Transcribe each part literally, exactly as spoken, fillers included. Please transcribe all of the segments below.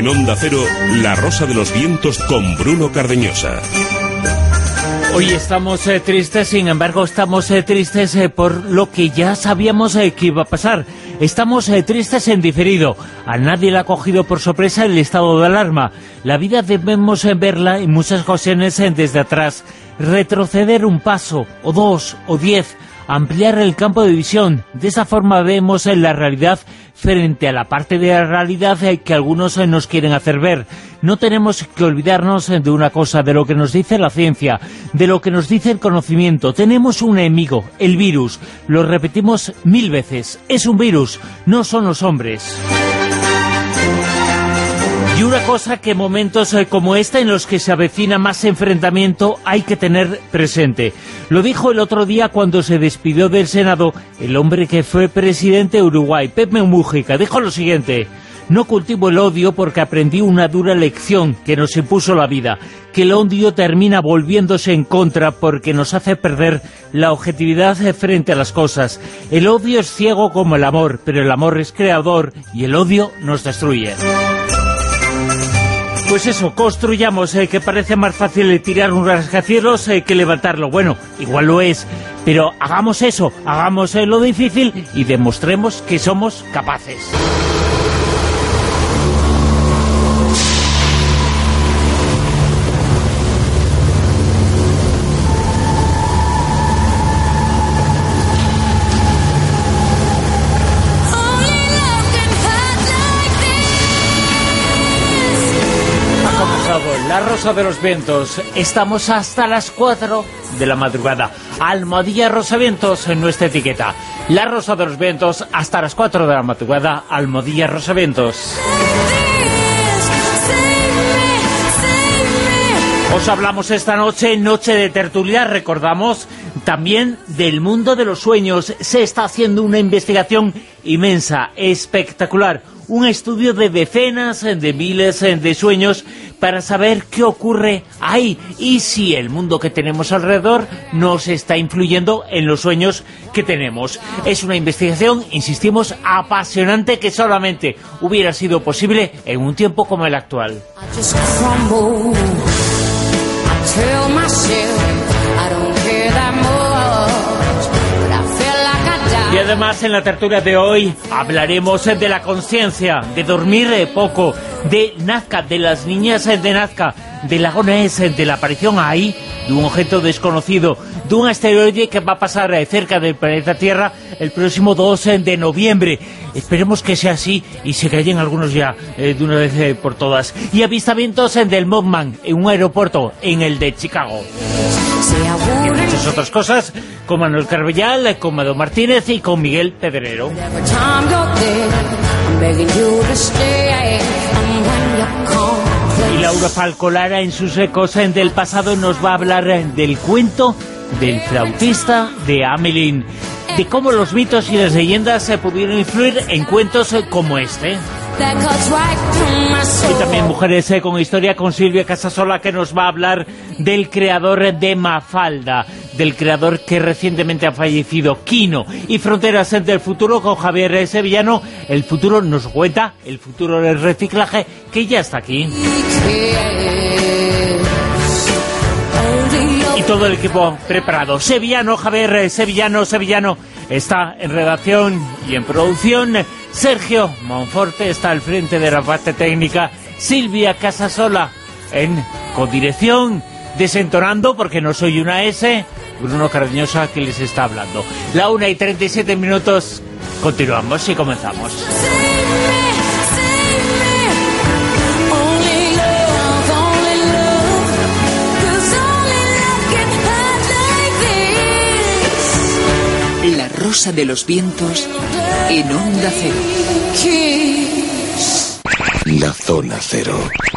En Onda Cero, La Rosa de los Vientos con Bruno Cardeñosa. Hoy estamos eh, tristes, sin embargo estamos eh, tristes eh, por lo que ya sabíamos eh, que iba a pasar. Estamos eh, tristes en diferido. A nadie le ha cogido por sorpresa el estado de alarma. La vida debemos eh, verla en muchas ocasiones eh, desde atrás. Retroceder un paso, o dos, o diez, ampliar el campo de visión. De esa forma vemos en la realidad frente a la parte de la realidad que algunos nos quieren hacer ver. No tenemos que olvidarnos de una cosa, de lo que nos dice la ciencia, de lo que nos dice el conocimiento. Tenemos un enemigo, el virus. Lo repetimos mil veces. Es un virus, no son los hombres. Y una cosa que en momentos como este, en los que se avecina más enfrentamiento, hay que tener presente. Lo dijo el otro día cuando se despidió del Senado el hombre que fue presidente de Uruguay, Pepe Mujica. Dijo lo siguiente: no cultivo el odio porque aprendí una dura lección que nos impuso la vida, que el odio termina volviéndose en contra porque nos hace perder la objetividad frente a las cosas. El odio es ciego como el amor, pero el amor es creador y el odio nos destruye. Pues eso, construyamos, eh, que parece más fácil tirar un rascacielos eh, que levantarlo. Bueno, igual lo es, pero hagamos eso, hagamos eh, lo difícil y demostremos que somos capaces. La Rosa de los Vientos. Estamos hasta las cuatro de la madrugada. Almohadilla Rosavientos en nuestra etiqueta. La Rosa de los Vientos hasta las cuatro de la madrugada. Almohadilla Rosavientos. Os hablamos esta noche, noche de tertulia, recordamos, también del mundo de los sueños. Se está haciendo una investigación inmensa, espectacular. Un estudio de decenas de miles de sueños para saber qué ocurre ahí y si el mundo que tenemos alrededor nos está influyendo en los sueños que tenemos. Es una investigación, insistimos, apasionante, que solamente hubiera sido posible en un tiempo como el actual. Y además en la tertulia de hoy hablaremos de la conciencia, de dormir poco, de Nazca, de las niñas de Nazca, de lagones, de la aparición ahí de un objeto desconocido, de un asteroide que va a pasar cerca del planeta Tierra el próximo dos de noviembre. Esperemos que sea así y se callen algunos ya eh, de una vez eh, por todas. Y avistamientos del Mothman en un aeropuerto, en el de Chicago. Y muchas otras cosas, con Manuel Carbellal, con Mado Martínez y con Miguel Pedrero. Y Laura Falcolara, en sus ecos del pasado, nos va a hablar del cuento del flautista de Hamelin, de cómo los mitos y las leyendas se pudieron influir en cuentos como este. Y también Mujeres eh, con Historia, con Silvia Casasola, que nos va a hablar del creador de Mafalda, del creador que recientemente ha fallecido, Quino. Y Fronteras del Futuro, con Javier Sevillano. El futuro nos cuenta, el futuro del reciclaje, que ya está aquí. Y todo el equipo preparado. Sevillano, Javier Sevillano, Sevillano está en redacción y en producción. Sergio Monforte está al frente de la parte técnica. Silvia Casasola en codirección, desentonando porque no soy una S. Bruno Cardeñosa, que les está hablando. La una y treinta y siete minutos. Continuamos y comenzamos. La Rosa de los Vientos en Onda Cero. La Zona Cero.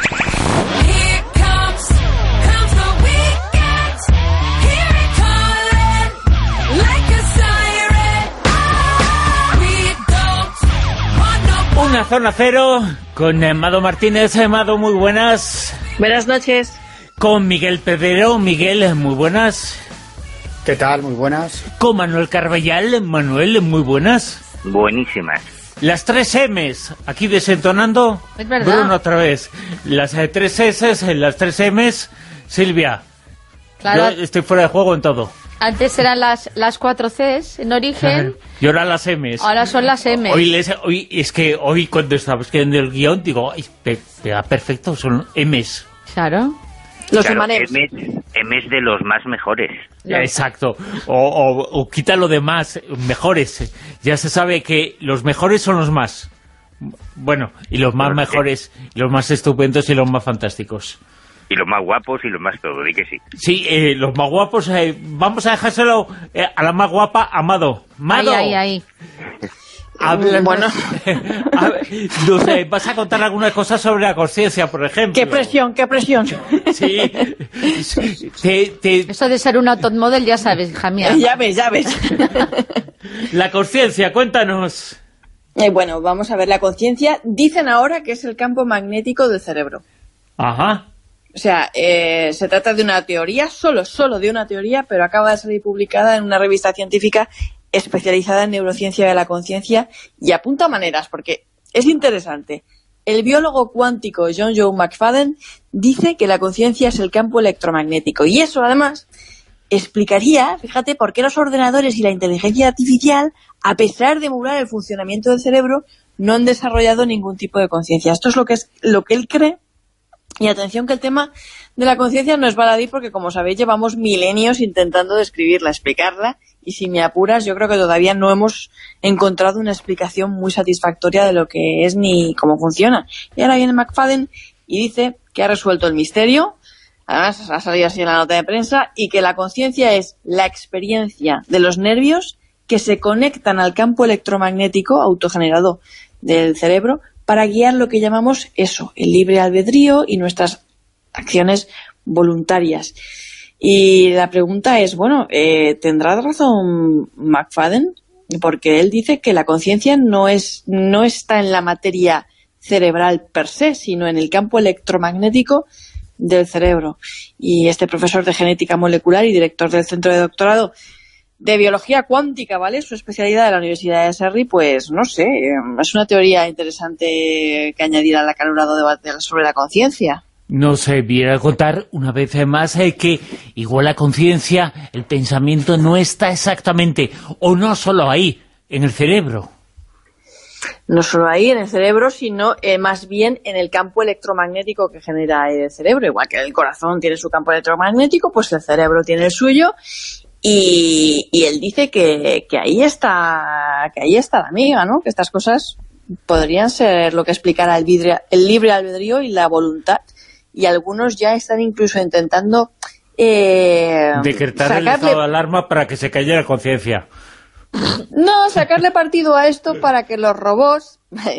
Una Zona Cero con Mado Martínez. Mado, muy buenas. Buenas noches. Con Miguel Pedrero. Miguel, muy buenas. ¿Qué tal? Muy buenas. Con Manuel Carbellal. Manuel, muy buenas. Buenísimas. Las tres M's, aquí desentonando, es verdad. Bruno otra vez. Las eh, tres S, las tres M's, Silvia. Claro. Yo estoy fuera de juego en todo. Antes eran las, las cuatro C's en origen. Y ahora las M's. Ahora son las M's. Hoy, les, hoy es que hoy cuando estaba escribiendo el guión, digo, ay, pe, pega perfecto, son M's. Claro. Los claro, M es de los más mejores. Ya, exacto. O, o, o quita lo de más, mejores. Ya se sabe que los mejores son los más. Bueno, y los más mejores, y los más estupendos y los más fantásticos. Y los más guapos y los más todo, di que sí. Sí, eh, los más guapos, eh, vamos a dejárselo eh, a la más guapa, Amado. Amado. Ahí, ahí, ahí. Háblanos, bueno. a ver, no sé, vas a contar algunas cosas sobre la conciencia, por ejemplo. ¡Qué presión, qué presión! Sí. Te, te... Eso de ser una top model, ya sabes, hija mía. Ya ves, ya ves. La conciencia, cuéntanos. Eh, bueno, vamos a ver, la conciencia, dicen ahora que es el campo magnético del cerebro. Ajá. O sea, eh, se trata de una teoría, solo, solo de una teoría, pero acaba de salir publicada en una revista científica especializada en neurociencia de la conciencia y apunta maneras, porque es interesante. El biólogo cuántico John Joe McFadden dice que la conciencia es el campo electromagnético y eso, además, explicaría, fíjate, por qué los ordenadores y la inteligencia artificial, a pesar de emular el funcionamiento del cerebro, no han desarrollado ningún tipo de conciencia. Esto es lo que es lo que él cree. Y atención que el tema de la conciencia no es baladí porque, como sabéis, llevamos milenios intentando describirla, explicarla, y si me apuras, yo creo que todavía no hemos encontrado una explicación muy satisfactoria de lo que es ni cómo funciona. Y ahora viene McFadden y dice que ha resuelto el misterio, además ha salido así en la nota de prensa, y que la conciencia es la experiencia de los nervios que se conectan al campo electromagnético autogenerado del cerebro para guiar lo que llamamos eso, el libre albedrío y nuestras acciones voluntarias. Y la pregunta es, bueno, eh, ¿tendrá razón McFadden? Porque él dice que la conciencia no es no está en la materia cerebral per se, sino en el campo electromagnético del cerebro. Y este profesor de genética molecular y director del centro de doctorado de biología cuántica, ¿vale? Su especialidad de la Universidad de Surrey, pues no sé, es una teoría interesante que añadir al acalorado debate sobre la conciencia. No sé, viene a contar una vez más eh, que igual la conciencia, el pensamiento no está exactamente, o no solo ahí, en el cerebro. No solo ahí, en el cerebro, sino eh, más bien en el campo electromagnético que genera el cerebro. Igual que el corazón tiene su campo electromagnético, pues el cerebro tiene el suyo. Y, y él dice que, que ahí está que ahí está la amiga, ¿no? Que estas cosas podrían ser lo que explicara el, vidre, el libre albedrío y la voluntad. Y algunos ya están incluso intentando eh, decretar sacarle... el estado de alarma para que se calle la conciencia. No, sacarle partido a esto para que los robots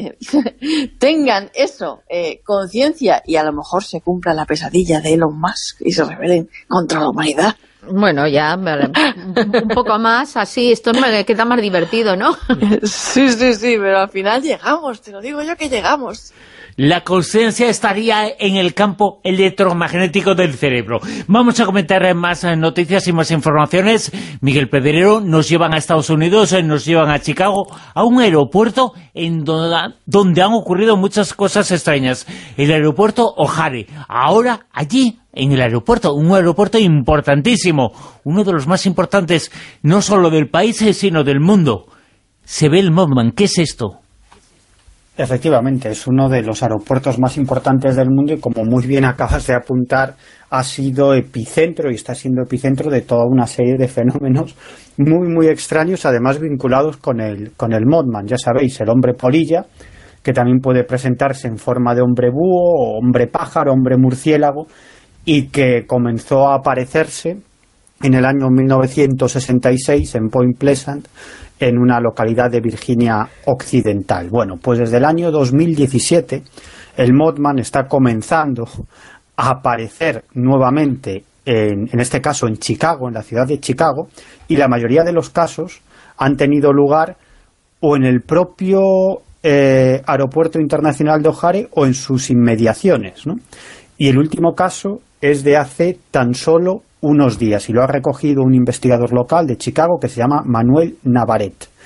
tengan eso, eh, conciencia, y a lo mejor se cumpla la pesadilla de Elon Musk y se rebelen contra la humanidad. Bueno, ya, vale, un poco más, así, esto me queda más divertido, ¿no? Sí, sí, sí, pero al final llegamos, te lo digo yo que llegamos. La conciencia estaría en el campo electromagnético del cerebro. Vamos a comentar más noticias y más informaciones. Miguel Pedrero, nos llevan a Estados Unidos, nos llevan a Chicago, a un aeropuerto en donde, donde han ocurrido muchas cosas extrañas. El aeropuerto O'Hare. Ahora, allí, en el aeropuerto, un aeropuerto importantísimo, uno de los más importantes, no solo del país, sino del mundo. Se ve el Mothman. ¿Qué es esto? Efectivamente, es uno de los aeropuertos más importantes del mundo y, como muy bien acabas de apuntar, ha sido epicentro y está siendo epicentro de toda una serie de fenómenos muy, muy extraños, además vinculados con el, con el Mothman. Ya sabéis, el hombre polilla, que también puede presentarse en forma de hombre búho, hombre pájaro, hombre murciélago, y que comenzó a aparecerse en el año mil novecientos sesenta y seis en Point Pleasant, en una localidad de Virginia Occidental. Bueno, pues desde el año dos mil diecisiete el Mothman está comenzando a aparecer nuevamente, en, en este caso en Chicago, en la ciudad de Chicago, y la mayoría de los casos han tenido lugar o en el propio eh, aeropuerto internacional de O'Hare o en sus inmediaciones, ¿no? Y el último caso es de hace tan solo unos días, y lo ha recogido un investigador local de Chicago que se llama Manuel Navarrete.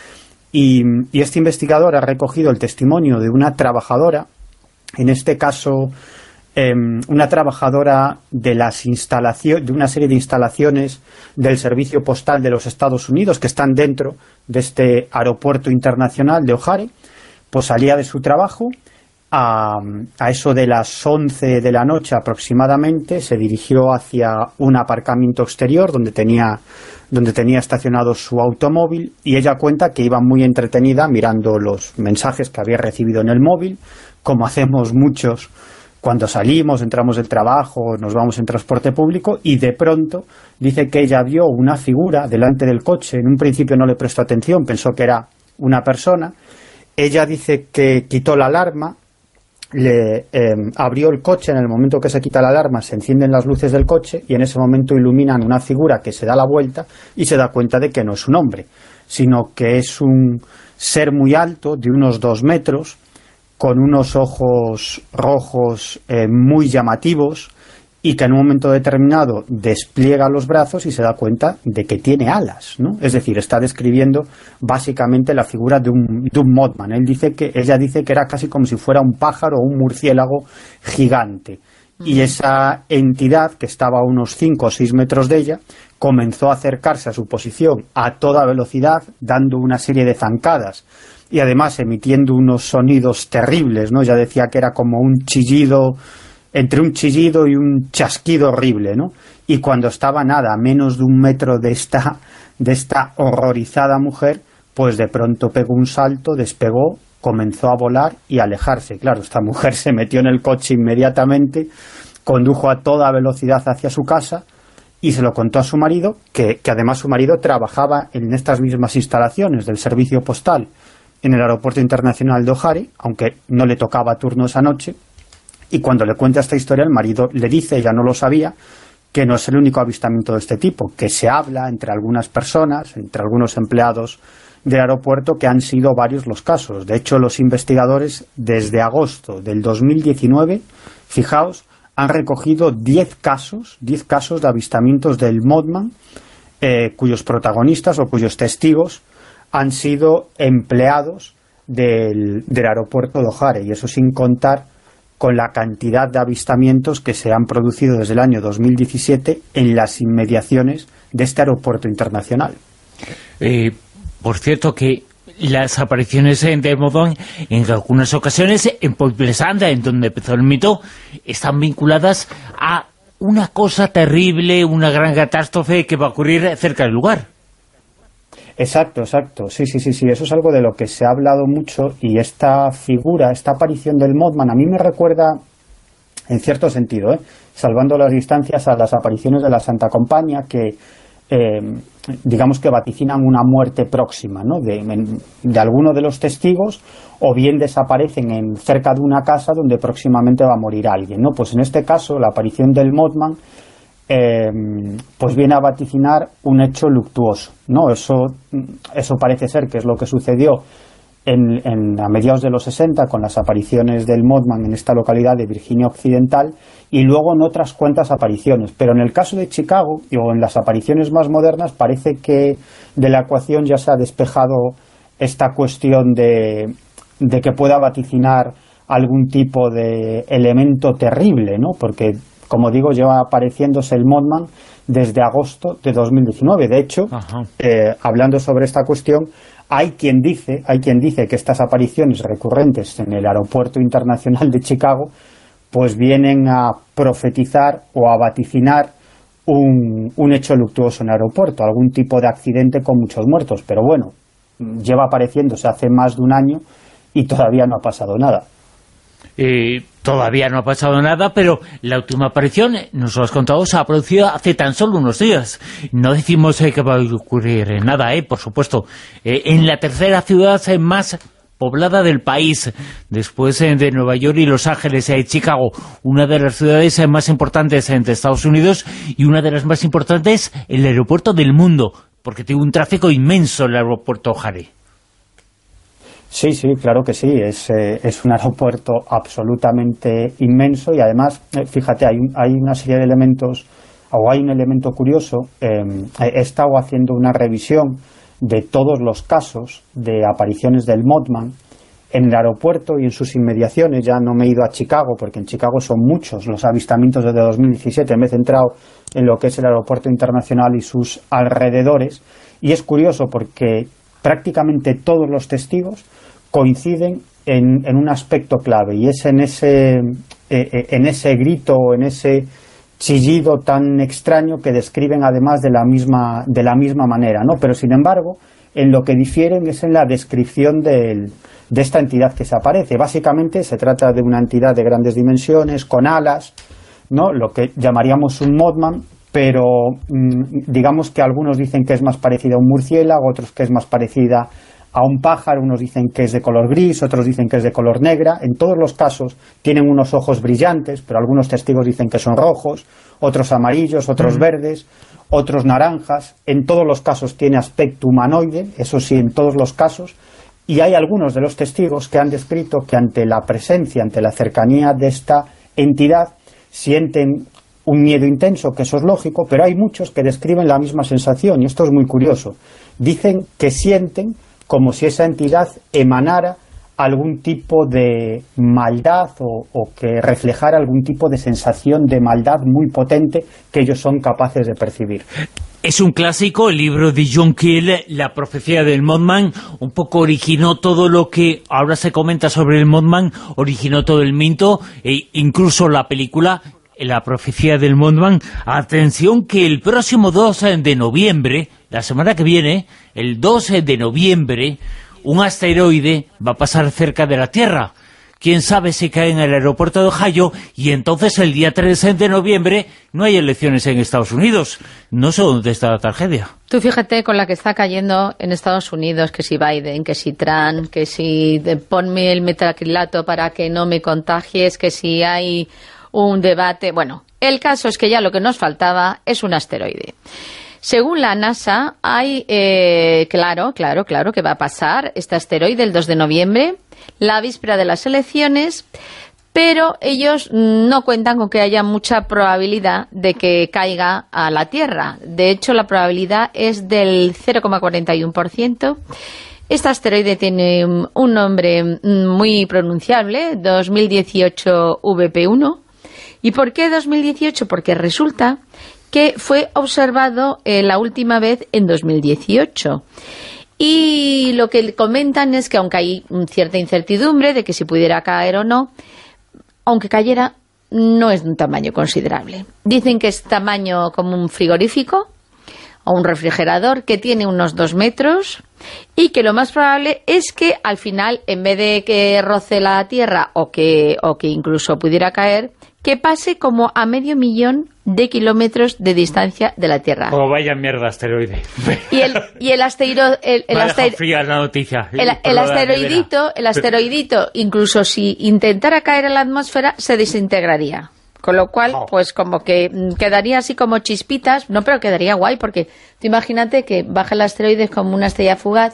y, y este investigador ha recogido el testimonio de una trabajadora, en este caso eh, una trabajadora de las instalaciones, de una serie de instalaciones del Servicio Postal de los Estados Unidos que están dentro de este aeropuerto internacional de O'Hare. Pues salía de su trabajo a, a eso de las once de la noche aproximadamente, se dirigió hacia un aparcamiento exterior donde tenía, donde tenía estacionado su automóvil, y ella cuenta que iba muy entretenida mirando los mensajes que había recibido en el móvil, como hacemos muchos cuando salimos, entramos del trabajo, nos vamos en transporte público, y de pronto dice que ella vio una figura delante del coche. En un principio no le prestó atención, pensó que era una persona. Ella dice que quitó la alarma, le eh, abrió el coche. En el momento que se quita la alarma se encienden las luces del coche y en ese momento iluminan una figura que se da la vuelta y se da cuenta de que no es un hombre, sino que es un ser muy alto, de unos dos metros, con unos ojos rojos eh, muy llamativos, y que en un momento determinado despliega los brazos y se da cuenta de que tiene alas, ¿no? Es decir, está describiendo básicamente la figura de un, de un Mothman. Él dice que, ella dice que era casi como si fuera un pájaro o un murciélago gigante. Y esa entidad, que estaba a unos cinco o seis metros de ella, comenzó a acercarse a su posición a toda velocidad, dando una serie de zancadas y además emitiendo unos sonidos terribles, ¿no? Ya decía que era como un chillido, entre un chillido y un chasquido horrible, ¿no? Y cuando estaba nada, a menos de un metro de esta, de esta horrorizada mujer, pues de pronto pegó un salto, despegó, comenzó a volar y a alejarse. Claro, esta mujer se metió en el coche inmediatamente, condujo a toda velocidad hacia su casa y se lo contó a su marido, que, que además su marido trabajaba en estas mismas instalaciones del servicio postal en el aeropuerto internacional de O'Hare, aunque no le tocaba turno esa noche. Y cuando le cuenta esta historia, el marido le dice, ella no lo sabía, que no es el único avistamiento de este tipo, que se habla entre algunas personas, entre algunos empleados del aeropuerto, que han sido varios los casos. De hecho, los investigadores, desde agosto del dos mil diecinueve, fijaos, han recogido diez casos, diez casos de avistamientos del Mothman, eh, cuyos protagonistas o cuyos testigos han sido empleados del, del aeropuerto de O'Hare, y eso sin contar con la cantidad de avistamientos que se han producido desde el año dos mil diecisiete en las inmediaciones de este aeropuerto internacional. Eh, por cierto que las apariciones de Mothman en algunas ocasiones en Point Pleasant, en donde empezó el mito, están vinculadas a una cosa terrible, una gran catástrofe que va a ocurrir cerca del lugar. Exacto, exacto. Sí, sí, sí, sí. Eso es algo de lo que se ha hablado mucho, y esta figura, esta aparición del Mothman, a mí me recuerda, en cierto sentido, ¿eh? salvando las distancias, a las apariciones de la Santa Compañía, que eh, digamos que vaticinan una muerte próxima, ¿no? de, de alguno de los testigos, o bien desaparecen en cerca de una casa donde próximamente va a morir alguien, ¿no? Pues en este caso, la aparición del Mothman Eh, pues viene a vaticinar un hecho luctuoso, ¿no? Eso, eso parece ser que es lo que sucedió en, en, a mediados de los sesenta con las apariciones del Mothman en esta localidad de Virginia Occidental, y luego en otras cuantas apariciones. Pero en el caso de Chicago, o en las apariciones más modernas, parece que de la ecuación ya se ha despejado esta cuestión de, de que pueda vaticinar algún tipo de elemento terrible, ¿no? Porque, como digo, lleva apareciéndose el Mothman desde agosto de dos mil diecinueve. De hecho, eh, hablando sobre esta cuestión, hay quien dice, hay quien dice que estas apariciones recurrentes en el aeropuerto internacional de Chicago pues vienen a profetizar o a vaticinar un, un hecho luctuoso en el aeropuerto, algún tipo de accidente con muchos muertos. Pero bueno, lleva apareciéndose hace más de un año y todavía no ha pasado nada. Eh, todavía no ha pasado nada, pero la última aparición, nos lo has contado, se ha producido hace tan solo unos días. No decimos eh, que va a ocurrir eh, nada, eh, por supuesto. Eh, en la tercera ciudad eh, más poblada del país, después eh, de Nueva York y Los Ángeles, eh, Chicago, una de las ciudades eh, más importantes eh, de Estados Unidos, y una de las más importantes, el aeropuerto del mundo, porque tiene un tráfico inmenso el aeropuerto O'Hare. Sí, sí, claro que sí, es, eh, es un aeropuerto absolutamente inmenso, y además, eh, fíjate, hay, hay una serie de elementos, o hay un elemento curioso. eh, he estado haciendo una revisión de todos los casos de apariciones del Mothman en el aeropuerto y en sus inmediaciones. Ya no me he ido a Chicago, porque en Chicago son muchos los avistamientos desde dos mil diecisiete, me he centrado en lo que es el aeropuerto internacional y sus alrededores, y es curioso porque prácticamente todos los testigos coinciden en, en un aspecto clave, y es en ese, eh, en ese grito, en ese chillido tan extraño que describen además de la misma, de la misma manera, ¿no? Pero sin embargo, en lo que difieren es en la descripción del, de esta entidad que se aparece. Básicamente se trata de una entidad de grandes dimensiones, con alas, ¿no? Lo que llamaríamos un Mothman, pero mmm, digamos que algunos dicen que es más parecida a un murciélago, otros que es más parecida a un pájaro, unos dicen que es de color gris, otros dicen que es de color negra. En todos los casos tienen unos ojos brillantes, pero algunos testigos dicen que son rojos, otros amarillos, otros mm. verdes, otros naranjas. En todos los casos tiene aspecto humanoide, eso sí, en todos los casos. Y hay algunos de los testigos que han descrito que ante la presencia, ante la cercanía de esta entidad, sienten un miedo intenso, que eso es lógico, pero hay muchos que describen la misma sensación, y esto es muy curioso. Dicen que sienten como si esa entidad emanara algún tipo de maldad o, o que reflejara algún tipo de sensación de maldad muy potente que ellos son capaces de percibir. Es un clásico, el libro de John Keel, La profecía del Mothman, un poco originó todo lo que ahora se comenta sobre el Mothman, originó todo el mito, e incluso la película La profecía del Mothman. Atención que el próximo dos de noviembre, la semana que viene, el doce de noviembre, un asteroide va a pasar cerca de la Tierra. Quién sabe si cae en el aeropuerto de Ohio, y entonces el día tres de noviembre no hay elecciones en Estados Unidos. No sé dónde está la tragedia. Tú fíjate con la que está cayendo en Estados Unidos, que si Biden, que si Trump, que si ponme el metacrilato para que no me contagies, que si hay un debate. Bueno, el caso es que ya lo que nos faltaba es un asteroide. Según la NASA, hay, eh, claro, claro, claro que va a pasar este asteroide el dos de noviembre, la víspera de las elecciones, pero ellos no cuentan con que haya mucha probabilidad de que caiga a la Tierra. De hecho, la probabilidad es del cero coma cuarenta y uno por ciento. Este asteroide tiene un nombre muy pronunciable, dos mil dieciocho V P uno. ¿Y por qué dos mil dieciocho? Porque resulta que fue observado eh, la última vez en dos mil dieciocho. Y lo que comentan es que aunque hay cierta incertidumbre de que si pudiera caer o no, aunque cayera, no es de un tamaño considerable. Dicen que es tamaño como un frigorífico o un refrigerador, que tiene unos dos metros, y que lo más probable es que al final, en vez de que roce la Tierra o que, o que incluso pudiera caer, que pase como a medio millón de kilómetros de distancia de la Tierra. Como vaya mierda asteroide. Y el, y el asteroide... El, el, aster... fría la noticia. el, el asteroidito, el asteroidito, incluso si intentara caer en la atmósfera, se desintegraría. Con lo cual, oh. pues como que quedaría así como chispitas, no, pero quedaría guay, porque tú imagínate que baja el asteroide como una estrella fugaz.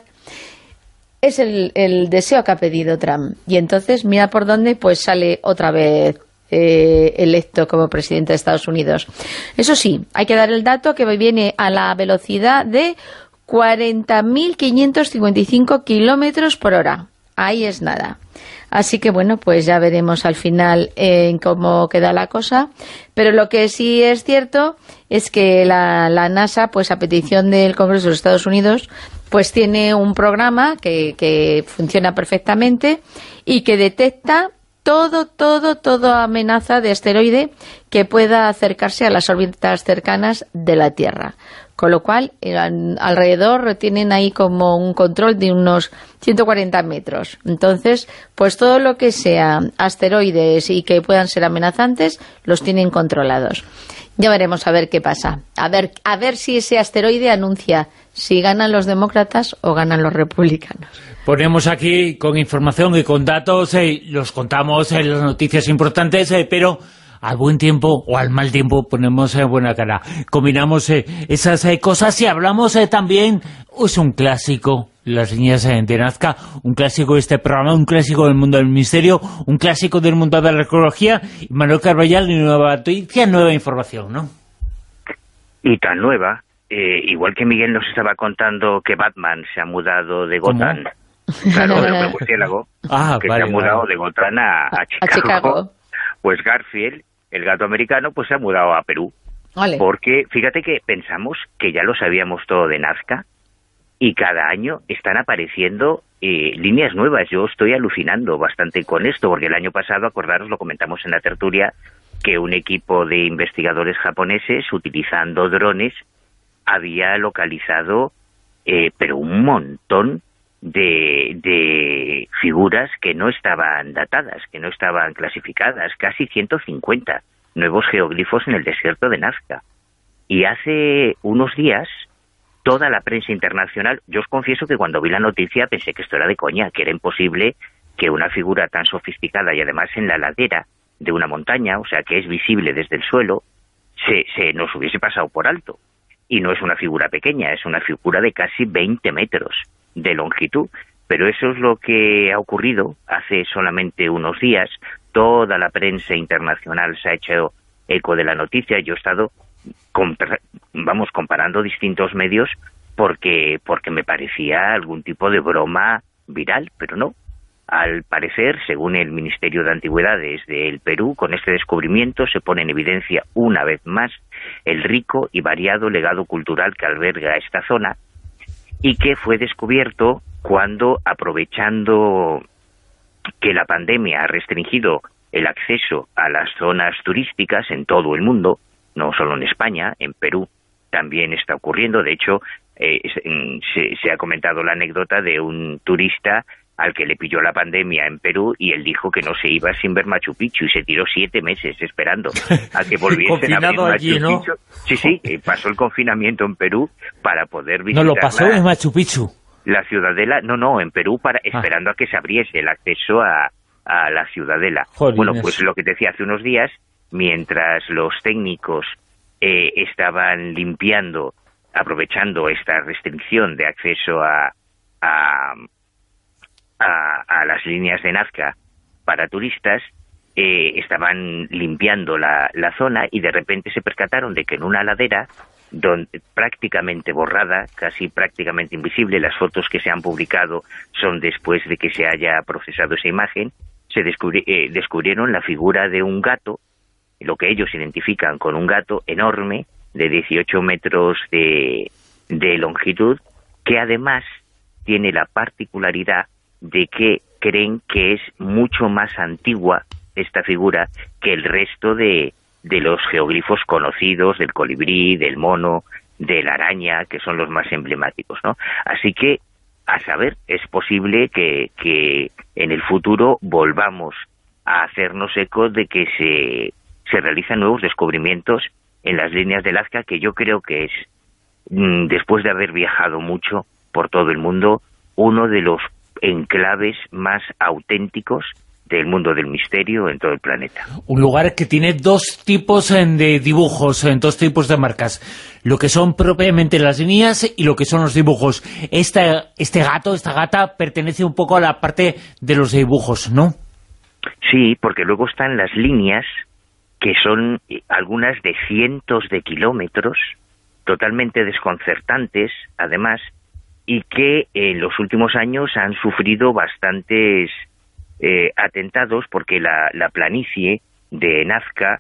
Es el, el deseo que ha pedido Trump. Y entonces, mira por dónde, pues sale otra vez eh, electo como presidente de Estados Unidos. Eso sí, hay que dar el dato que viene a la velocidad de cuarenta mil quinientos cincuenta y cinco kilómetros por hora. Ahí es nada. Así que bueno, pues ya veremos al final en eh, cómo queda la cosa. Pero lo que sí es cierto es que la, la NASA, pues a petición del Congreso de los Estados Unidos, pues tiene un programa que, que funciona perfectamente y que detecta todo, todo, toda amenaza de asteroide que pueda acercarse a las órbitas cercanas de la Tierra. Con lo cual, alrededor tienen ahí como un control de unos ciento cuarenta metros. Entonces, pues todo lo que sea asteroides y que puedan ser amenazantes, los tienen controlados. Ya veremos a ver qué pasa. A ver, a ver si ese asteroide anuncia si ganan los demócratas o ganan los republicanos. Ponemos aquí con información y con datos, eh, los contamos en eh, las noticias importantes, eh, pero al buen tiempo o al mal tiempo ponemos eh, buena cara. Combinamos eh, esas eh, cosas y hablamos eh, también, es un clásico, Las niñas eh, de Nazca, un clásico de este programa, un clásico del mundo del misterio, un clásico del mundo de la arqueología. Manuel Carballal, nueva noticia, nueva información, ¿no? Y tan nueva eh, igual que Miguel nos estaba contando que Batman se ha mudado de Gotham, claro, de murciélago, ah, que vale, se ha mudado vale. de Gotham a, a, Chicago, a Chicago, pues Garfield, el gato americano, pues se ha mudado a Perú. Vale. Porque fíjate que pensamos que ya lo sabíamos todo de Nazca y cada año están apareciendo eh, líneas nuevas. Yo estoy alucinando bastante con esto, porque el año pasado, acordaros, lo comentamos en la tertulia, que un equipo de investigadores japoneses, utilizando drones, había localizado, eh, pero un montón de, de figuras que no estaban datadas, que no estaban clasificadas, casi ciento cincuenta nuevos geoglifos en el desierto de Nazca. Y hace unos días, toda la prensa internacional, yo os confieso que cuando vi la noticia pensé que esto era de coña, que era imposible que una figura tan sofisticada y además en la ladera de una montaña, o sea que es visible desde el suelo, se, se nos hubiese pasado por alto. Y no es una figura pequeña, es una figura de casi veinte metros de longitud. Pero eso es lo que ha ocurrido hace solamente unos días. Toda la prensa internacional se ha hecho eco de la noticia. Yo he estado, vamos, comparando distintos medios porque, porque me parecía algún tipo de broma viral, pero no. Al parecer, según el Ministerio de Antigüedades del Perú, con este descubrimiento se pone en evidencia una vez más el rico y variado legado cultural que alberga esta zona y que fue descubierto cuando, aprovechando que la pandemia ha restringido el acceso a las zonas turísticas en todo el mundo, no solo en España, en Perú también está ocurriendo. De hecho, eh, se, se ha comentado la anécdota de un turista al que le pilló la pandemia en Perú y él dijo que no se iba sin ver Machu Picchu y se tiró siete meses esperando a que volviesen a ver Machu allí, ¿no? Picchu. Sí, sí, pasó el confinamiento en Perú para poder visitar. No, lo pasó en Machu Picchu. La Ciudadela, no, no, en Perú, para ah. esperando a que se abriese el acceso a, a la Ciudadela. Jolines. Bueno, pues lo que te decía hace unos días, mientras los técnicos eh, estaban limpiando, aprovechando esta restricción de acceso a, a, a, a las líneas de Nazca para turistas, eh, estaban limpiando la, la zona y de repente se percataron de que en una ladera, donde prácticamente borrada, casi prácticamente invisible, las fotos que se han publicado son después de que se haya procesado esa imagen, se descubri eh, descubrieron la figura de un gato, lo que ellos identifican con un gato enorme, de dieciocho metros de, de longitud, que además tiene la particularidad de que creen que es mucho más antigua esta figura que el resto de de los geoglifos conocidos, del colibrí, del mono, de la araña, que son los más emblemáticos, ¿no? Así que, a saber, es posible que, que en el futuro volvamos a hacernos eco de que se, se realizan nuevos descubrimientos en las líneas de Nazca, que yo creo que es, después de haber viajado mucho por todo el mundo, uno de los enclaves más auténticos del mundo del misterio en todo el planeta. Un lugar que tiene dos tipos de dibujos, en dos tipos de marcas, lo que son propiamente las líneas y lo que son los dibujos. Este, este gato, esta gata, pertenece un poco a la parte de los dibujos, ¿no? Sí, porque luego están las líneas, que son algunas de cientos de kilómetros, totalmente desconcertantes, además, y que en los últimos años han sufrido bastantes Eh, atentados, porque la, la planicie de Nazca,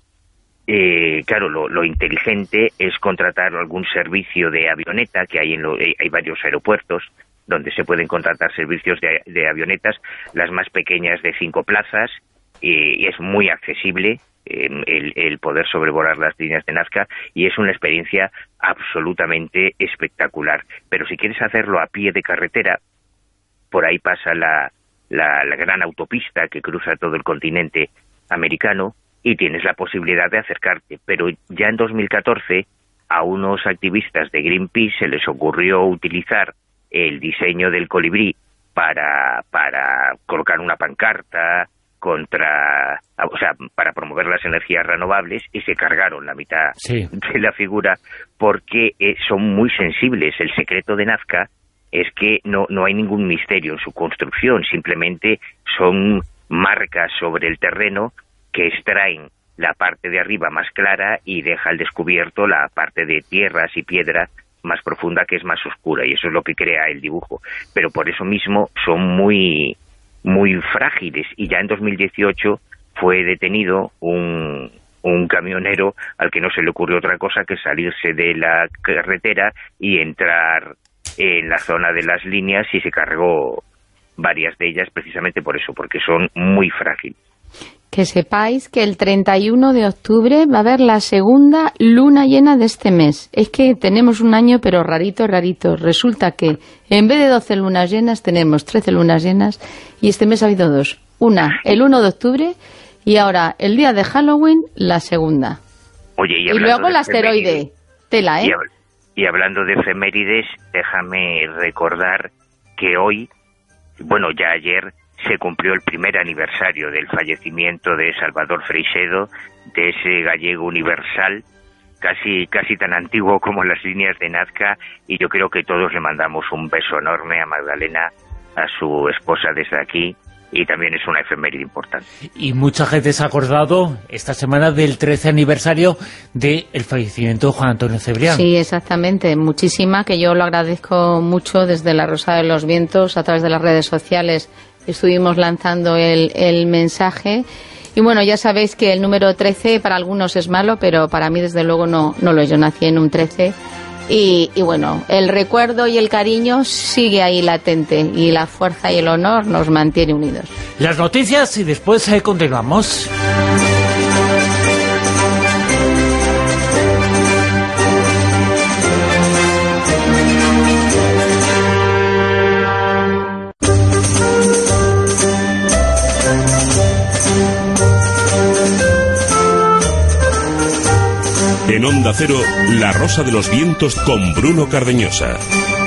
eh, claro, lo, lo inteligente es contratar algún servicio de avioneta, que hay en lo, eh, hay varios aeropuertos donde se pueden contratar servicios de, de avionetas, las más pequeñas de cinco plazas, eh, y es muy accesible eh, el, el poder sobrevolar las líneas de Nazca, y es una experiencia absolutamente espectacular. Pero si quieres hacerlo a pie de carretera, por ahí pasa la La, la gran autopista que cruza todo el continente americano y tienes la posibilidad de acercarte. Pero ya en dos mil catorce a unos activistas de Greenpeace se les ocurrió utilizar el diseño del colibrí para, para colocar una pancarta contra, o sea, para promover las energías renovables, y se cargaron la mitad sí. de la figura porque eh, son muy sensibles. El secreto de Nazca es que no, no hay ningún misterio en su construcción, simplemente son marcas sobre el terreno que extraen la parte de arriba más clara y deja al descubierto la parte de tierras y piedra más profunda, que es más oscura, y eso es lo que crea el dibujo. Pero por eso mismo son muy, muy frágiles, y ya en dos mil dieciocho fue detenido un, un camionero al que no se le ocurrió otra cosa que salirse de la carretera y entrar en la zona de las líneas, y se cargó varias de ellas precisamente por eso, porque son muy frágiles. Que sepáis que el treinta y uno de octubre va a haber la segunda luna llena de este mes. Es que tenemos un año, pero rarito, rarito. Resulta que en vez de doce lunas llenas, tenemos trece lunas llenas, y este mes ha habido dos. Una, el uno de octubre, y ahora, el día de Halloween, la segunda. Oye, y, y luego el asteroide. Tela, ¿eh? Y, hab y hablando de efemérides, déjame recordar que hoy, bueno, ya ayer, se cumplió el primer aniversario del fallecimiento de Salvador Freixedo, de ese gallego universal, casi casi tan antiguo como las líneas de Nazca, y yo creo que todos le mandamos un beso enorme a Magdalena, a su esposa desde aquí, y también es una efeméride importante. Y mucha gente se ha acordado esta semana del trece aniversario del fallecimiento de Juan Antonio Cebrián. Sí, exactamente, muchísima, que yo lo agradezco mucho desde La Rosa de los Vientos, a través de las redes sociales. Estuvimos lanzando el, el mensaje, y bueno, ya sabéis que el número trece para algunos es malo, pero para mí desde luego no, no lo es. Yo nací en un trece, y, y bueno, el recuerdo y el cariño sigue ahí latente, y la fuerza y el honor nos mantiene unidos. Las noticias, y después eh, continuamos. En Onda Cero, La Rosa de los Vientos con Bruno Cardeñosa.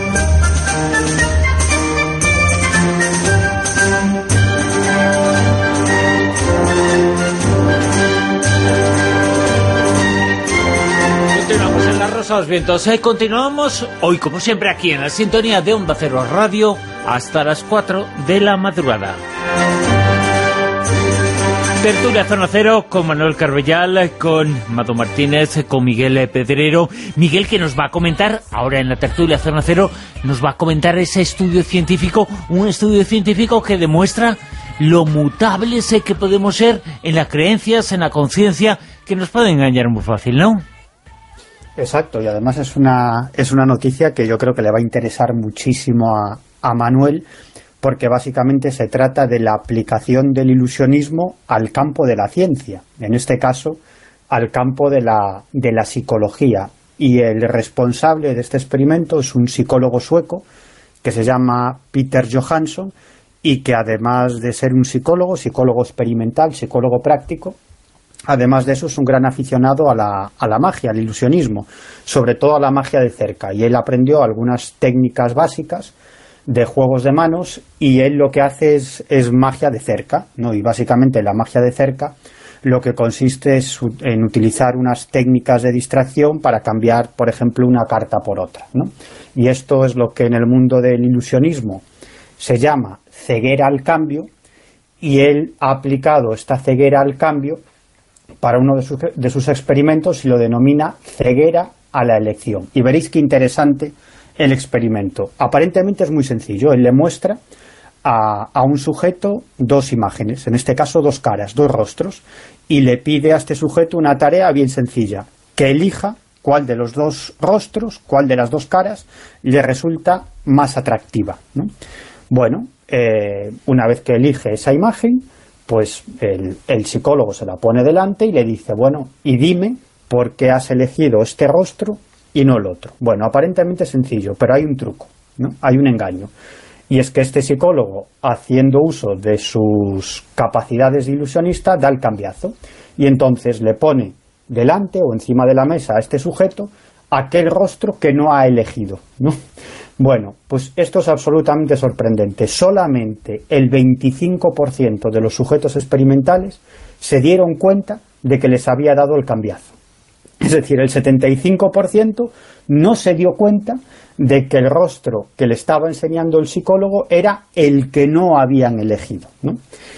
Continuamos en La Rosa de los Vientos. Eh, continuamos hoy, como siempre, aquí en la sintonía de Onda Cero Radio, hasta las cuatro de la madrugada. Tertulia Zona Cero con Manuel Carbellal, con Mado Martínez, con Miguel Pedrero. Miguel, que nos va a comentar, ahora en la Tertulia Zona Cero, nos va a comentar ese estudio científico, un estudio científico que demuestra lo mutables que podemos ser en las creencias, en la conciencia, que nos puede engañar muy fácil, ¿no? Exacto, y además es una, es una noticia que yo creo que le va a interesar muchísimo a, a Manuel, porque básicamente se trata de la aplicación del ilusionismo al campo de la ciencia, en este caso al campo de la, de la psicología. Y el responsable de este experimento es un psicólogo sueco que se llama Peter Johansson, y que además de ser un psicólogo, psicólogo experimental, psicólogo práctico, además de eso es un gran aficionado a la, a la magia, al ilusionismo, sobre todo a la magia de cerca. Y él aprendió algunas técnicas básicas de juegos de manos, y él lo que hace es, es magia de cerca, ¿no? Y básicamente la magia de cerca lo que consiste es en utilizar unas técnicas de distracción para cambiar, por ejemplo, una carta por otra, ¿no? Y esto es lo que en el mundo del ilusionismo se llama ceguera al cambio, y él ha aplicado esta ceguera al cambio para uno de sus, de sus experimentos, y lo denomina ceguera a la elección. Y veréis qué interesante el experimento. Aparentemente es muy sencillo. Él le muestra a, a un sujeto dos imágenes, en este caso dos caras, dos rostros, y le pide a este sujeto una tarea bien sencilla, que elija cuál de los dos rostros, cuál de las dos caras le resulta más atractiva, ¿no? Bueno, eh, una vez que elige esa imagen, pues el, el psicólogo se la pone delante y le dice, bueno, y dime por qué has elegido este rostro y no el otro. Bueno, aparentemente es sencillo, pero hay un truco, ¿no? Hay un engaño. Y es que este psicólogo, haciendo uso de sus capacidades de ilusionista, da el cambiazo. Y entonces le pone delante o encima de la mesa a este sujeto aquel rostro que no ha elegido, ¿no? Bueno, pues esto es absolutamente sorprendente. Solamente el veinticinco por ciento de los sujetos experimentales se dieron cuenta de que les había dado el cambiazo. Es decir, el setenta y cinco por ciento no se dio cuenta de que el rostro que le estaba enseñando el psicólogo era el que no habían elegido, ¿no?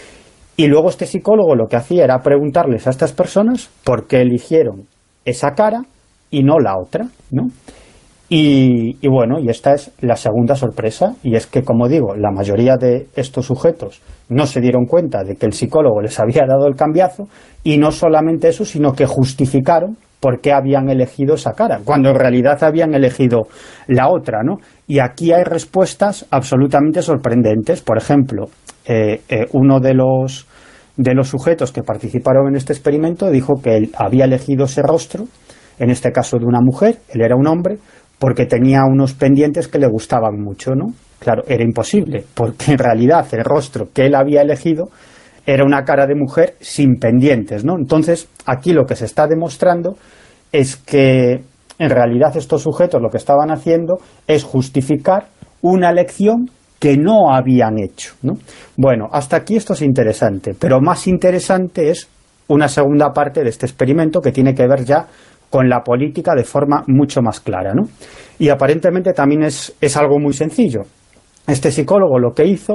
Y luego este psicólogo lo que hacía era preguntarles a estas personas por qué eligieron esa cara y no la otra, ¿no? Y, y bueno, y esta es la segunda sorpresa, y es que, como digo, la mayoría de estos sujetos no se dieron cuenta de que el psicólogo les había dado el cambiazo, y no solamente eso, sino que justificaron por qué habían elegido esa cara, cuando en realidad habían elegido la otra, ¿no? Y aquí hay respuestas absolutamente sorprendentes. Por ejemplo, eh, eh, uno de los, de los sujetos que participaron en este experimento dijo que él había elegido ese rostro, en este caso de una mujer, él era un hombre, porque tenía unos pendientes que le gustaban mucho, ¿no? Claro, era imposible, porque en realidad el rostro que él había elegido era una cara de mujer sin pendientes, ¿no? Entonces, aquí lo que se está demostrando es que en realidad estos sujetos lo que estaban haciendo es justificar una elección que no habían hecho, ¿no? Bueno, hasta aquí esto es interesante, pero más interesante es una segunda parte de este experimento que tiene que ver ya con la política de forma mucho más clara, ¿no? Y aparentemente también es, es algo muy sencillo. Este psicólogo lo que hizo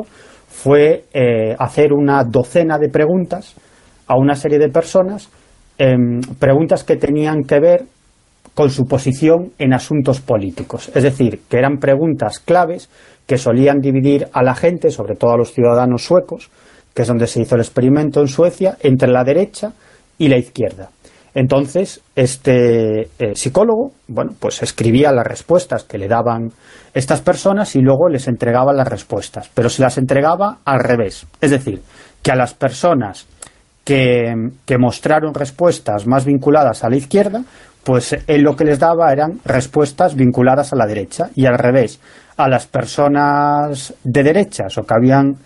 fue eh, hacer una docena de preguntas a una serie de personas, eh, preguntas que tenían que ver con su posición en asuntos políticos. Es decir, que eran preguntas claves que solían dividir a la gente, sobre todo a los ciudadanos suecos, que es donde se hizo el experimento en Suecia, entre la derecha y la izquierda. Entonces, este eh, psicólogo, bueno, pues escribía las respuestas que le daban estas personas y luego les entregaba las respuestas, pero se las entregaba al revés. Es decir, que a las personas que, que mostraron respuestas más vinculadas a la izquierda, pues él lo que les daba eran respuestas vinculadas a la derecha, y al revés, a las personas de derechas o que habían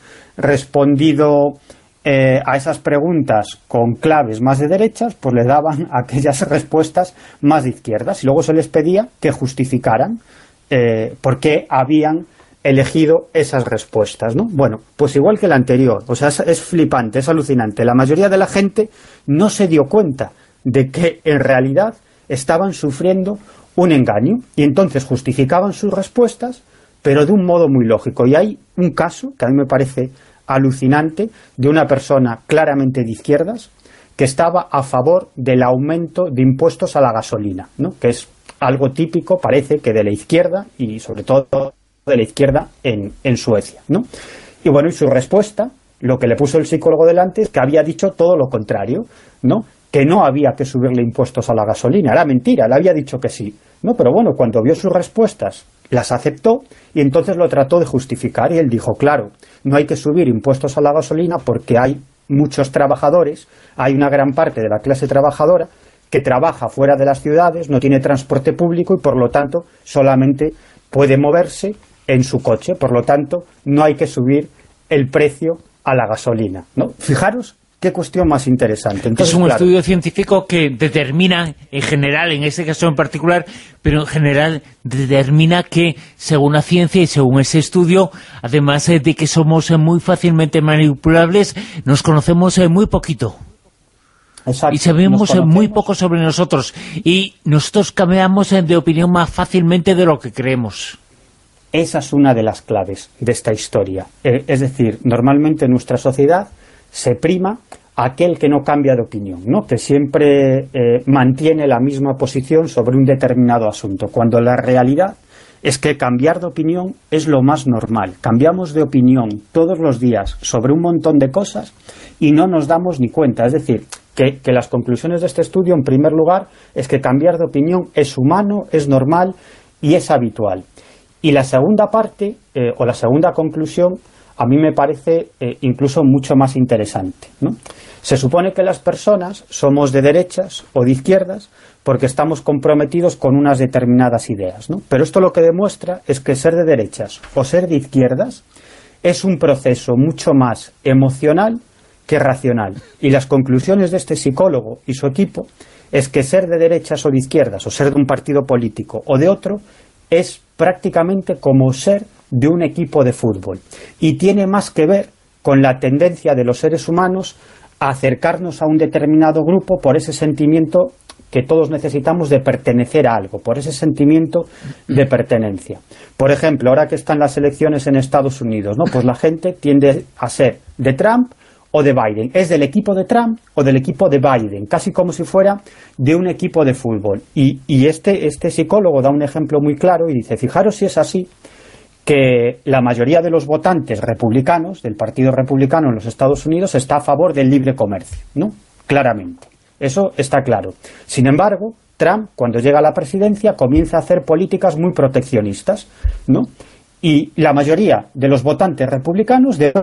respondido Eh, a esas preguntas con claves más de derechas, pues les daban aquellas respuestas más de izquierdas, y luego se les pedía que justificaran eh, por qué habían elegido esas respuestas, ¿no? Bueno, pues igual que la anterior, o sea, es, es flipante, es alucinante. La mayoría de la gente no se dio cuenta de que en realidad estaban sufriendo un engaño, y entonces justificaban sus respuestas, pero de un modo muy lógico. Y hay un caso que a mí me parece alucinante, de una persona claramente de izquierdas que estaba a favor del aumento de impuestos a la gasolina, ¿no? Que es algo típico, parece, que de la izquierda, y sobre todo de la izquierda en, en Suecia, ¿no? Y bueno, y su respuesta, lo que le puso el psicólogo delante, es que había dicho todo lo contrario, ¿no? Que no había que subirle impuestos a la gasolina, era mentira, le había dicho que sí, ¿no? Pero bueno, cuando vio sus respuestas, las aceptó, y entonces lo trató de justificar, y él dijo, claro, no hay que subir impuestos a la gasolina porque hay muchos trabajadores, hay una gran parte de la clase trabajadora que trabaja fuera de las ciudades, no tiene transporte público y por lo tanto solamente puede moverse en su coche, por lo tanto no hay que subir el precio a la gasolina, ¿no? Fijaros qué cuestión más interesante. Entonces, es un claro, estudio científico que determina, en general, en ese caso en particular, pero en general determina que, según la ciencia y según ese estudio, además de que somos muy fácilmente manipulables, nos conocemos muy poquito. exacto, Y sabemos nos conocemos. muy poco sobre nosotros. Y nosotros cambiamos de opinión más fácilmente de lo que creemos. Esa es una de las claves de esta historia. Eh, es decir, normalmente en nuestra sociedad se prima aquel que no cambia de opinión, ¿no? Que siempre eh, mantiene la misma posición sobre un determinado asunto, cuando la realidad es que cambiar de opinión es lo más normal. Cambiamos de opinión todos los días sobre un montón de cosas y no nos damos ni cuenta. Es decir, que, que las conclusiones de este estudio, en primer lugar, es que cambiar de opinión es humano, es normal y es habitual. Y la segunda parte, eh, o la segunda conclusión, a mí me parece eh, incluso mucho más interesante, ¿no? Se supone que las personas somos de derechas o de izquierdas porque estamos comprometidos con unas determinadas ideas, ¿no? Pero esto lo que demuestra es que ser de derechas o ser de izquierdas es un proceso mucho más emocional que racional. Y las conclusiones de este psicólogo y su equipo es que ser de derechas o de izquierdas, o ser de un partido político o de otro, es prácticamente como ser de un equipo de fútbol, y tiene más que ver con la tendencia de los seres humanos a acercarnos a un determinado grupo por ese sentimiento que todos necesitamos de pertenecer a algo, por ese sentimiento de pertenencia. Por ejemplo, ahora que están las elecciones en Estados Unidos, ¿no? Pues la gente tiende a ser de Trump o de Biden, es del equipo de Trump o del equipo de Biden, casi como si fuera de un equipo de fútbol. Y, y este, este psicólogo da un ejemplo muy claro y dice, fijaros si es así, que la mayoría de los votantes republicanos, del Partido Republicano en los Estados Unidos, está a favor del libre comercio, ¿no? Claramente. Eso está claro. Sin embargo, Trump, cuando llega a la presidencia, comienza a hacer políticas muy proteccionistas, ¿no? Y la mayoría de los votantes republicanos de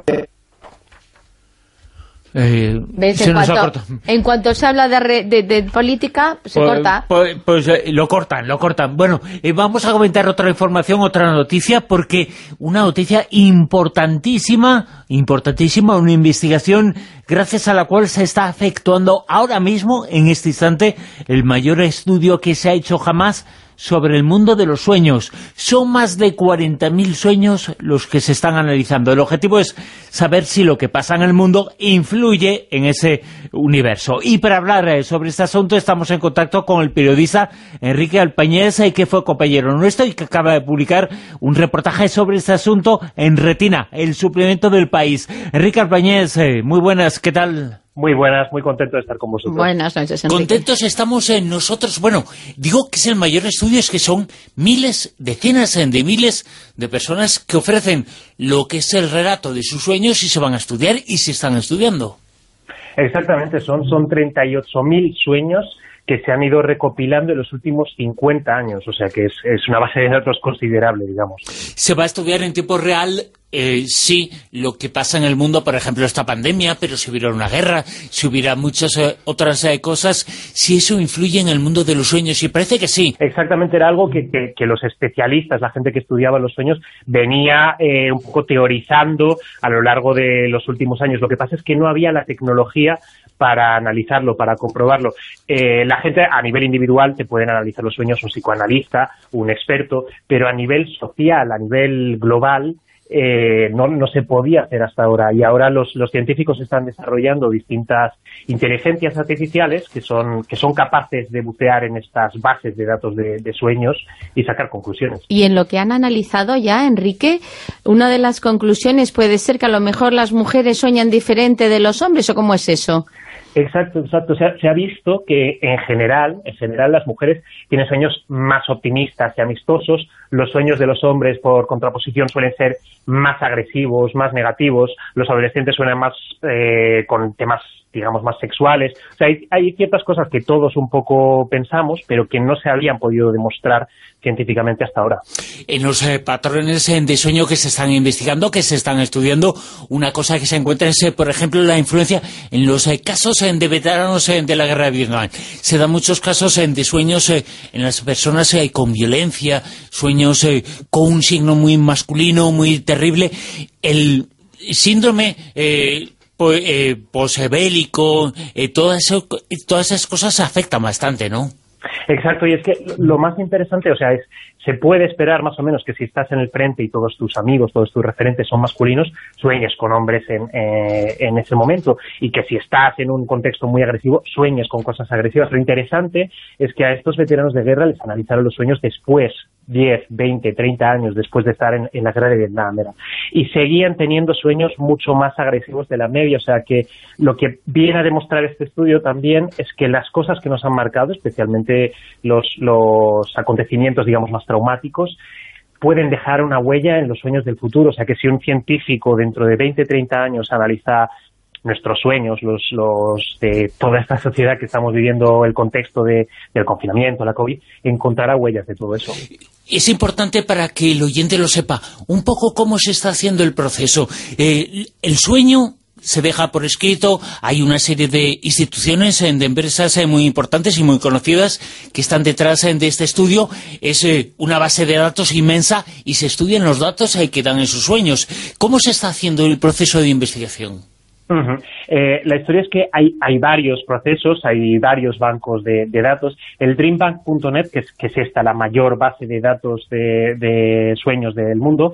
Eh, ¿Ves? En cuanto, en cuanto se habla de, re, de, de política, se pues, corta. Pues, pues eh, lo cortan, lo cortan. Bueno, eh, vamos a comentar otra información, otra noticia, porque una noticia importantísima, importantísima, una investigación gracias a la cual se está efectuando ahora mismo, en este instante, el mayor estudio que se ha hecho jamás sobre el mundo de los sueños. Son más de cuarenta mil sueños los que se están analizando. El objetivo es saber si lo que pasa en el mundo influye en ese universo. Y para hablar sobre este asunto estamos en contacto con el periodista Enrique Alpañés, que fue compañero nuestro y que acaba de publicar un reportaje sobre este asunto en Retina, el suplemento del País. Enrique Alpañés, muy buenas, ¿qué tal? Muy buenas, muy contento de estar con vosotros. Buenas noches, Enrique. Contentos estamos en nosotros. Bueno, digo que es el mayor estudio, es que son miles, decenas de miles de personas que ofrecen lo que es el relato de sus sueños y se van a estudiar y se están estudiando. Exactamente, son, son treinta y ocho mil sueños que se han ido recopilando en los últimos cincuenta años, o sea que es, es una base de datos considerable, digamos. Se va a estudiar en tiempo real, eh, sí, lo que pasa en el mundo, por ejemplo, esta pandemia, pero si hubiera una guerra, si hubiera muchas eh, otras eh, cosas, si eso influye en el mundo de los sueños, y parece que sí. Exactamente, era algo que, que, que los especialistas, la gente que estudiaba los sueños, venía eh, un poco teorizando a lo largo de los últimos años. Lo que pasa es que no había la tecnología para analizarlo, para comprobarlo. Eh, la gente a nivel individual te pueden analizar los sueños, un psicoanalista, un experto, pero a nivel social, a nivel global, eh, no, no se podía hacer hasta ahora. Y ahora los, los científicos están desarrollando distintas inteligencias artificiales que son, que son capaces de bucear en estas bases de datos de, de sueños y sacar conclusiones. Y en lo que han analizado ya, Enrique, una de las conclusiones puede ser que a lo mejor las mujeres sueñan diferente de los hombres, ¿o cómo es eso? Exacto, exacto. Se ha, se ha visto que en general, en general las mujeres tienen sueños más optimistas y amistosos. Los sueños de los hombres, por contraposición, suelen ser más agresivos, más negativos. Los adolescentes suenan más eh, con temas, digamos, más sexuales. O sea, hay, hay ciertas cosas que todos un poco pensamos, pero que no se habían podido demostrar científicamente hasta ahora. En los eh, patrones eh, de sueño que se están investigando, que se están estudiando, una cosa que se encuentra es, eh, por ejemplo, la influencia en los eh, casos eh, de veteranos eh, de la guerra de Vietnam. Se dan muchos casos eh, de sueños eh, en las personas eh, con violencia, sueños eh, con un signo muy masculino, muy terrible. El síndrome Eh, Pues, eh, posbélico, eh, todas, eso, todas esas cosas afectan bastante, ¿no? Exacto, y es que lo más interesante, o sea, es se puede esperar más o menos que si estás en el frente y todos tus amigos, todos tus referentes son masculinos, sueñes con hombres en, eh, en ese momento, y que si estás en un contexto muy agresivo, sueñes con cosas agresivas. Lo interesante es que a estos veteranos de guerra les analizaron los sueños después, diez, veinte, treinta años después de estar en, en la guerra de Vietnam, ¿verdad? Y seguían teniendo sueños mucho más agresivos de la media, o sea que lo que viene a demostrar este estudio también es que las cosas que nos han marcado, especialmente los, los acontecimientos, digamos, más traumáticos, pueden dejar una huella en los sueños del futuro. O sea que si un científico dentro de veinte, treinta años analiza nuestros sueños, los, los de toda esta sociedad que estamos viviendo, el contexto de, del confinamiento, la COVID, encontrará huellas de todo eso. Es importante para que el oyente lo sepa, un poco cómo se está haciendo el proceso. Eh, el sueño se deja por escrito, hay una serie de instituciones, de empresas muy importantes y muy conocidas que están detrás de este estudio. Es una base de datos inmensa y se estudian los datos que dan en sus sueños. ¿Cómo se está haciendo el proceso de investigación? Uh-huh. Eh, la historia es que hay, hay varios procesos, hay varios bancos de, de datos. El dream bank punto net, que es, que es esta la mayor base de datos de, de sueños del mundo,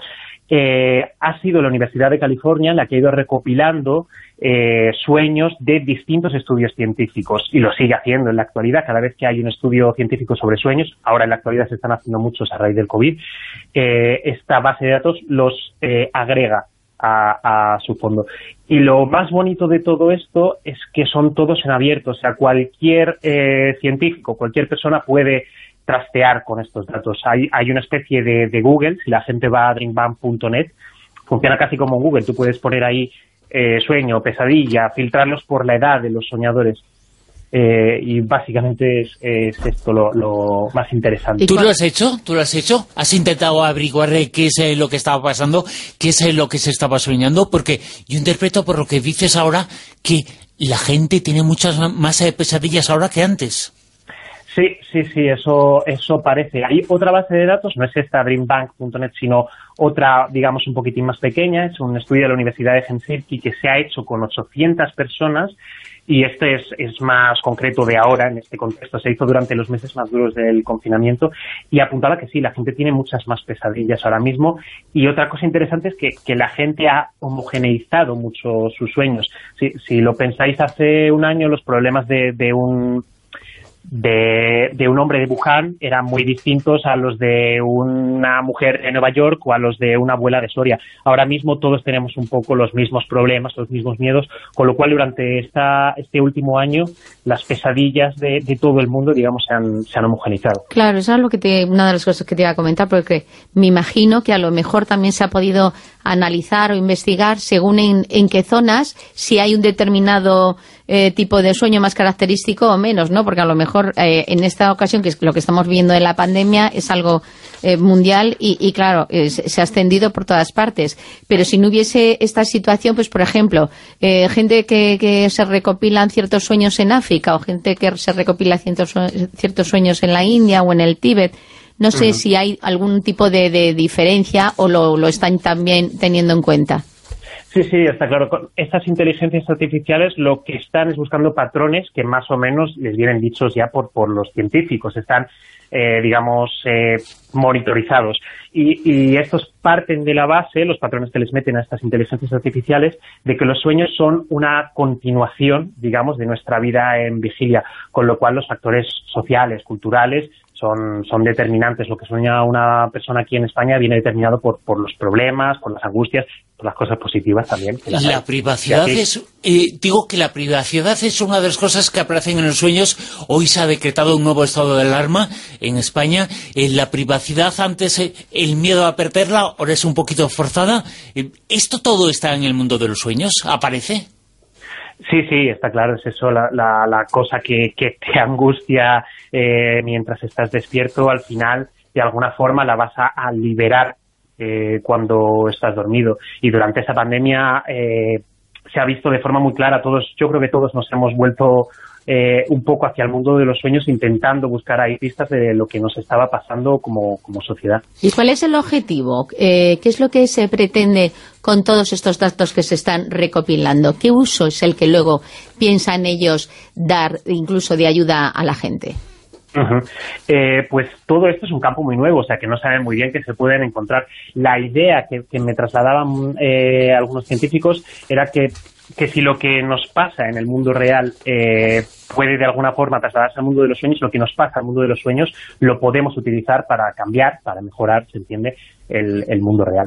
eh, ha sido la Universidad de California la que ha ido recopilando eh, sueños de distintos estudios científicos, y lo sigue haciendo en la actualidad. Cada vez que hay un estudio científico sobre sueños, ahora en la actualidad se están haciendo muchos a raíz del COVID, eh, esta base de datos los eh, agrega a, a su fondo. Y lo más bonito de todo esto es que son todos en abierto, o sea, cualquier eh, científico, cualquier persona puede trastear con estos datos. Hay, hay una especie de, de Google, si la gente va a dreambank punto net, funciona casi como Google, tú puedes poner ahí eh, sueño, pesadilla, filtrarlos por la edad de los soñadores. Eh, y básicamente es, es esto lo, lo más interesante. ¿Tú lo has hecho? ¿Tú lo has hecho? ¿Has intentado averiguar qué es eh, lo que estaba pasando? ¿Qué es eh, lo que se estaba soñando? Porque yo interpreto por lo que dices ahora que la gente tiene muchas más eh, pesadillas ahora que antes. Sí, sí, sí, eso eso parece. Hay otra base de datos, no es esta dreambank punto net, sino otra, digamos, un poquitín más pequeña. Es un estudio de la Universidad de Helsinki que se ha hecho con ochocientas personas. Y este es, es más concreto de ahora, en este contexto. Se hizo durante los meses más duros del confinamiento y apuntaba que sí, la gente tiene muchas más pesadillas ahora mismo. Y otra cosa interesante es que, que la gente ha homogeneizado mucho sus sueños. Si, si lo pensáis, hace un año los problemas de, de un... De, de un hombre de Wuhan eran muy distintos a los de una mujer de Nueva York o a los de una abuela de Soria. Ahora mismo todos tenemos un poco los mismos problemas, los mismos miedos, con lo cual durante esta, este último año las pesadillas de, de todo el mundo, digamos, se han, se han homogeneizado. Claro, eso es lo que te, una de las cosas que te iba a comentar, porque me imagino que a lo mejor también se ha podido analizar o investigar según en, en qué zonas, si hay un determinado eh, tipo de sueño más característico o menos, ¿no? Porque a lo mejor eh, en esta ocasión, que es lo que estamos viendo de la pandemia, es algo eh, mundial y, y claro, es, se ha extendido por todas partes. Pero si no hubiese esta situación, pues por ejemplo, eh, gente que, que se recopilan ciertos sueños en África o gente que se recopila ciertos, ciertos sueños en la India o en el Tíbet, no sé uh-huh. si hay algún tipo de, de diferencia o lo, lo están también teniendo en cuenta. Sí, sí, está claro. Con estas inteligencias artificiales lo que están es buscando patrones que más o menos les vienen dichos ya por, por los científicos. Están, eh, digamos, eh, monitorizados. Y, y estos parten de la base, los patrones que les meten a estas inteligencias artificiales, de que los sueños son una continuación, digamos, de nuestra vida en vigilia, con lo cual los factores sociales, culturales, son, son determinantes. Lo que sueña una persona aquí en España viene determinado por, por los problemas, por las angustias, por las cosas positivas también. La, la privacidad es... Eh, digo que la privacidad es una de las cosas que aparecen en los sueños. Hoy se ha decretado un nuevo estado de alarma en España. Eh, la privacidad, antes eh, el miedo a perderla, ahora es un poquito forzada. Eh, ¿Esto todo está en el mundo de los sueños? ¿Aparece? Sí, sí, está claro, es eso, la, la, la cosa que, que te angustia eh, mientras estás despierto, al final, de alguna forma, la vas a, a liberar eh, cuando estás dormido. Y durante esa pandemia eh, se ha visto de forma muy clara, todos, yo creo que todos nos hemos vuelto eh, un poco hacia el mundo de los sueños, intentando buscar ahí pistas de lo que nos estaba pasando como, como sociedad. ¿Y cuál es el objetivo? Eh, ¿Qué es lo que se pretende con todos estos datos que se están recopilando? ¿Qué uso es el que luego piensan ellos dar, incluso de ayuda a la gente? Uh-huh. eh, pues todo esto es un campo muy nuevo, o sea que no saben muy bien qué se pueden encontrar. La idea que, que me trasladaban eh, algunos científicos era que, que si lo que nos pasa en el mundo real eh, puede de alguna forma trasladarse al mundo de los sueños, lo que nos pasa al mundo de los sueños lo podemos utilizar para cambiar, para mejorar, se entiende, el, el mundo real.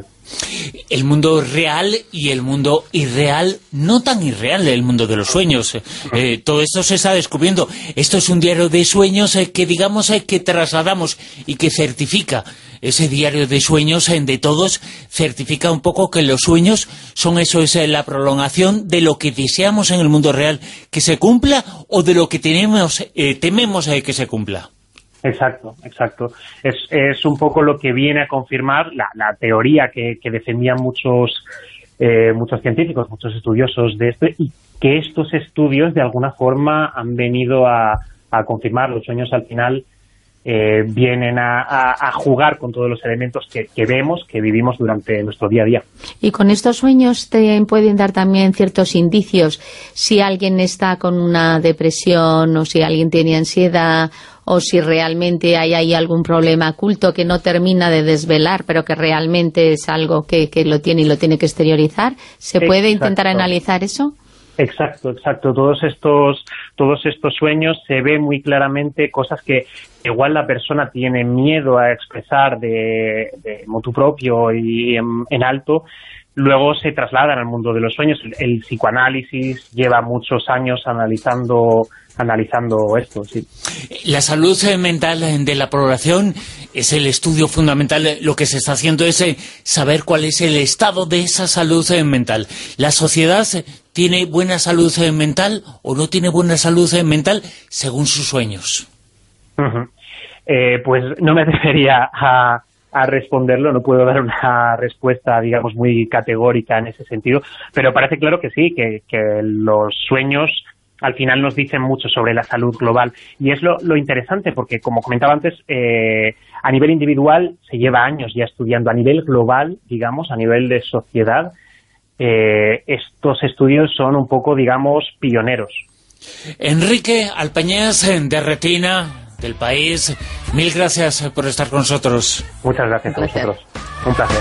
El mundo real y el mundo irreal, no tan irreal el mundo de los sueños. Eh, todo esto se está descubriendo. Esto es un diario de sueños eh, que digamos eh, que trasladamos y que certifica. Ese diario de sueños eh, de todos certifica un poco que los sueños son eso, es eh, la prolongación de lo que deseamos en el mundo real que se cumpla o de lo que tenemos, eh, tememos eh, que se cumpla. Exacto, exacto. Es, es un poco lo que viene a confirmar la, la teoría que, que defendían muchos eh, muchos científicos, muchos estudiosos de esto, y que estos estudios de alguna forma han venido a, a confirmar. Los sueños al final eh, vienen a, a, a jugar con todos los elementos que, que vemos, que vivimos durante nuestro día a día. Y con estos sueños te pueden dar también ciertos indicios si alguien está con una depresión o si alguien tiene ansiedad o si realmente hay ahí algún problema oculto que no termina de desvelar, pero que realmente es algo que, que lo tiene y lo tiene que exteriorizar. ¿Se puede Exacto. intentar analizar eso? Exacto, exacto. Todos estos, todos estos sueños se ve muy claramente cosas que igual la persona tiene miedo a expresar de, de motu propio y en, en alto, luego se trasladan al mundo de los sueños. El, el psicoanálisis lleva muchos años analizando analizando esto, sí. La salud mental de la población es el estudio fundamental. Lo que se está haciendo es saber cuál es el estado de esa salud mental. ¿La sociedad tiene buena salud mental o no tiene buena salud mental según sus sueños? Uh-huh. eh, pues no me atrevería a, a responderlo, no puedo dar una respuesta, digamos, muy categórica en ese sentido, pero parece claro que sí, que, que los sueños al final nos dicen mucho sobre la salud global, y es lo, lo interesante, porque como comentaba antes, eh, a nivel individual se lleva años ya estudiando, a nivel global, digamos, a nivel de sociedad, eh, estos estudios son un poco, digamos, pioneros. Enrique Alpañés, de Retina, del País, mil gracias por estar con nosotros. Muchas gracias a vosotros. Un placer.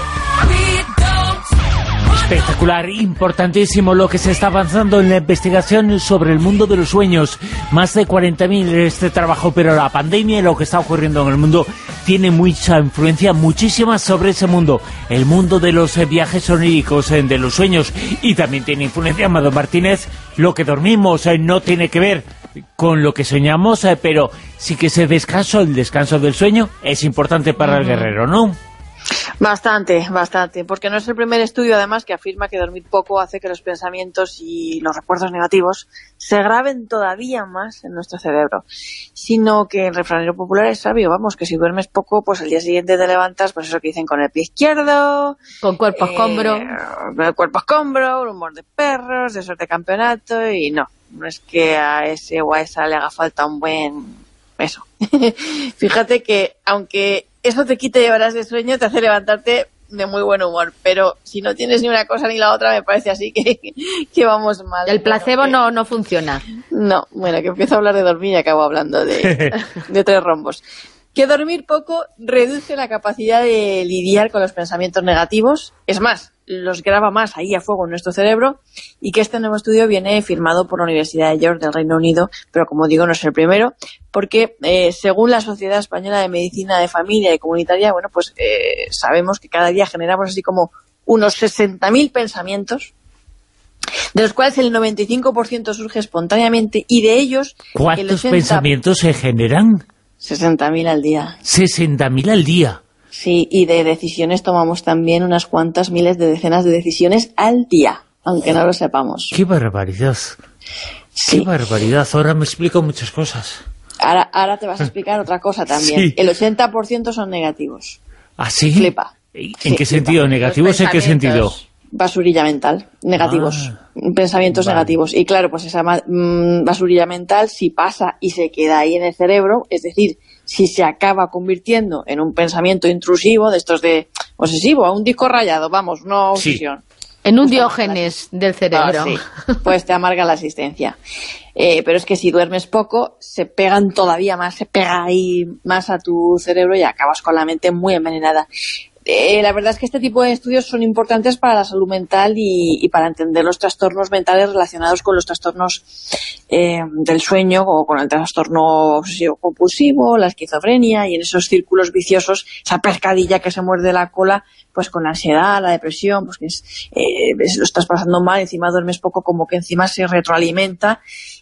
Espectacular, importantísimo lo que se está avanzando en la investigación sobre el mundo de los sueños. Más de cuarenta mil en este trabajo, pero la pandemia y lo que está ocurriendo en el mundo tiene mucha influencia, muchísima sobre ese mundo. El mundo de los viajes oníricos, de los sueños, y también tiene influencia, Amado Martínez, lo que dormimos no tiene que ver con lo que soñamos, pero sí que ese descanso, el descanso del sueño, es importante para el guerrero, ¿no? Bastante, bastante, porque no es el primer estudio además que afirma que dormir poco hace que los pensamientos y los recuerdos negativos se graben todavía más en nuestro cerebro, sino que el refranero popular es sabio, vamos, que si duermes poco, pues al día siguiente te levantas, pues eso que dicen, con el pie izquierdo, con cuerpo escombro, eh, con el cuerpo escombro, un humor de perros, de suerte de campeonato, y no, no es que a ese o a esa le haga falta un buen... eso. Fíjate que aunque eso te quite horas de sueño, te hace levantarte de muy buen humor, pero si no tienes ni una cosa ni la otra, me parece así que, que vamos mal. El placebo bueno, que... no, no funciona. No, bueno, que empiezo a hablar de dormir y acabo hablando de, de tres rombos. Que dormir poco reduce la capacidad de lidiar con los pensamientos negativos, es más, los graba más ahí a fuego en nuestro cerebro, y que este nuevo estudio viene firmado por la Universidad de York del Reino Unido, pero como digo, no es el primero, porque eh, según la Sociedad Española de Medicina de Familia y Comunitaria, bueno, pues eh, sabemos que cada día generamos así como unos sesenta mil pensamientos, de los cuales el noventa y cinco por ciento surge espontáneamente, y de ellos... ¿Cuántos el ochenta... pensamientos se generan? sesenta mil al día. ¿sesenta mil al día? Sí, y de decisiones tomamos también unas cuantas miles de decenas de decisiones al día, aunque no lo sepamos. ¡Qué barbaridad! Sí. ¡Qué barbaridad! Ahora me explico muchas cosas. Ahora, ahora te vas a explicar otra cosa también. Sí. El ochenta por ciento son negativos. ¿Ah, sí? Flipa. ¿En sí, qué sentido? Flipa. ¿Negativos en qué sentido? Basurilla mental, negativos, ah, pensamientos vale. negativos. Y claro, pues esa mmm, basurilla mental, si pasa y se queda ahí en el cerebro, es decir, si se acaba convirtiendo en un pensamiento intrusivo, de estos de obsesivo, a un disco rayado, vamos, una obsesión. Sí. En un diógenes del cerebro. Ah, sí. Pues te amarga la existencia. Eh, pero es que si duermes poco, se pegan todavía más, se pega ahí más a tu cerebro y acabas con la mente muy envenenada. Eh, la verdad es que este tipo de estudios son importantes para la salud mental y, y para entender los trastornos mentales relacionados con los trastornos eh, del sueño, o con el trastorno obsesivo-compulsivo, la esquizofrenia, y en esos círculos viciosos, esa pescadilla que se muerde la cola, pues con la ansiedad, la depresión, pues que es, eh, lo estás pasando mal, encima duermes poco, como que encima se retroalimenta,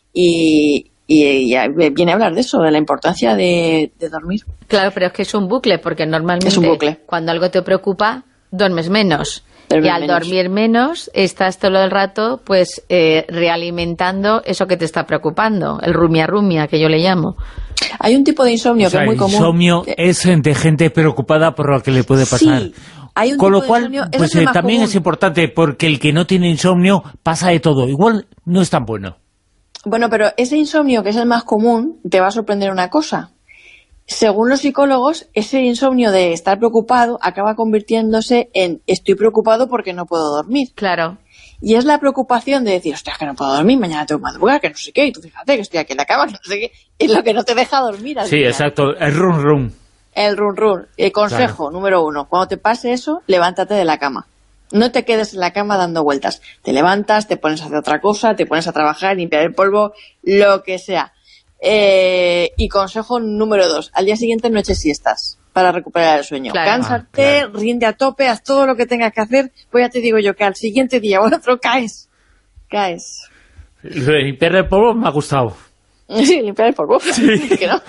y... Y, y viene a hablar de eso, de la importancia de, de dormir. Claro, pero es que es un bucle, porque normalmente es un bucle. Cuando algo te preocupa, duermes menos. Duermes y al menos. dormir menos, estás todo el rato pues eh, realimentando eso que te está preocupando, el rumia rumia, que yo le llamo. Hay un tipo de insomnio, o sea, que es muy común. El insomnio es de gente preocupada por lo que le puede pasar. Sí. Hay un Con tipo lo cual, de insomnio, pues es eh, también común. Es importante, porque el que no tiene insomnio pasa de todo. Igual no es tan bueno. Bueno, pero ese insomnio, que es el más común, te va a sorprender una cosa. Según los psicólogos, ese insomnio de estar preocupado acaba convirtiéndose en estoy preocupado porque no puedo dormir. Claro. Y es la preocupación de decir, hostia, que no puedo dormir, mañana tengo que madrugar, que no sé qué, y tú fíjate que estoy aquí en la cama, que no sé qué, es lo que no te deja dormir. Al sí, final. Exacto, el run run. El run run. El consejo claro. número uno, cuando te pase eso, levántate de la cama. No te quedes en la cama dando vueltas. Te levantas, te pones a hacer otra cosa, te pones a trabajar, limpiar el polvo, lo que sea. Eh, y consejo número dos, al día siguiente no eches siestas. para recuperar el sueño. Claro. Cánsate, Ah, claro. rinde a tope, haz todo lo que tengas que hacer, pues ya te digo yo que al siguiente día o al otro caes, caes. Lo de limpiar el polvo me ha gustado. Sí, limpiar el polvo. ¿Que no?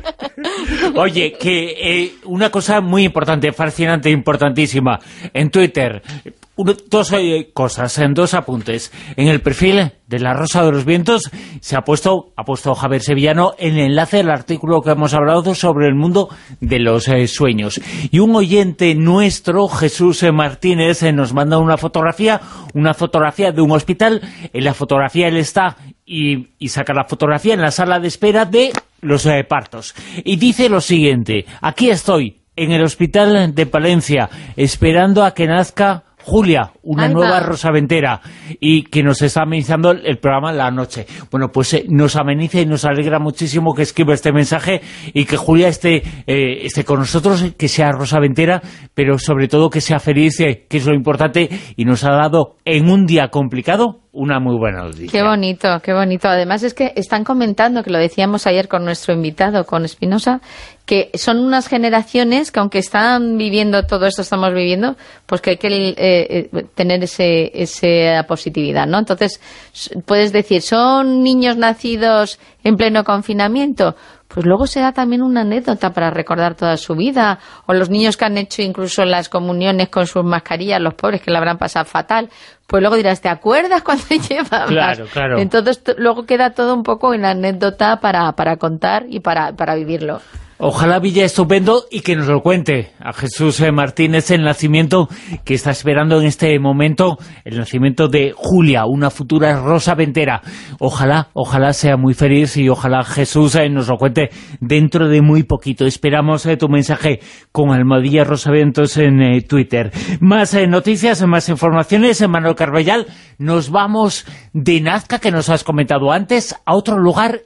Oye, que eh, una cosa muy importante, fascinante, importantísima, en Twitter, uno, dos eh, cosas, en dos apuntes. En el perfil de La Rosa de los Vientos se ha puesto, ha puesto Javier Sevillano el enlace al artículo que hemos hablado sobre el mundo de los eh, sueños. Y un oyente nuestro, Jesús eh, Martínez, eh, nos manda una fotografía, una fotografía de un hospital. En la fotografía él está y, y saca la fotografía en la sala de espera de los eh, partos. Y dice lo siguiente: aquí estoy, en el hospital de Palencia, esperando a que nazca Julia, una Ahí nueva va. Rosaventera, y que nos está amenizando el programa La Noche. Bueno, pues eh, nos ameniza y nos alegra muchísimo que escriba este mensaje y que Julia esté, eh, esté con nosotros, que sea Rosaventera, pero sobre todo que sea feliz, eh, que es lo importante, y nos ha dado en un día complicado una muy buena noticia. Qué bonito, qué bonito. Además es que están comentando, que lo decíamos ayer con nuestro invitado, con Espinosa, que son unas generaciones que aunque están viviendo todo esto, estamos viviendo, pues que hay que eh, eh, tener ese, esa positividad, ¿no? Entonces, puedes decir, ¿son niños nacidos en pleno confinamiento? Pues luego será también una anécdota para recordar toda su vida. O los niños que han hecho incluso las comuniones con sus mascarillas, los pobres que la habrán pasado fatal, pues luego dirás, ¿te acuerdas cuando llevabas? Claro, claro. Entonces luego queda todo un poco en anécdota para, para contar y para, para vivirlo. Ojalá Villa estupendo y que nos lo cuente a Jesús eh, Martínez, el nacimiento que está esperando en este momento, el nacimiento de Julia, una futura Rosaventera. Ojalá, ojalá sea muy feliz y ojalá Jesús eh, nos lo cuente dentro de muy poquito. Esperamos eh, tu mensaje con Almohadilla Rosaventos en eh, Twitter. Más eh, noticias, más informaciones. Manuel Carballal, nos vamos de Nazca, que nos has comentado antes, a otro lugar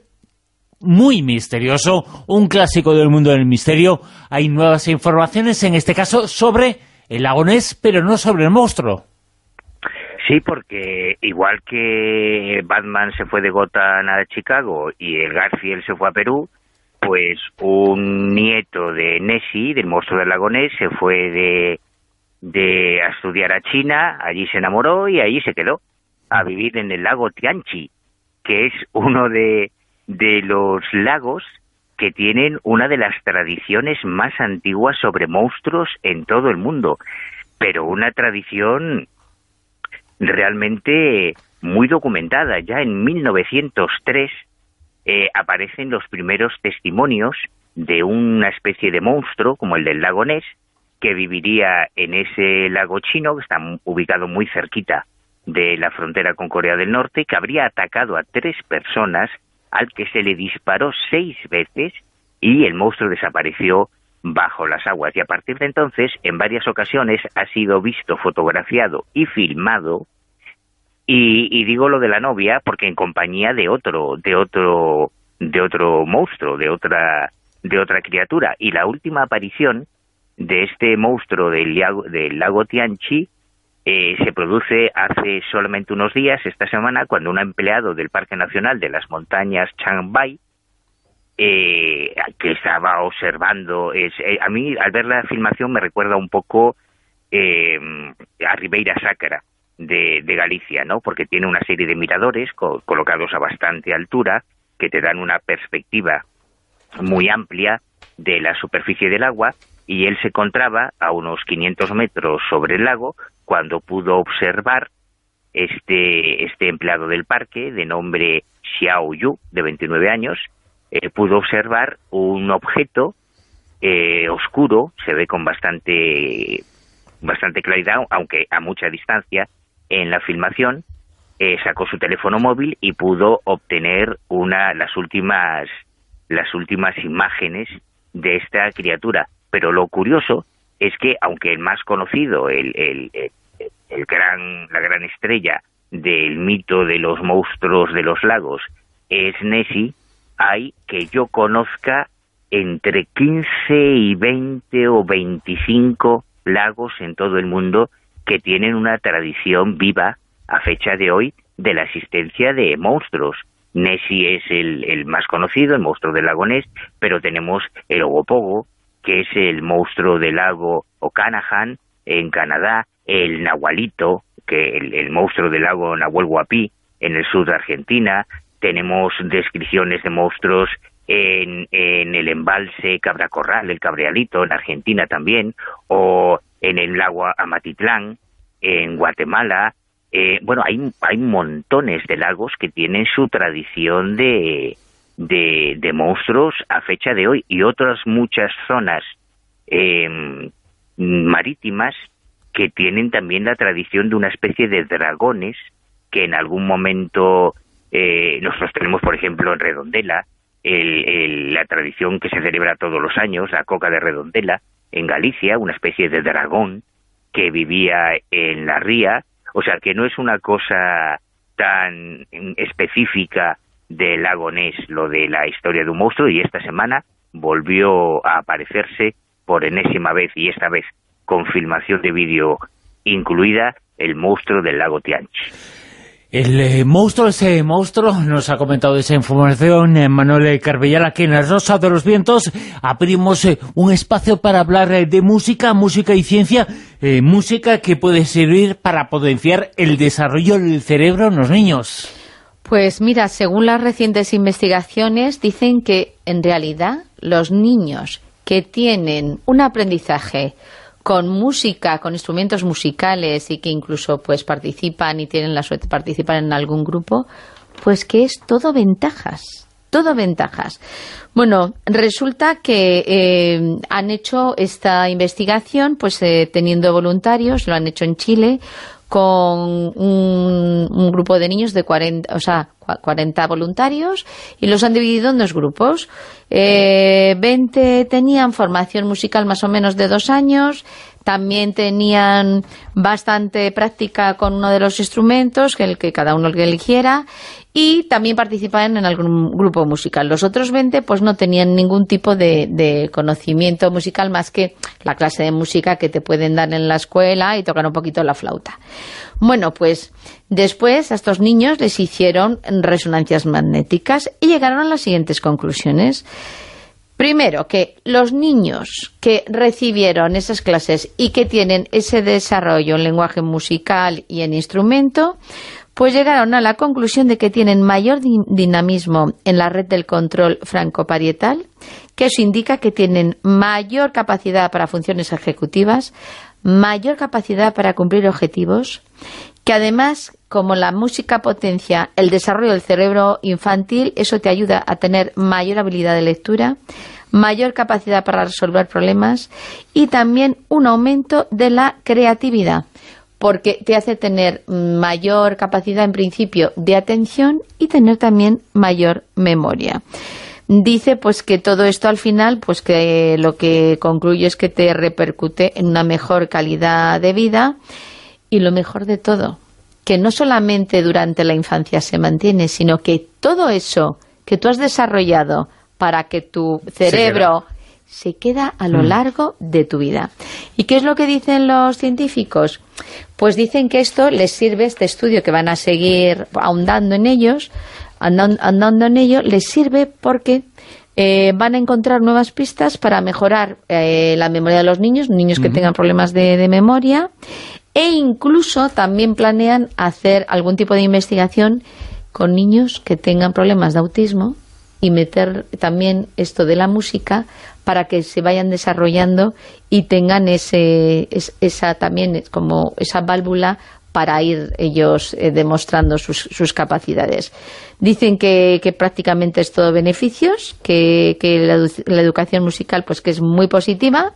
muy misterioso, un clásico del mundo del misterio. Hay nuevas informaciones, en este caso sobre el lago Ness, pero no sobre el monstruo. Sí, porque igual que Batman se fue de Gotham a Chicago y el Garfield se fue a Perú, pues un nieto de Nessie, del monstruo del lago Ness, se fue de, de a estudiar a China, allí se enamoró y allí se quedó, a vivir en el lago Tianchi, que es uno de... de los lagos que tienen una de las tradiciones más antiguas sobre monstruos en todo el mundo, pero una tradición realmente muy documentada. Ya en mil novecientos tres eh, aparecen los primeros testimonios de una especie de monstruo, como el del lago Ness, que viviría en ese lago chino, que está ubicado muy cerquita de la frontera con Corea del Norte, que habría atacado a tres personas, al que se le disparó seis veces y el monstruo desapareció bajo las aguas. Y a partir de entonces, en varias ocasiones, ha sido visto, fotografiado y filmado, y, y digo lo de la novia porque en compañía de otro, de otro, de otro monstruo, de otra, de otra criatura. Y la última aparición de este monstruo del lago, del lago Tianchi Eh, se produce hace solamente unos días, esta semana, cuando un empleado del Parque Nacional de las Montañas Changbai, eh, que estaba observando, es, eh, a mí al ver la filmación me recuerda un poco eh, a Ribeira Sacra de, de Galicia, ¿no? Porque tiene una serie de miradores co colocados a bastante altura que te dan una perspectiva muy amplia de la superficie del agua, y él se encontraba a unos quinientos metros sobre el lago cuando pudo observar este, este empleado del parque, de nombre Xiao Yu, de veintinueve años, eh, pudo observar un objeto eh, oscuro, se ve con bastante, bastante claridad, aunque a mucha distancia en la filmación, eh, sacó su teléfono móvil y pudo obtener una, las últimas, las últimas imágenes de esta criatura. Pero lo curioso es que, aunque el más conocido, el, el, el, el gran, la gran estrella del mito de los monstruos de los lagos es Nessie, hay, que yo conozca, entre quince y veinte o veinticinco lagos en todo el mundo que tienen una tradición viva a fecha de hoy de la existencia de monstruos. Nessie es el, el más conocido, el monstruo del lago Ness, pero tenemos el Ogopogo, que es el monstruo del lago Okanagan en Canadá, el Nahualito, que el, el monstruo del lago Nahuel Huapi en el sur de Argentina. Tenemos descripciones de monstruos en, en el embalse Cabra Corral, el Cabrealito, en Argentina también, o en el lago Amatitlán, en Guatemala. Eh, bueno, hay, hay montones de lagos que tienen su tradición de, de, de monstruos a fecha de hoy, y otras muchas zonas eh, marítimas que tienen también la tradición de una especie de dragones que en algún momento eh, nosotros tenemos, por ejemplo, en Redondela, el, el, la tradición que se celebra todos los años, la coca de Redondela, en Galicia, una especie de dragón que vivía en la ría. O sea, que no es una cosa tan específica del lago Ness, lo de la historia de un monstruo, y esta semana volvió a aparecerse por enésima vez, y esta vez con filmación de vídeo incluida, el monstruo del lago Tianchi. El eh, monstruo, ese monstruo, nos ha comentado esa información eh, Manuel Carbellal. Aquí en La Rosa de los Vientos abrimos eh, un espacio para hablar eh, de música, música y ciencia, eh, música que puede servir para potenciar el desarrollo del cerebro en los niños. Pues mira, según las recientes investigaciones, dicen que en realidad los niños que tienen un aprendizaje con música, con instrumentos musicales, y que incluso pues participan y tienen la suerte de participar en algún grupo, pues que es todo ventajas, todo ventajas. Bueno, resulta que eh, han hecho esta investigación pues eh, teniendo voluntarios, lo han hecho en Chile, con un, un grupo de niños de cuarenta, o sea, cuarenta voluntarios, y los han dividido en dos grupos. Eh, veinte tenían formación musical más o menos de dos años, también tenían bastante práctica con uno de los instrumentos, que el que cada uno el que eligiera, y también participaban en algún grupo musical. Los otros veinte pues no tenían ningún tipo de, de conocimiento musical más que la clase de música que te pueden dar en la escuela y tocar un poquito la flauta. Bueno, pues después a estos niños les hicieron resonancias magnéticas y llegaron a las siguientes conclusiones. Primero, que los niños que recibieron esas clases y que tienen ese desarrollo en lenguaje musical y en instrumento, pues llegaron a la conclusión de que tienen mayor dinamismo en la red del control francoparietal, que eso indica que tienen mayor capacidad para funciones ejecutivas, mayor capacidad para cumplir objetivos, que además, como la música potencia el desarrollo del cerebro infantil, eso te ayuda a tener mayor habilidad de lectura, mayor capacidad para resolver problemas y también un aumento de la creatividad, porque te hace tener mayor capacidad en principio de atención y tener también mayor memoria. Dice pues que todo esto al final, pues que lo que concluye es que te repercute en una mejor calidad de vida, y lo mejor de todo, que no solamente durante la infancia se mantiene, sino que todo eso que tú has desarrollado para que tu cerebro se queda a lo largo de tu vida. ¿Y qué es lo que dicen los científicos? Pues dicen que esto les sirve, este estudio que van a seguir ahondando en ellos, andando en ello, les sirve porque eh, van a encontrar nuevas pistas para mejorar eh, la memoria de los niños, niños que uh-huh. tengan problemas de, de memoria, e incluso también planean hacer algún tipo de investigación con niños que tengan problemas de autismo y meter también esto de la música para que se vayan desarrollando y tengan ese es, esa también como esa válvula para ir ellos eh, demostrando sus, sus capacidades. Dicen que, que prácticamente es todo beneficios, que, que la, la educación musical pues que es muy positiva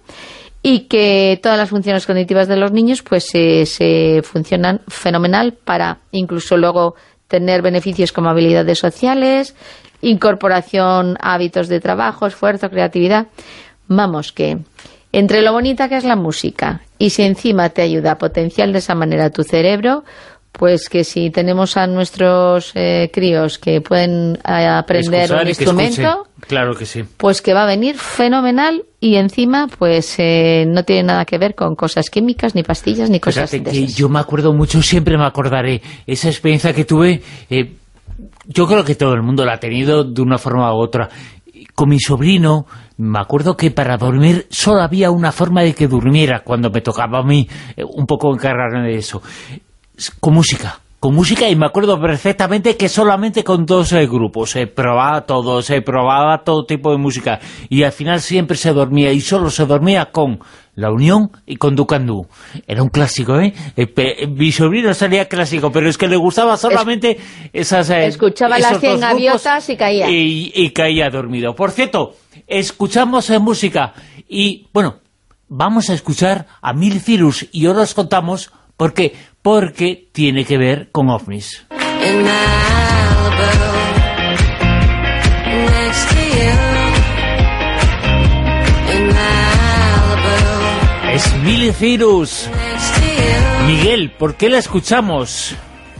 y que todas las funciones cognitivas de los niños pues se, se funcionan fenomenal para incluso luego tener beneficios como habilidades sociales, incorporación a hábitos de trabajo, esfuerzo, creatividad. Vamos, que entre lo bonita que es la música y si encima te ayuda a potenciar de esa manera tu cerebro, pues que si tenemos a nuestros eh, críos que pueden eh, aprender escuchar un instrumento, claro que sí, pues que va a venir fenomenal y encima pues eh, no tiene nada que ver con cosas químicas, ni pastillas, ni cosas de esas. Yo me acuerdo mucho, siempre me acordaré, esa experiencia que tuve, eh, yo creo que todo el mundo la ha tenido de una forma u otra. Con mi sobrino me acuerdo que para dormir solo había una forma de que durmiera cuando me tocaba a mí eh, un poco encargarme de eso, con música. Con música, y me acuerdo perfectamente que solamente con dos eh, grupos, eh, probaba todo, se eh, probaba todo tipo de música, y al final siempre se dormía, y solo se dormía con La Unión y con Ducandú. Era un clásico, ¿eh? eh pe, mi sobrino salía clásico, pero es que le gustaba solamente es, esas... Eh, escuchaba las cien gaviotas y caía. Y, y caía dormido. Por cierto, escuchamos eh, música, y bueno, vamos a escuchar a Miley Cyrus, y ahora os contamos por qué. Porque tiene que ver con ovnis. Es Miley Cyrus. Miguel, ¿por qué la escuchamos?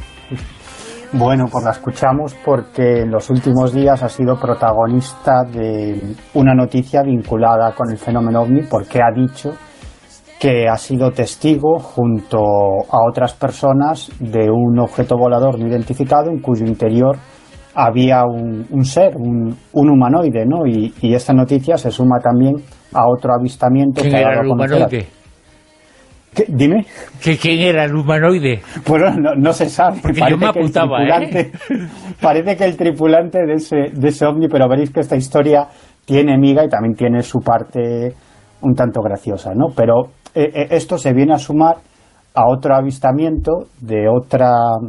Bueno, pues la escuchamos porque en los últimos días ha sido protagonista de una noticia vinculada con el fenómeno ovni, porque ha dicho que ha sido testigo junto a otras personas de un objeto volador no identificado en cuyo interior había un, un ser, un, un humanoide, ¿no? Y, y esta noticia se suma también a otro avistamiento. ¿Quién que era el humanoide? ¿Qué? Dime. ¿Que ¿Quién era el humanoide? Bueno, no, no se sabe. Porque parece yo me apuntaba, que el ¿eh? Parece que el tripulante de ese, de ese ovni, pero veréis que esta historia tiene miga y también tiene su parte un tanto graciosa, ¿no? Pero eh, esto se viene a sumar a otro avistamiento de otra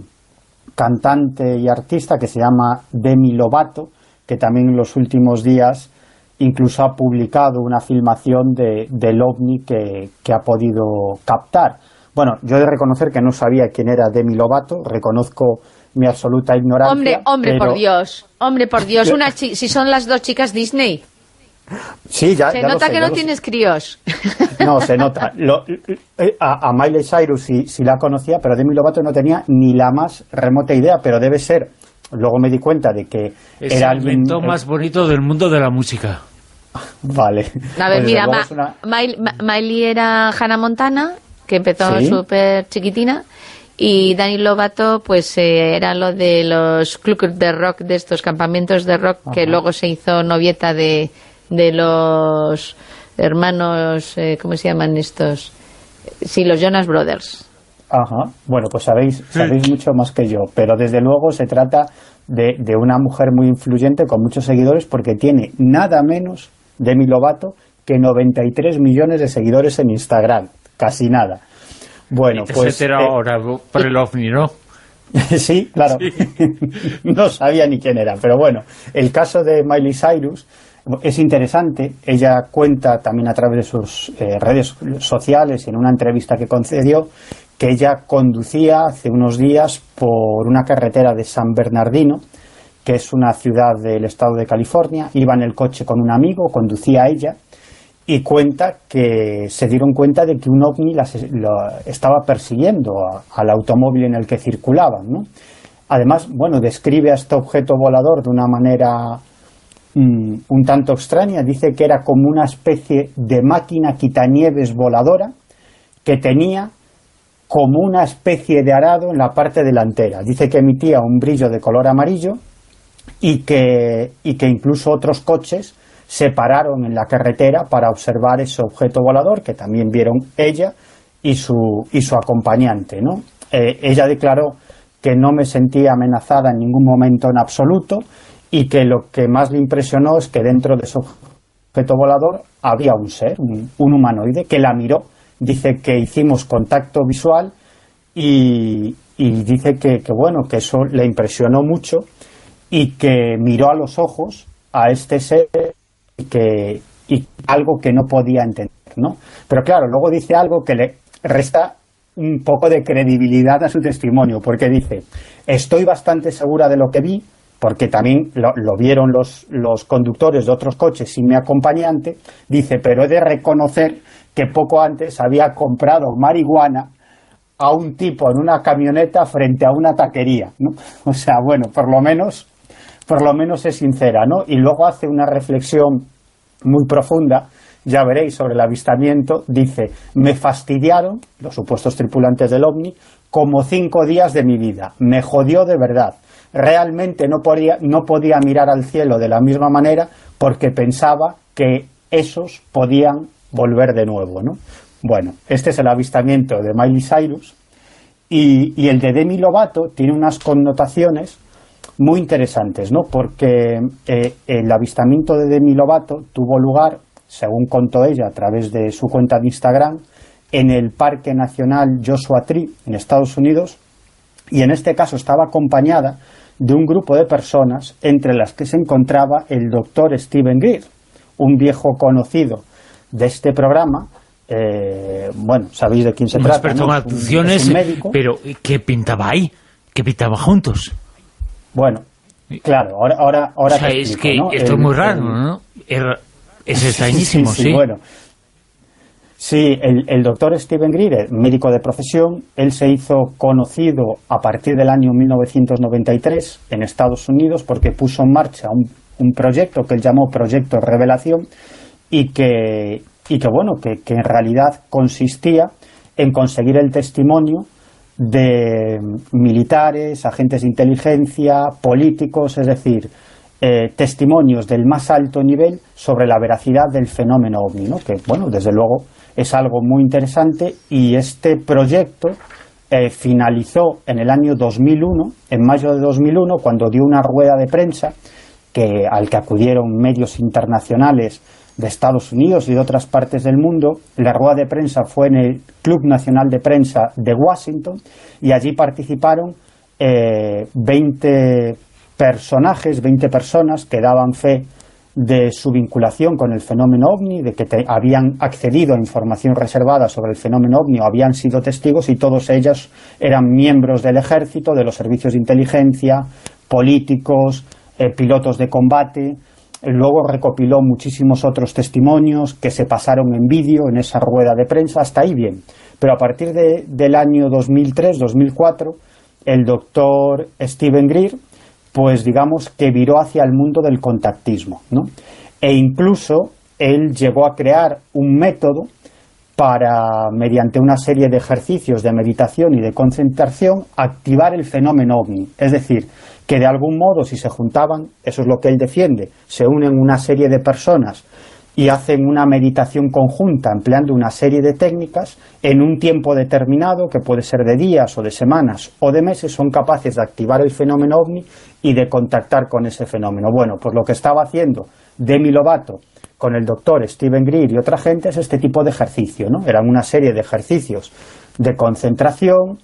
cantante y artista que se llama Demi Lovato, que también en los últimos días incluso ha publicado una filmación de, del ovni que, que ha podido captar. Bueno, yo he de reconocer que no sabía quién era Demi Lovato, reconozco mi absoluta ignorancia. Hombre, hombre, pero... por Dios, hombre, por Dios, una chi si son las dos chicas Disney. Sí, ya, se ya nota sé, que no lo tienes críos. No, se nota. Lo, a, a Miley Cyrus sí, sí la conocía, pero Demi Lovato no tenía ni la más remota idea, pero debe ser, luego me di cuenta de que es era el alguien... invento más bonito del mundo de la música. Vale. A ver, pues mira, Ma una... Miley, Miley era Hannah Montana, que empezó ¿Sí? súper chiquitina, y Dani Lovato pues eh, era lo de los clubs de rock, de estos campamentos de rock. Ajá. Que luego se hizo novieta de, de los hermanos, eh, ¿cómo se llaman estos? Sí, los Jonas Brothers. Ajá, bueno, pues sabéis, sabéis mucho más que yo, pero desde luego se trata de, de una mujer muy influyente con muchos seguidores, porque tiene nada menos, Demi Lovato, que noventa y tres millones de seguidores en Instagram, casi nada. Bueno, y te pues... se eh, ahora por el ovni, ¿no? Sí, claro, sí. No sabía ni quién era, pero bueno, el caso de Miley Cyrus es interesante. Ella cuenta también a través de sus eh, redes sociales y en una entrevista que concedió que ella conducía hace unos días por una carretera de San Bernardino, que es una ciudad del estado de California. Iba en el coche con un amigo, conducía ella, y cuenta que se dieron cuenta de que un ovni las, lo, estaba persiguiendo a, al automóvil en el que circulaban, ¿no? Además, bueno, describe a este objeto volador de una manera mm, un tanto extraña. Dice que era como una especie de máquina quitanieves voladora que tenía como una especie de arado en la parte delantera. Dice que emitía un brillo de color amarillo y que, y que incluso otros coches se pararon en la carretera para observar ese objeto volador, que también vieron ella y su, y su acompañante, ¿no? Eh, ella declaró que no me sentía amenazada en ningún momento en absoluto, y que lo que más le impresionó es que dentro de ese objeto volador había un ser, un, un humanoide, que la miró. Dice que hicimos contacto visual y, y dice que, que, bueno, que eso le impresionó mucho, y que miró a los ojos a este ser y que y algo que no podía entender, ¿no? Pero claro, luego dice algo que le resta un poco de credibilidad a su testimonio, porque dice: estoy bastante segura de lo que vi, porque también lo, lo vieron los, los conductores de otros coches sin mi acompañante. Dice, pero he de reconocer que poco antes había comprado marihuana a un tipo en una camioneta frente a una taquería, ¿no? O sea, bueno, por lo menos por lo menos es sincera, ¿no? Y luego hace una reflexión muy profunda, ya veréis, sobre el avistamiento. Dice: me fastidiaron los supuestos tripulantes del ovni como cinco días de mi vida, me jodió de verdad, realmente no podía, no podía mirar al cielo de la misma manera, porque pensaba que esos podían volver de nuevo, ¿no? Bueno, este es el avistamiento de Miley Cyrus, y, y el de Demi Lovato tiene unas connotaciones muy interesantes, ¿no? Porque eh, el avistamiento de Demi Lovato tuvo lugar, según contó ella a través de su cuenta de Instagram, en el Parque Nacional Joshua Tree, en Estados Unidos, y en este caso estaba acompañada de un grupo de personas, entre las que se encontraba el doctor Steven Greer, un viejo conocido de este programa. Eh, bueno, sabéis de quién se un trata, experto ¿no? en adopciones, es un médico. Pero ¿qué pintaba ahí? ¿Qué pintaba juntos? Bueno, claro, ahora, ahora, ahora o sea, te es explico, que ¿no? esto el, es muy raro, el, ¿no? Es extrañísimo, sí. sí, sí, sí. Bueno, sí, el, el doctor Steven Greer, médico de profesión, él se hizo conocido a partir del año mil novecientos noventa y tres en Estados Unidos porque puso en marcha un, un proyecto que él llamó Proyecto Revelación y que, y que bueno, que, que en realidad consistía en conseguir el testimonio de militares, agentes de inteligencia, políticos, es decir, eh, testimonios del más alto nivel sobre la veracidad del fenómeno OVNI, ¿no? Que, bueno, desde luego es algo muy interesante, y este proyecto eh, finalizó en el año dos mil uno, en mayo de dos mil uno, cuando dio una rueda de prensa que, al que acudieron medios internacionales de Estados Unidos y de otras partes del mundo. La rueda de prensa fue en el Club Nacional de Prensa de Washington, y allí participaron eh, veinte personajes, veinte personas que daban fe de su vinculación con el fenómeno OVNI, de que te, habían accedido a información reservada sobre el fenómeno OVNI o habían sido testigos, y todos ellos eran miembros del ejército, de los servicios de inteligencia, políticos, eh, pilotos de combate. Luego recopiló muchísimos otros testimonios que se pasaron en vídeo en esa rueda de prensa. Hasta ahí bien. Pero a partir de, del año dos mil tres, dos mil cuatro, el doctor Steven Greer, pues digamos que viró hacia el mundo del contactismo, ¿no? E incluso él llegó a crear un método para, mediante una serie de ejercicios de meditación y de concentración, activar el fenómeno OVNI. Es decir, que de algún modo, si se juntaban, eso es lo que él defiende, se unen una serie de personas y hacen una meditación conjunta empleando una serie de técnicas, en un tiempo determinado, que puede ser de días o de semanas o de meses, son capaces de activar el fenómeno OVNI y de contactar con ese fenómeno. Bueno, pues lo que estaba haciendo Demi Lovato con el doctor Steven Greer y otra gente es este tipo de ejercicio, ¿no? Eran una serie de ejercicios de concentración,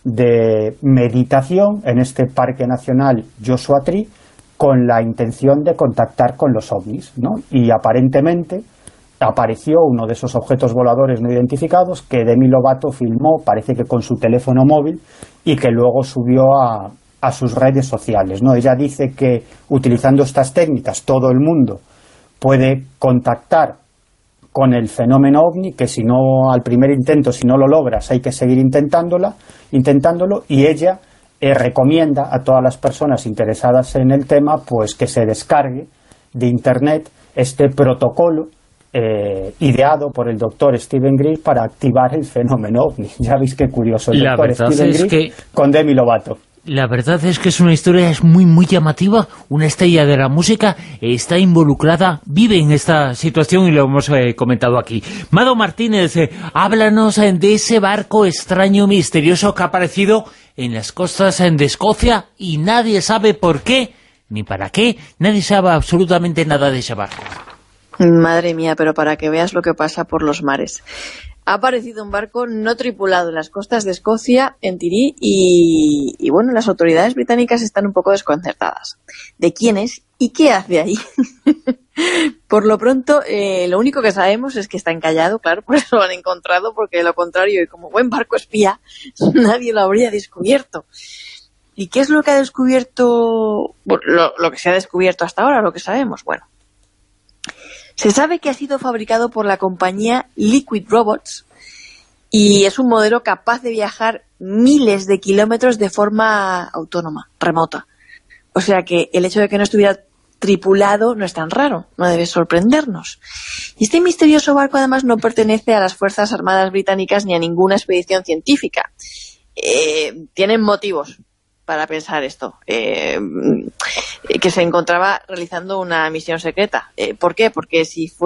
de meditación en este Parque Nacional Joshua Tree, con la intención de contactar con los ovnis, ¿no? Y aparentemente apareció uno de esos objetos voladores no identificados que Demi Lovato filmó, parece que con su teléfono móvil, y que luego subió a, a sus redes sociales, ¿no? Ella dice que utilizando estas técnicas todo el mundo puede contactar con el fenómeno OVNI, que si no, al primer intento, si no lo logras, hay que seguir intentándola, intentándolo, y ella eh, recomienda a todas las personas interesadas en el tema, pues que se descargue de internet este protocolo eh, ideado por el doctor Steven Greer para activar el fenómeno OVNI. Ya veis qué curioso, el La doctor verdad Steven es Greer que... con Demi Lovato. La verdad es que es una historia es muy muy llamativa, una estrella de la música está involucrada, vive en esta situación y lo hemos eh, comentado aquí. Mado Martínez, eh, háblanos eh, de ese barco extraño, misterioso que ha aparecido en las costas eh, de Escocia y nadie sabe por qué, ni para qué, nadie sabe absolutamente nada de ese barco. Madre mía, pero para que veas lo que pasa por los mares. Ha aparecido un barco no tripulado en las costas de Escocia, en Tiree, y, y bueno, las autoridades británicas están un poco desconcertadas. ¿De quién es y qué hace ahí? Por lo pronto, eh, lo único que sabemos es que está encallado, claro, por eso lo han encontrado, porque de lo contrario, y como buen barco espía, nadie lo habría descubierto. ¿Y qué es lo que ha descubierto? Bueno, lo, lo que se ha descubierto hasta ahora, lo que sabemos, bueno. Se sabe que ha sido fabricado por la compañía Liquid Robots y es un modelo capaz de viajar miles de kilómetros de forma autónoma, remota. O sea que el hecho de que no estuviera tripulado no es tan raro, no debe sorprendernos. Y este misterioso barco además no pertenece a las Fuerzas Armadas británicas ni a ninguna expedición científica. Eh, tienen motivos para pensar esto, eh, que se encontraba realizando una misión secreta. Eh, ¿Por qué? Porque si fuera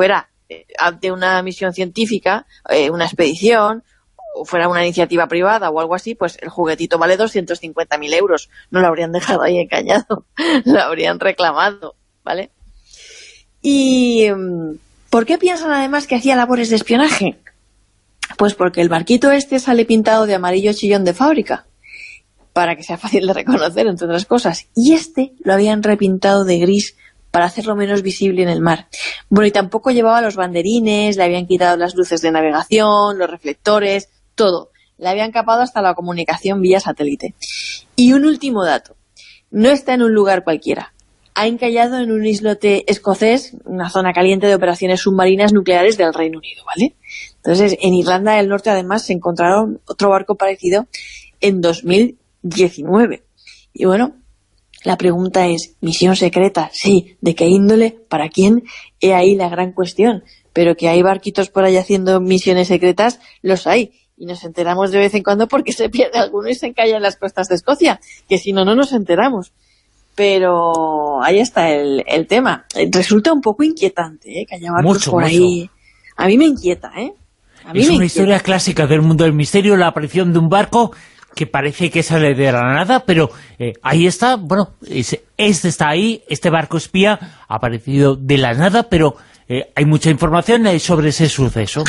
ante una misión científica, eh, una expedición, o fuera una iniciativa privada o algo así, pues el juguetito vale doscientos cincuenta mil euros. No lo habrían dejado ahí encañado, lo habrían reclamado, ¿vale? ¿Y por qué piensan además que hacía labores de espionaje? Pues porque el barquito este sale pintado de amarillo chillón de fábrica, para que sea fácil de reconocer, entre otras cosas. Y este lo habían repintado de gris para hacerlo menos visible en el mar. Bueno, y tampoco llevaba los banderines, le habían quitado las luces de navegación, los reflectores, todo. Le habían capado hasta la comunicación vía satélite. Y un último dato. No está en un lugar cualquiera. Ha encallado en un islote escocés, una zona caliente de operaciones submarinas nucleares del Reino Unido, ¿vale? Entonces, en Irlanda del Norte, además, se encontraron otro barco parecido en dos mil diecinueve. Y bueno, la pregunta es, ¿misión secreta? Sí. ¿De qué índole? ¿Para quién? He ahí la gran cuestión. Pero que hay barquitos por ahí haciendo misiones secretas, los hay. Y nos enteramos de vez en cuando porque se pierde alguno y se encalla en las costas de Escocia. Que si no, no nos enteramos. Pero ahí está el, el tema. Resulta un poco inquietante, ¿eh? Que haya barcos mucho, por mucho. ahí. A mí me inquieta, ¿eh? A mí es me una inquieta. historia clásica del mundo del misterio, la aparición de un barco que parece que sale de la nada, pero eh, ahí está, bueno, es, este está ahí, este barco espía ha aparecido de la nada, pero eh, hay mucha información eh, sobre ese suceso.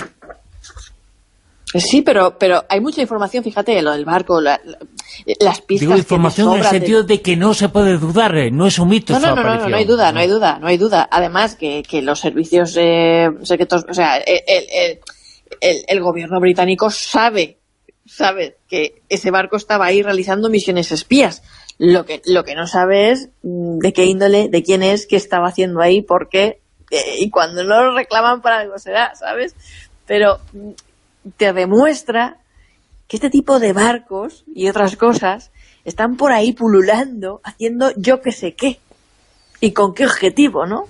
Sí, pero pero hay mucha información, fíjate, lo del barco, la, la, las pistas. Digo información que en el sentido de... de que no se puede dudar, eh, no es un mito. No, su no, no, aparición. no, no hay duda, no hay duda, no hay duda. Además que, que los servicios eh, secretos, o sea, el, el, el, el gobierno británico sabe, sabe que ese barco estaba ahí realizando misiones espías. Lo que lo que no sabe es de qué índole, de quién es, qué estaba haciendo ahí, por qué, eh, y cuando no lo reclaman para algo será, ¿sabes? Pero te demuestra que este tipo de barcos y otras cosas están por ahí pululando, haciendo yo que sé qué. ¿Y con qué objetivo, no?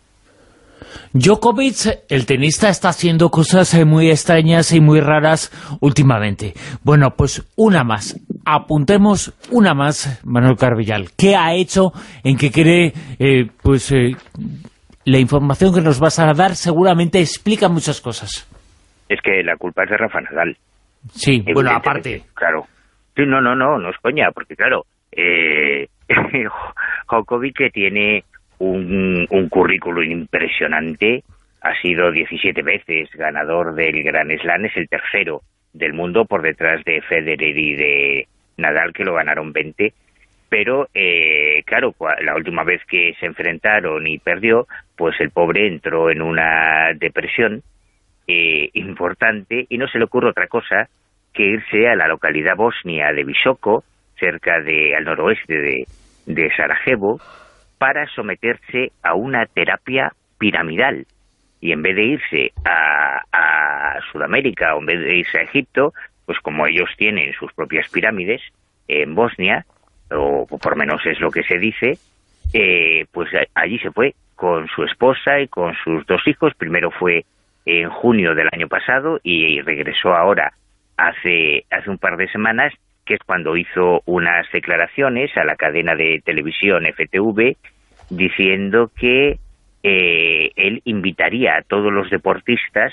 Djokovic, el tenista, está haciendo cosas muy extrañas y muy raras últimamente. Bueno, pues una más. Apuntemos una más, Manuel Carbellal. ¿Qué ha hecho? ¿En qué quiere? Eh, pues eh, la información que nos vas a dar seguramente explica muchas cosas. Es que la culpa es de Rafa Nadal. Sí, bueno, aparte. Claro. Sí, no, no, no, no es coña, porque claro, eh, Djokovic, que tiene un, un currículum impresionante, ha sido diecisiete veces ganador del Grand Slam, es el tercero del mundo por detrás de Federer y de Nadal, que lo ganaron veinte, pero eh, claro, la última vez que se enfrentaron y perdió, pues el pobre entró en una depresión eh, importante y no se le ocurre otra cosa que irse a la localidad bosnia de Visoko, cerca de, al noroeste de, de Sarajevo, para someterse a una terapia piramidal. Y en vez de irse a, a Sudamérica o en vez de irse a Egipto, pues como ellos tienen sus propias pirámides en Bosnia, o por menos es lo que se dice, eh, pues allí se fue con su esposa y con sus dos hijos. Primero fue en junio del año pasado y regresó ahora hace, hace un par de semanas, que es cuando hizo unas declaraciones a la cadena de televisión F T V diciendo que eh, él invitaría a todos los deportistas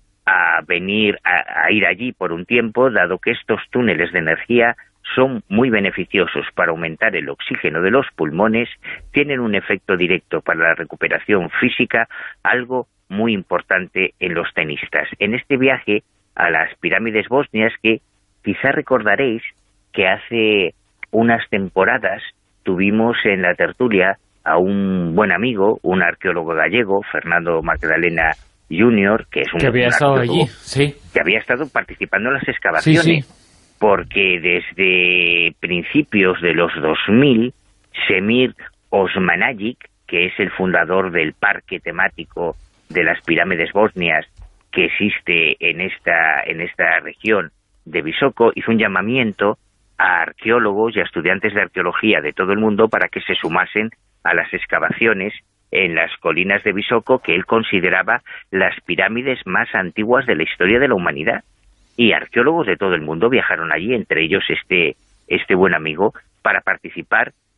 a venir a, a ir allí por un tiempo, dado que estos túneles de energía son muy beneficiosos para aumentar el oxígeno de los pulmones, tienen un efecto directo para la recuperación física, algo muy importante en los tenistas. En este viaje a las pirámides bosnias, que quizá recordaréis que hace unas temporadas tuvimos en la tertulia a un buen amigo, un arqueólogo gallego, Fernando Magdalena junior, que es un, que había un estado allí, sí. que había estado participando en las excavaciones, sí, sí. Porque desde principios de los dos mil, Semir Osmanagic, que es el fundador del parque temático de las pirámides bosnias que existe en esta, en esta región de Visoko, hizo un llamamiento a arqueólogos y a estudiantes de arqueología de todo el mundo para que se sumasen a las excavaciones en las colinas de Visoko, que él consideraba las pirámides más antiguas de la historia de la humanidad. Y arqueólogos de todo el mundo viajaron allí, entre ellos este, este buen amigo, para participar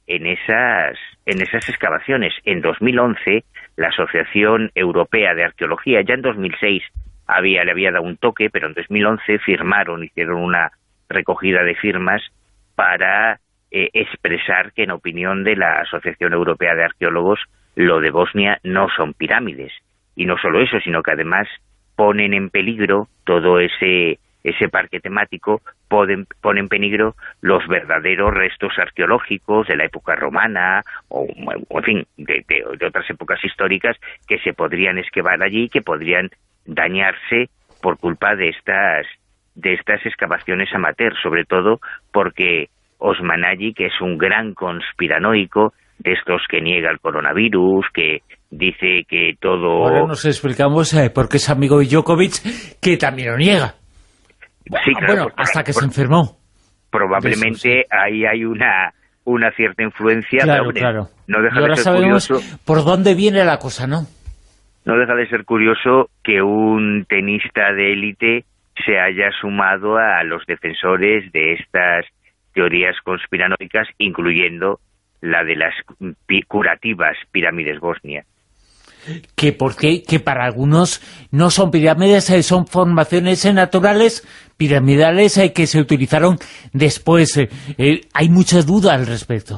en esas, en esas excavaciones. En dos mil once, la Asociación Europea de Arqueología, ya en dos mil seis había, le había dado un toque, pero en dos mil once firmaron, hicieron una recogida de firmas para eh, expresar que, en opinión de la Asociación Europea de Arqueólogos, lo de Bosnia no son pirámides. Y no solo eso, sino que además ponen en peligro todo ese ese parque temático, ponen, pone en peligro los verdaderos restos arqueológicos de la época romana, o, o en fin, de, de, de otras épocas históricas que se podrían excavar allí, que podrían dañarse por culpa de estas de estas excavaciones amateur, sobre todo porque Osman Haji, que es un gran conspiranoico, de estos que niega el coronavirus, que dice que todo... Ahora nos explicamos eh, por qué es amigo de Djokovic, que también lo niega. Sí, claro, bueno, por, hasta que por, se enfermó. Probablemente eso, sí. ahí hay una una cierta influencia. Claro, pero, hombre, claro. No deja y ahora de ser sabemos curioso, por dónde viene la cosa, ¿no? No deja de ser curioso que un tenista de élite se haya sumado a los defensores de estas teorías conspiranoicas, incluyendo la de las curativas pirámides bosnias. Que porque que para algunos no son pirámides, son formaciones naturales piramidales eh, que se utilizaron después. Eh, eh, hay mucha duda al respecto.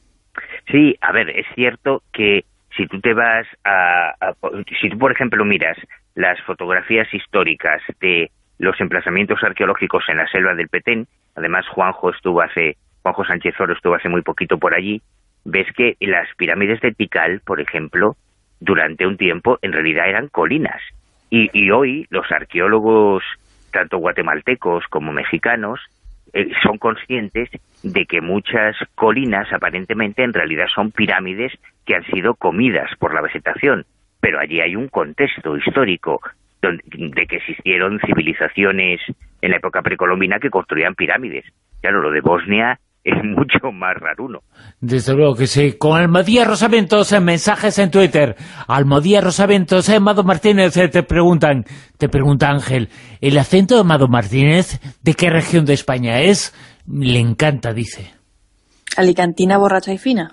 Sí, a ver, es cierto que si tú te vas a, a si tú, por ejemplo, miras las fotografías históricas de los emplazamientos arqueológicos en la selva del Petén, además Juanjo estuvo hace Juanjo Sánchez Oro estuvo hace muy poquito por allí, ves que las pirámides de Tikal, por ejemplo, durante un tiempo en realidad eran colinas. Y, y hoy los arqueólogos, tanto guatemaltecos como mexicanos, eh, son conscientes de que muchas colinas aparentemente en realidad son pirámides que han sido comidas por la vegetación. Pero allí hay un contexto histórico donde, de que existieron civilizaciones en la época precolombina que construían pirámides. Claro, lo de Bosnia es mucho más raruno. Desde luego que sí. Con Almodía Rosaventos en mensajes en Twitter. Almodía Rosaventos, eh, Amado Martínez, eh, te preguntan, te pregunta Ángel, ¿el acento de Amado Martínez de qué región de España es? Le encanta, dice. Alicantina, borracha y fina.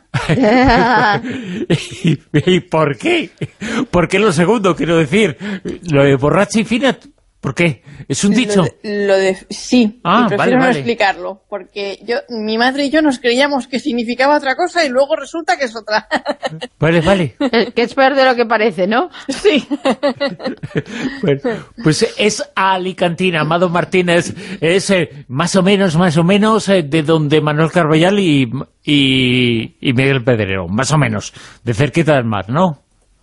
¿Y, ¿Y por qué? ¿Por qué lo segundo, quiero decir? Lo de borracha y fina... ¿Por qué? ¿Es un dicho? Lo de, lo de sí, ah, y prefiero vale, no vale. explicarlo, porque yo, mi madre y yo nos creíamos que significaba otra cosa y luego resulta que es otra. Vale, vale. Que es peor de lo que parece, ¿no? Sí. Bueno, pues es alicantina, Amado Martínez, es eh, más o menos, más o menos eh, de donde Manuel Carballal y, y, y Miguel Pedrero, más o menos, de cerquita del mar, ¿no?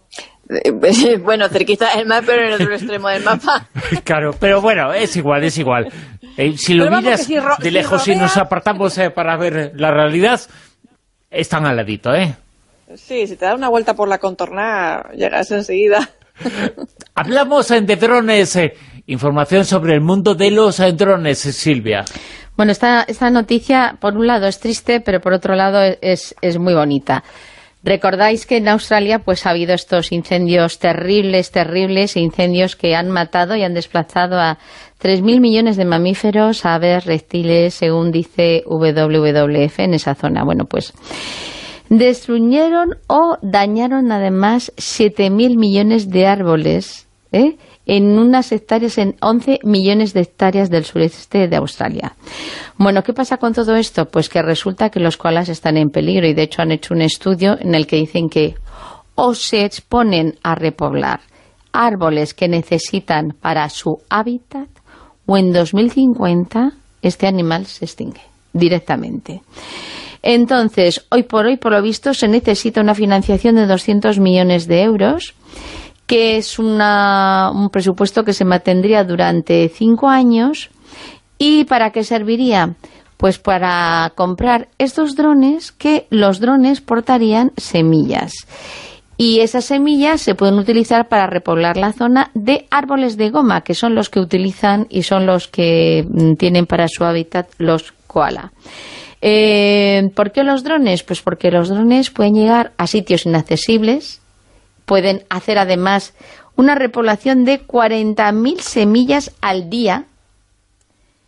Bueno, cerquita del mar, pero en el otro extremo del mapa. Claro, pero bueno, es igual, es igual. Eh, si lo Pero vamos, miras que si ro- de lejos si y rodea- nos apartamos eh, para ver la realidad, están al ladito, ¿eh? Sí, si te da una vuelta por la contorna, llegas enseguida. Hablamos eh, de drones, eh, información sobre el mundo de los eh, drones, Silvia. Bueno, esta, esta noticia, por un lado es triste, pero por otro lado es, es muy bonita. Recordáis que en Australia pues ha habido estos incendios terribles, terribles, incendios que han matado y han desplazado a tres mil millones de mamíferos, aves, reptiles, según dice W W F en esa zona. Bueno, pues destruyeron o dañaron además siete mil millones de árboles, ¿eh? en unas hectáreas, en once millones de hectáreas del sureste de Australia. Bueno, ¿qué pasa con todo esto? Pues que resulta que los koalas están en peligro y de hecho han hecho un estudio en el que dicen que o se exponen a repoblar árboles que necesitan para su hábitat o en dos mil cincuenta este animal se extingue directamente. Entonces, hoy por hoy, por lo visto, se necesita una financiación de doscientos millones de euros, que es una, un presupuesto que se mantendría durante cinco años. ¿Y para qué serviría? Pues para comprar estos drones, que los drones portarían semillas. Y esas semillas se pueden utilizar para repoblar la zona de árboles de goma, que son los que utilizan y son los que tienen para su hábitat los koala. Eh, ¿Por qué los drones? Pues porque los drones pueden llegar a sitios inaccesibles. Pueden hacer además una repoblación de cuarenta mil semillas al día,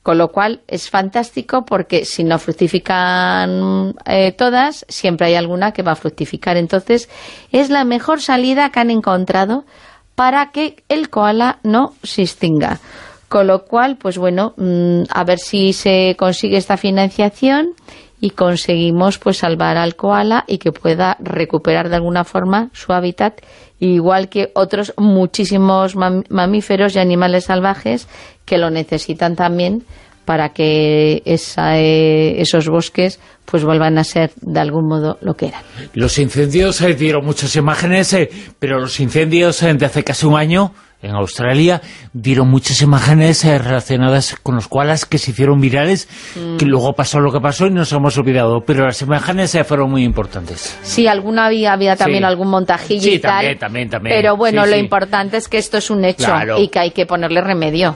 con lo cual es fantástico porque si no fructifican eh, todas, siempre hay alguna que va a fructificar. Entonces es la mejor salida que han encontrado para que el koala no se extinga. Con lo cual, pues bueno, mmm, a ver si se consigue esta financiación y conseguimos pues salvar al koala y que pueda recuperar de alguna forma su hábitat, igual que otros muchísimos mam mamíferos y animales salvajes que lo necesitan también para que esa, eh, esos bosques pues vuelvan a ser de algún modo lo que eran. Los incendios eh, dieron muchas imágenes, eh, pero los incendios eh, de hace casi un año en Australia dieron muchas imágenes eh, relacionadas con los koalas que se hicieron virales, mm. que luego pasó lo que pasó y nos hemos olvidado, pero las imágenes eh, fueron muy importantes. Sí, alguna había, había también sí. algún montajillo sí, y tal, también, también, también. Pero bueno, sí, lo sí. importante es que esto es un hecho claro. y que hay que ponerle remedio.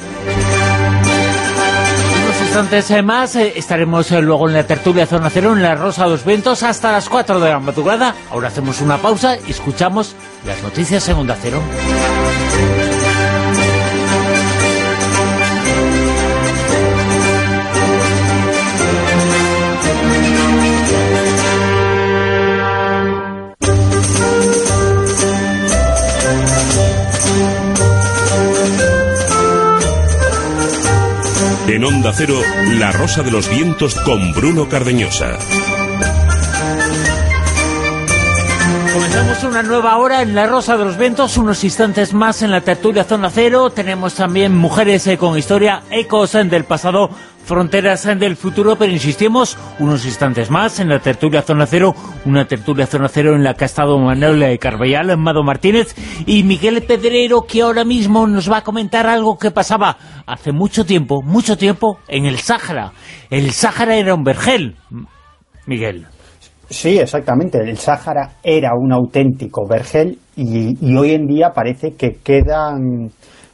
Instantes más, eh, estaremos eh, luego en la tertulia Zona Cero, en la Rosa de los Vientos, hasta las cuatro de la madrugada. Ahora hacemos una pausa y escuchamos las noticias en Onda Cero. En Onda Cero, La Rosa de los Vientos con Bruno Cardeñosa. Comenzamos una nueva hora en La Rosa de los Vientos, unos instantes más en la tertulia Zona Cero. Tenemos también Mujeres eh, con Historia, Ecos eh, del pasado, Fronteras eh, del futuro, pero insistimos, unos instantes más en la tertulia Zona Cero, una tertulia Zona Cero en la que ha estado Manuel Carballal, Mado Martínez y Miguel Pedrero, que ahora mismo nos va a comentar algo que pasaba hace mucho tiempo, mucho tiempo, en el Sáhara. El Sáhara era un vergel, Miguel. Sí, exactamente. El Sáhara era un auténtico vergel y, y hoy en día parece que quedan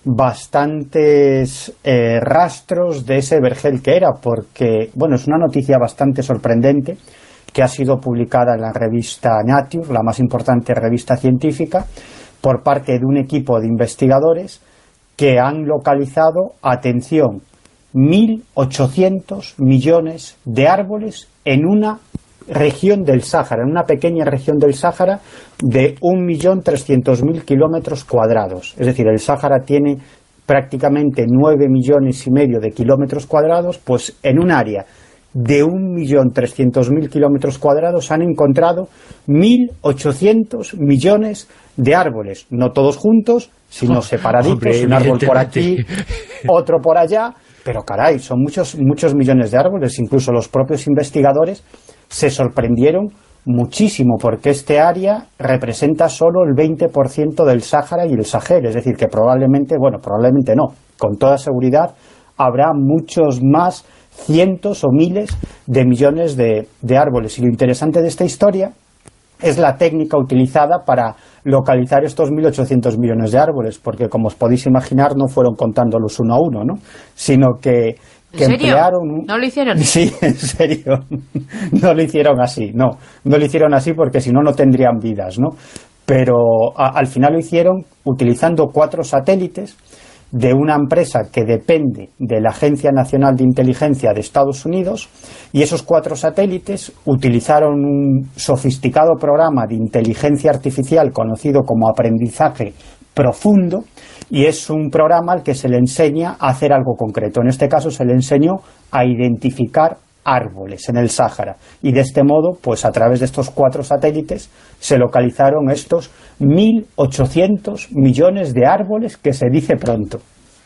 bastantes eh, rastros de ese vergel que era, porque, bueno, es una noticia bastante sorprendente que ha sido publicada en la revista Nature, la más importante revista científica, por parte de un equipo de investigadores que han localizado, atención, mil ochocientos millones de árboles en una región del Sáhara, en una pequeña región del Sáhara de un millón trescientos mil kilómetros cuadrados. Es decir, el Sáhara tiene prácticamente nueve millones y medio de kilómetros cuadrados, pues en un área de un millón trescientos mil kilómetros cuadrados han encontrado mil ochocientos millones de árboles, no todos juntos, sino separaditos, Hombre, un árbol por aquí, otro por allá, pero caray, son muchos, muchos millones de árboles. Incluso los propios investigadores se sorprendieron muchísimo porque este área representa solo el veinte por ciento del Sáhara y el Sahel, es decir, que probablemente, bueno, probablemente no, con toda seguridad habrá muchos más cientos o miles de millones de, de árboles. Y lo interesante de esta historia es la técnica utilizada para localizar estos mil ochocientos millones de árboles, porque como os podéis imaginar no fueron contándolos uno a uno, ¿no? Sino que que ¿En serio? emplearon... ¿No lo hicieron? Sí, en serio. No lo hicieron así, no. No lo hicieron así porque si no, no tendrían vidas, ¿no? Pero a, al final lo hicieron utilizando cuatro satélites de una empresa que depende de la Agencia Nacional de Inteligencia de Estados Unidos, y esos cuatro satélites utilizaron un sofisticado programa de inteligencia artificial conocido como aprendizaje profundo, y es un programa al que se le enseña a hacer algo concreto. En este caso se le enseñó a identificar árboles en el Sáhara, y de este modo, pues a través de estos cuatro satélites se localizaron estos mil ochocientos millones de árboles, que se dice pronto.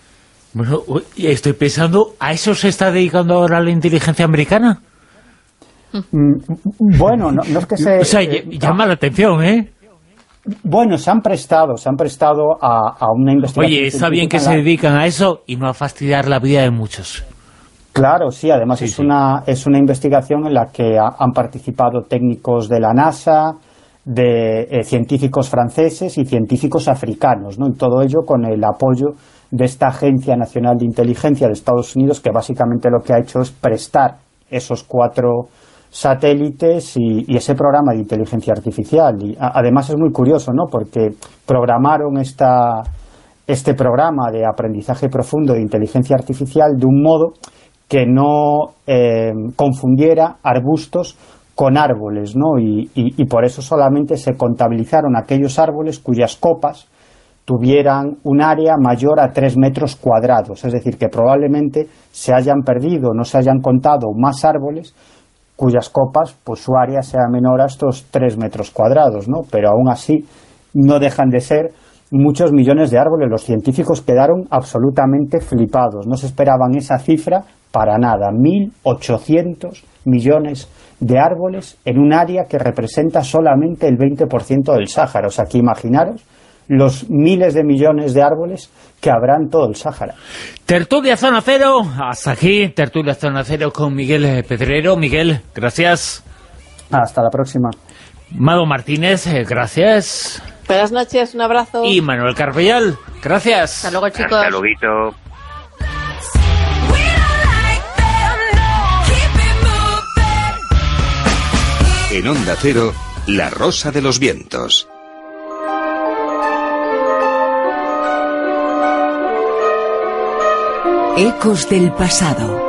Bueno, estoy pensando, ¿a eso se está dedicando ahora la inteligencia americana? Mm, bueno, no, no es que se... O sea, eh, llama la atención, ¿eh? Bueno, se han prestado, se han prestado a, a una investigación. Oye, está bien que la... se dedican a eso y no a fastidiar la vida de muchos. Claro, sí, además sí, es, sí. Una, es una investigación en la que ha, han participado técnicos de la NASA, de eh, científicos franceses y científicos africanos, ¿no? Y todo ello con el apoyo de esta Agencia Nacional de Inteligencia de Estados Unidos, que básicamente lo que ha hecho es prestar esos cuatro satélites y, y ese programa de inteligencia artificial. Y a, además es muy curioso, ¿no? Porque programaron esta este programa de aprendizaje profundo de inteligencia artificial de un modo que no eh, confundiera arbustos con árboles, ¿no? Y, y, y por eso solamente se contabilizaron aquellos árboles cuyas copas tuvieran un área mayor a tres metros cuadrados, es decir, que probablemente se hayan perdido, no se hayan contado más árboles cuyas copas, pues su área sea menor a estos tres metros cuadrados, ¿no? Pero aún así no dejan de ser muchos millones de árboles. Los científicos quedaron absolutamente flipados, no se esperaban esa cifra para nada, mil ochocientos millones de árboles en un área que representa solamente el veinte por ciento del Sáhara. O sea, que imaginaros los miles de millones de árboles que habrá en todo el Sáhara. Tertulia Zona Cero, hasta aquí, Tertulia Zona Cero con Miguel Pedrero. Miguel, gracias. Hasta la próxima. Mado Martínez, gracias. Buenas noches, un abrazo. Y Manuel Carvellal, gracias. Hasta luego, chicos. Hasta luego. En Onda Cero, La Rosa de los Vientos. Ecos del pasado.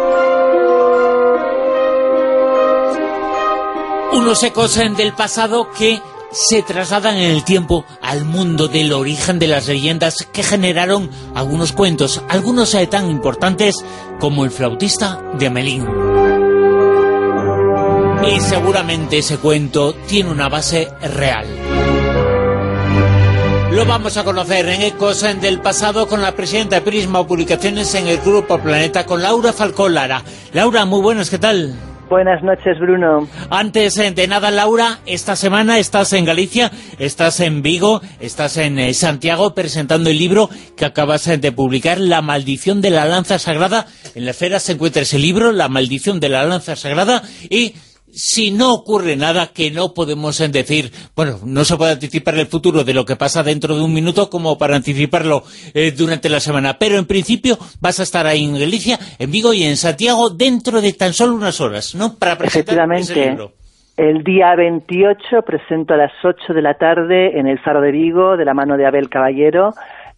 Unos ecos del pasado que se trasladan en el tiempo al mundo del origen de las leyendas que generaron algunos cuentos, algunos tan importantes como El flautista de Hamelín. Y seguramente ese cuento tiene una base real. Lo vamos a conocer en Ecos del Pasado con la presidenta de Prisma Publicaciones en el Grupo Planeta, con Laura Falcón Lara. Laura, muy buenas, ¿qué tal? Buenas noches, Bruno. Antes de nada, Laura, esta semana estás en Galicia, estás en Vigo, estás en Santiago presentando el libro que acabas de publicar, La maldición de la lanza sagrada. En la esfera se encuentra ese libro, La maldición de la lanza sagrada, y si no ocurre nada, que no podemos decir, bueno, no se puede anticipar el futuro de lo que pasa dentro de un minuto como para anticiparlo eh, durante la semana, pero en principio vas a estar ahí en Galicia, en Vigo y en Santiago dentro de tan solo unas horas, ¿no?, para presentar ese libro. El día veintiocho presento a las ocho de la tarde en el Faro de Vigo, de la mano de Abel Caballero.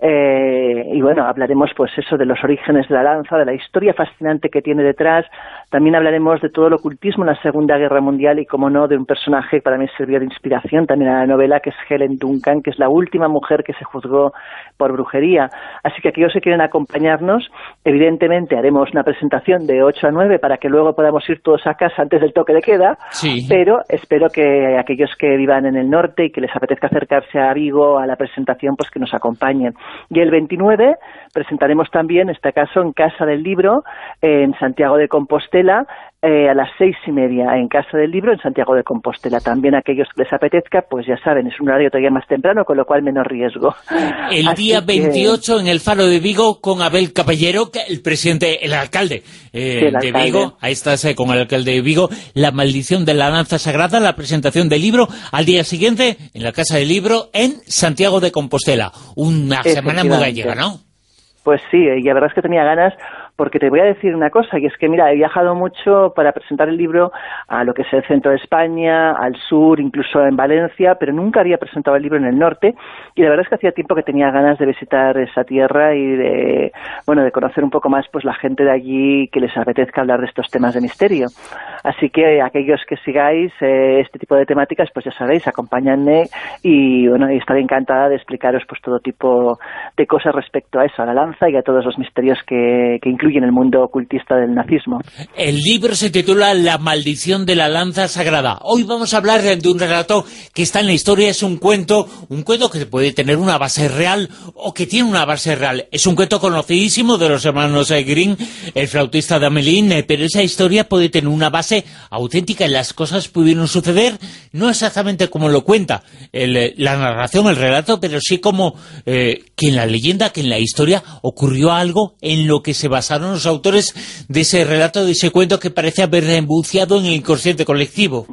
Eh, y bueno, hablaremos pues eso de los orígenes de la lanza, de la historia fascinante que tiene detrás. También hablaremos de todo el ocultismo en la Segunda Guerra Mundial y, como no, de un personaje que para mí sirvió de inspiración también a la novela, que es Helen Duncan, que es la última mujer que se juzgó por brujería. Así que aquellos que quieren acompañarnos, evidentemente haremos una presentación de ocho a nueve para que luego podamos ir todos a casa antes del toque de queda, sí. Pero espero que aquellos que vivan en el norte y que les apetezca acercarse a Vigo a la presentación, pues que nos acompañen. Y el veintinueve presentaremos también, en este caso, en Casa del Libro, en Santiago de Compostela, eh, a las seis y media, en Casa del Libro, en Santiago de Compostela. También a aquellos que les apetezca, pues ya saben, es un horario todavía más temprano, con lo cual menos riesgo. El Así día veintiocho que... en el Faro de Vigo con Abel Caballero, el presidente, el alcalde, eh, sí, el alcalde. de Vigo. Ahí estás eh, con el alcalde de Vigo. La maldición de la lanza sagrada, la presentación del libro. Al día siguiente, en la Casa del Libro, en Santiago de Compostela. Una semana muy gallega, ¿no? Pues sí, y la verdad es que tenía ganas, porque te voy a decir una cosa, y es que, mira, he viajado mucho para presentar el libro a lo que es el centro de España, al sur, incluso en Valencia, pero nunca había presentado el libro en el norte, y la verdad es que hacía tiempo que tenía ganas de visitar esa tierra y de, bueno, de conocer un poco más pues la gente de allí, que les apetezca hablar de estos temas de misterio. Así que aquellos que sigáis eh, este tipo de temáticas, pues ya sabéis, acompáñenme, y bueno, y estaré encantada de explicaros pues todo tipo de cosas respecto a eso, a la lanza y a todos los misterios que, que incluyen en el mundo ocultista del nazismo. El libro se titula La maldición de la lanza sagrada. Hoy vamos a hablar de un relato que está en la historia, es un cuento, un cuento que puede tener una base real o que tiene una base real. Es un cuento conocidísimo de los hermanos Grimm, El flautista de Hamelín, pero esa historia puede tener una base auténtica y las cosas pudieron suceder, no exactamente como lo cuenta el, la narración, el relato, pero sí como eh, que en la leyenda, que en la historia ocurrió algo en lo que se basaron los autores de ese relato, de ese cuento que parece haber embuceado en el inconsciente colectivo.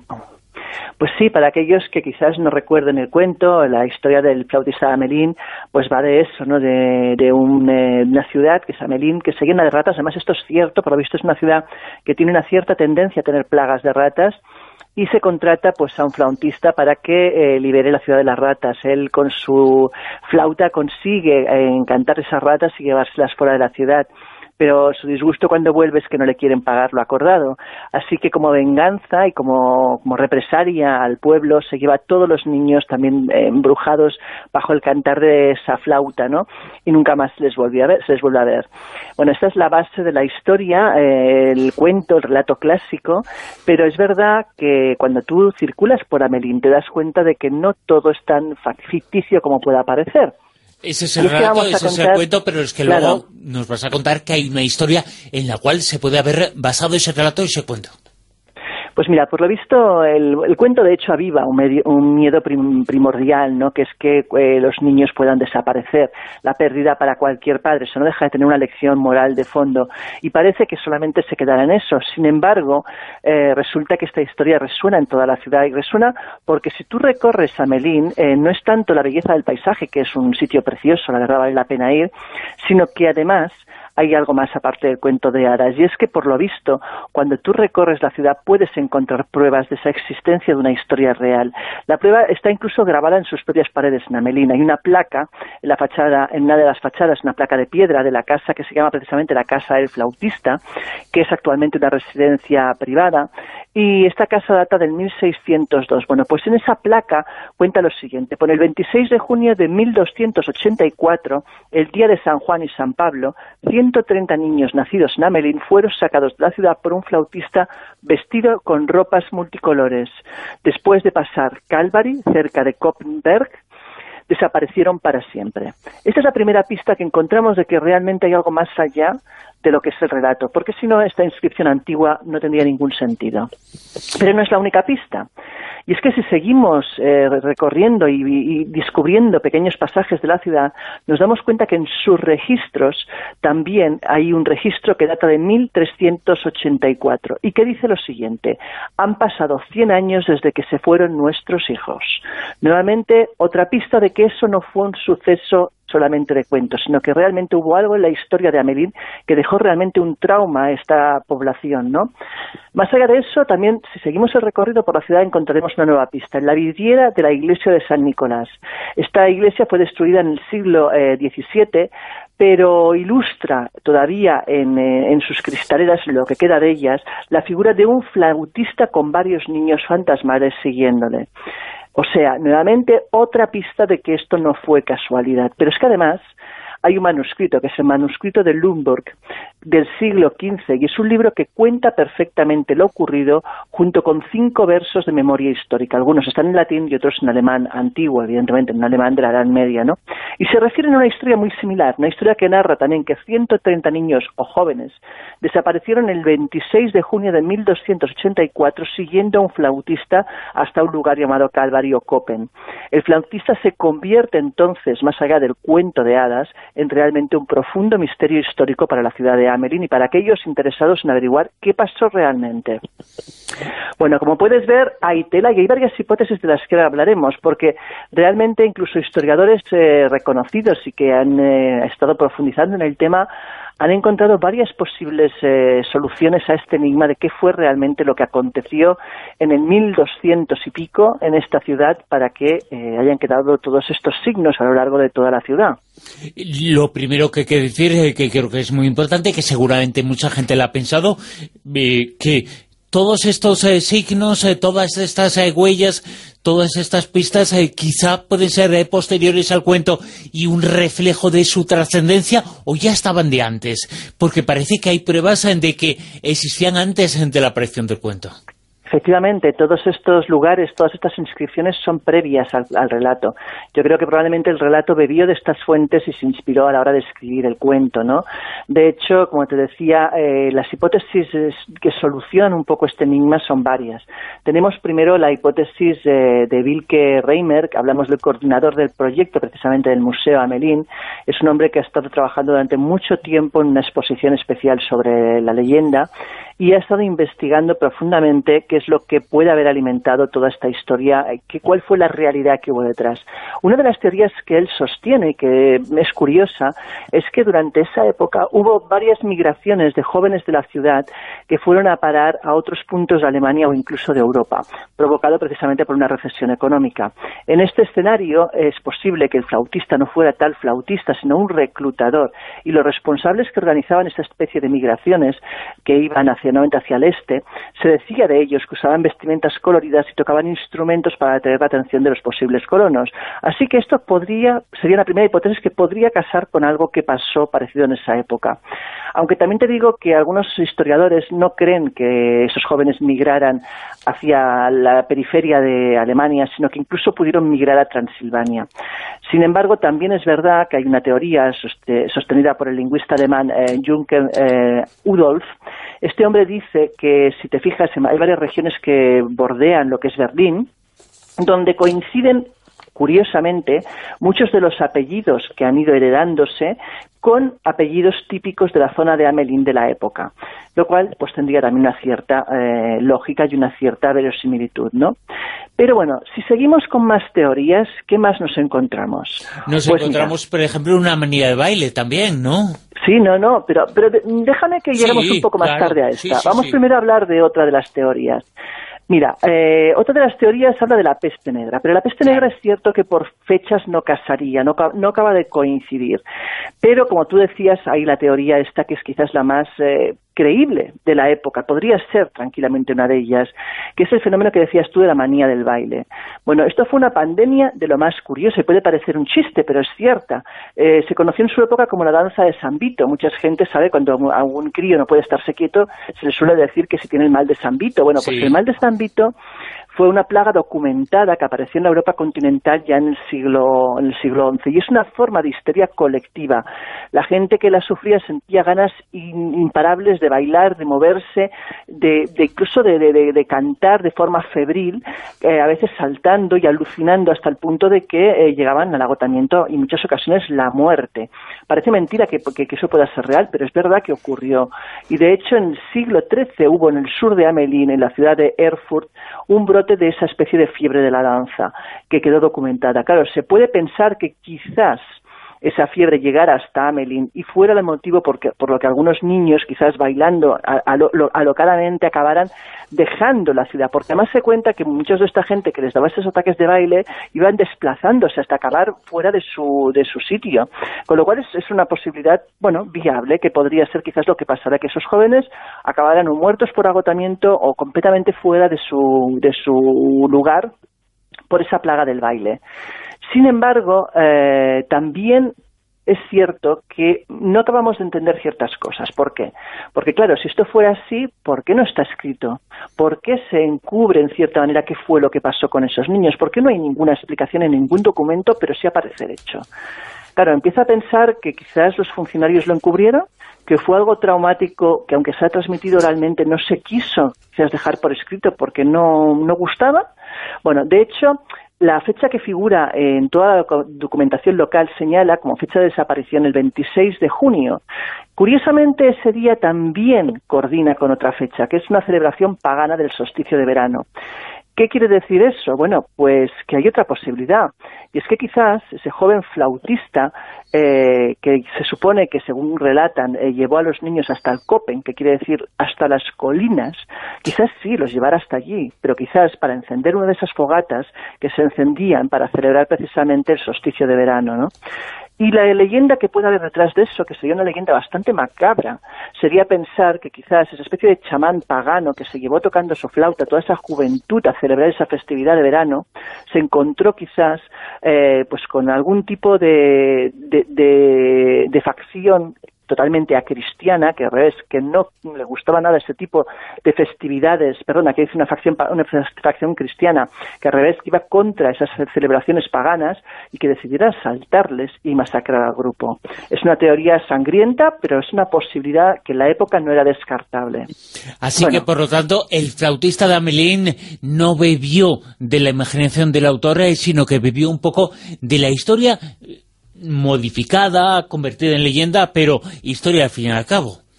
Pues sí, para aquellos que quizás no recuerden el cuento, la historia del flautista de Hamelín, pues va de eso, ¿no? De, de un, eh, una ciudad que es Hamelín, que se llena de ratas. Además, esto es cierto, por lo visto es una ciudad que tiene una cierta tendencia a tener plagas de ratas. y se contrata pues a un flautista para que eh, libere la ciudad de las ratas. Él con su flauta consigue eh, encantar esas ratas y llevárselas fuera de la ciudad, pero su disgusto cuando vuelve es que no le quieren pagar lo acordado. Así que como venganza y como, como represalia al pueblo se lleva a todos los niños también eh, embrujados bajo el cantar de esa flauta, ¿no? Y nunca más les volvió a ver, se les vuelve a ver. Bueno, esta es la base de la historia, eh, el cuento, el relato clásico, pero es verdad que cuando tú circulas por Amelín te das cuenta de que no todo es tan ficticio como pueda parecer. Ese es el relato, ese es el cuento, pero es que claro, luego nos vas a contar que hay una historia en la cual se puede haber basado ese relato y ese cuento. Pues mira, por lo visto, el, el cuento de hecho aviva un, medio, un miedo prim, primordial, ¿no? Que es que eh, los niños puedan desaparecer. La pérdida para cualquier padre, eso no deja de tener una lección moral de fondo. Y parece que solamente se quedará en eso. Sin embargo, eh, resulta que esta historia resuena en toda la ciudad, y resuena porque si tú recorres Amelín, eh, no es tanto la belleza del paisaje, que es un sitio precioso, la verdad vale la pena ir, sino que además hay algo más aparte del cuento de hadas, y es que por lo visto, cuando tú recorres la ciudad puedes encontrar pruebas de esa existencia de una historia real. La prueba está incluso grabada en sus propias paredes en Amelín. Hay una placa en la fachada, en una de las fachadas, una placa de piedra de la casa que se llama precisamente la Casa del Flautista, que es actualmente una residencia privada, y esta casa data del mil seiscientos dos. Bueno, pues en esa placa cuenta lo siguiente: por el veintiséis de junio de mil doscientos ochenta y cuatro, el día de San Juan y San Pablo, ciento treinta niños nacidos en Amelín fueron sacados de la ciudad por un flautista vestido con ropas multicolores. Después de pasar Calvary, cerca de Koppenberg, desaparecieron para siempre. Esta es la primera pista que encontramos de que realmente hay algo más allá de lo que es el relato, porque si no, esta inscripción antigua no tendría ningún sentido. Pero no es la única pista. Y es que si seguimos eh, recorriendo y, y descubriendo pequeños pasajes de la ciudad, nos damos cuenta que en sus registros también hay un registro que data de mil trescientos ochenta y cuatro y que dice lo siguiente: han pasado cien años desde que se fueron nuestros hijos. Nuevamente, otra pista de que eso no fue un suceso solamente de cuentos, sino que realmente hubo algo en la historia de Amelín que dejó realmente un trauma a esta población, ¿no? Más allá de eso, también, si seguimos el recorrido por la ciudad, encontraremos una nueva pista, en la vidriera de la iglesia de San Nicolás. Esta iglesia fue destruida en el siglo eh, diecisiete, pero ilustra todavía en, eh, en sus cristaleras, lo que queda de ellas, la figura de un flautista con varios niños fantasmales siguiéndole. O sea, nuevamente otra pista de que esto no fue casualidad. Pero es que además hay un manuscrito, que es el manuscrito de Lumburg, del siglo quince, y es un libro que cuenta perfectamente lo ocurrido junto con cinco versos de memoria histórica. Algunos están en latín y otros en alemán antiguo, evidentemente, en alemán de la Edad Media, ¿no? Y se refieren a una historia muy similar, una historia que narra también que ciento treinta niños o jóvenes desaparecieron el veintiséis de junio de mil doscientos ochenta y cuatro siguiendo a un flautista hasta un lugar llamado Calvary o Koppen. El flautista se convierte entonces, más allá del cuento de hadas, en realmente un profundo misterio histórico para la ciudad de Amelín y para aquellos interesados en averiguar qué pasó realmente. Bueno, como puedes ver, hay tela y hay varias hipótesis de las que ahora hablaremos, porque realmente incluso historiadores eh, reconocidos y que han eh, estado profundizando en el tema han encontrado varias posibles eh, soluciones a este enigma de qué fue realmente lo que aconteció en el mil doscientos y pico en esta ciudad para que eh, hayan quedado todos estos signos a lo largo de toda la ciudad. Lo primero que hay que decir, eh, que creo que es muy importante, que seguramente mucha gente lo ha pensado, eh, que todos estos eh, signos, eh, todas estas eh, huellas, todas estas pistas eh, quizá pueden ser eh, posteriores al cuento y un reflejo de su trascendencia, o ya estaban de antes, porque parece que hay pruebas eh, de que existían antes eh, de la aparición del cuento. Efectivamente, todos estos lugares, todas estas inscripciones son previas al, al relato. Yo creo que probablemente el relato bebió de estas fuentes y se inspiró a la hora de escribir el cuento, ¿no? De hecho, como te decía, eh, las hipótesis que solucionan un poco este enigma son varias. Tenemos primero la hipótesis eh, de Wilke Reimer, que hablamos del coordinador del proyecto precisamente del Museo Amelín. Es un hombre que ha estado trabajando durante mucho tiempo en una exposición especial sobre la leyenda y ha estado investigando profundamente qué es lo que puede haber alimentado toda esta historia, que, cuál fue la realidad que hubo detrás. Una de las teorías que él sostiene, que es curiosa, es que durante esa época hubo varias migraciones de jóvenes de la ciudad que fueron a parar a otros puntos de Alemania o incluso de Europa, provocado precisamente por una recesión económica. En este escenario es posible que el flautista no fuera tal flautista, sino un reclutador, y los responsables que organizaban esta especie de migraciones, que iban hacia, hacia el este, se decía de ellos que usaban vestimentas coloridas y tocaban instrumentos para atraer la atención de los posibles colonos. Así que esto podría, sería la primera hipótesis, que podría casar con algo que pasó parecido en esa época. Aunque también te digo que algunos historiadores no creen que esos jóvenes migraran hacia la periferia de Alemania, sino que incluso pudieron migrar a Transilvania. Sin embargo, también es verdad que hay una teoría sostenida por el lingüista alemán eh, Juncker eh, Udolf. Este hombre dice que, si te fijas, hay varias regiones que bordean lo que es Berlín, donde coinciden, curiosamente, muchos de los apellidos que han ido heredándose con apellidos típicos de la zona de Hamelin de la época, lo cual pues tendría también una cierta eh, lógica y una cierta verosimilitud, ¿no? Pero bueno, si seguimos con más teorías, ¿qué más nos encontramos? Nos pues encontramos, mira, por ejemplo, una manía de baile también, ¿no? Sí, no, no, pero, pero déjame que lleguemos sí, un poco más claro, tarde a esta. sí, sí, Vamos sí. primero a hablar de otra de las teorías. Mira, eh, otra de las teorías habla de la peste negra, pero la peste negra es cierto que por fechas no casaría, no, no acaba de coincidir. Pero, como tú decías, hay la teoría esta que es quizás la más eh, creíble de la época, podría ser tranquilamente una de ellas, que es el fenómeno que decías tú de la manía del baile. Bueno, esto fue una pandemia de lo más curioso, y puede parecer un chiste, pero es cierta. Eh, se conoció en su época como la danza de San Vito. Mucha gente sabe, cuando a un crío no puede estarse quieto, se le suele decir que si tiene el mal de San Vito. Bueno, pues sí. El mal de San Vito fue una plaga documentada que apareció en la Europa continental ya en el siglo en el siglo once, y es una forma de histeria colectiva. La gente que la sufría sentía ganas imparables de bailar, de moverse, de, de incluso de, de, de cantar de forma febril, eh, a veces saltando y alucinando hasta el punto de que eh, llegaban al agotamiento y en muchas ocasiones la muerte. Parece mentira que, que, que eso pueda ser real, pero es verdad que ocurrió. Y de hecho en el siglo trece hubo en el sur de Hamelin, en la ciudad de Erfurt, un brote de esa especie de fiebre de la danza que quedó documentada. Claro, se puede pensar que quizás esa fiebre llegara hasta Hamelin y fuera el motivo por, que, por lo que algunos niños, quizás bailando alo, alocadamente, acabaran dejando la ciudad, porque además se cuenta que muchos de esta gente que les daba esos ataques de baile iban desplazándose hasta acabar fuera de su, de su sitio, con lo cual es, es una posibilidad, bueno, viable, que podría ser quizás lo que pasara, que esos jóvenes acabaran o muertos por agotamiento o completamente fuera de su, de su lugar por esa plaga del baile. Sin embargo, eh, también es cierto que no acabamos de entender ciertas cosas. ¿Por qué? Porque, claro, si esto fuera así, ¿por qué no está escrito? ¿Por qué se encubre, en cierta manera, qué fue lo que pasó con esos niños? ¿Por qué no hay ninguna explicación en ningún documento, pero sí aparece el hecho? Claro, empieza a pensar que quizás los funcionarios lo encubrieron, que fue algo traumático que, aunque se ha transmitido oralmente, no se quiso quizás dejar por escrito porque no, no gustaba. Bueno, de hecho, la fecha que figura en toda la documentación local señala como fecha de desaparición el veintiséis de junio. Curiosamente, ese día también coordina con otra fecha, que es una celebración pagana del solsticio de verano. ¿Qué quiere decir eso? Bueno, pues que hay otra posibilidad, y es que quizás ese joven flautista, eh, que se supone que, según relatan, eh, llevó a los niños hasta el Koppen, que quiere decir hasta las colinas, quizás sí los llevara hasta allí, pero quizás para encender una de esas fogatas que se encendían para celebrar precisamente el solsticio de verano, ¿no? Y la leyenda que puede haber detrás de eso, que sería una leyenda bastante macabra, sería pensar que quizás esa especie de chamán pagano que se llevó tocando su flauta toda esa juventud a celebrar esa festividad de verano, se encontró quizás eh, pues con algún tipo de, de, de, de facción totalmente acristiana, que al revés, que no le gustaba nada ese tipo de festividades, perdona, que es una facción, una facción cristiana, que al revés que iba contra esas celebraciones paganas y que decidiera asaltarles y masacrar al grupo. Es una teoría sangrienta, pero es una posibilidad que en la época no era descartable. Así bueno, que, por lo tanto, el flautista de Hamelin no bebió de la imaginación del autor, sino que bebió un poco de la historia modificada, convertida en leyenda, pero historia al fin y al cabo.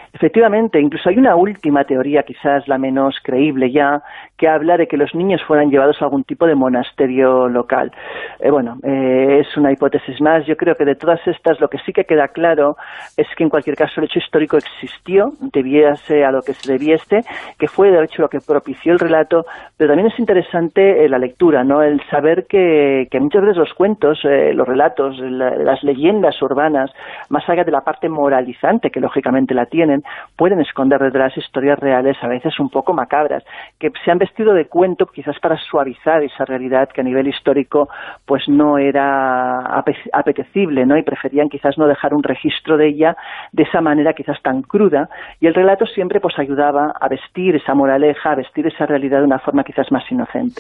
Efectivamente, incluso hay una última teoría, quizás la menos creíble ya, que habla de que los niños fueran llevados a algún tipo de monasterio local. Eh, bueno, eh, es una hipótesis más. Yo creo que de todas estas lo que sí que queda claro es que en cualquier caso el hecho histórico existió, debiese a lo que se debiese, que fue de hecho lo que propició el relato, pero también es interesante eh, la lectura, ¿no? El saber que, que muchas veces los cuentos, eh, los relatos, la, las leyendas urbanas, más allá de la parte moralizante, que lógicamente la tienen, pueden esconder detrás historias reales, a veces un poco macabras, que se han vestido de cuento quizás para suavizar esa realidad que a nivel histórico pues no era apetecible, ¿no? Y preferían quizás no dejar un registro de ella de esa manera quizás tan cruda, y el relato siempre pues ayudaba a vestir esa moraleja, a vestir esa realidad de una forma quizás más inocente.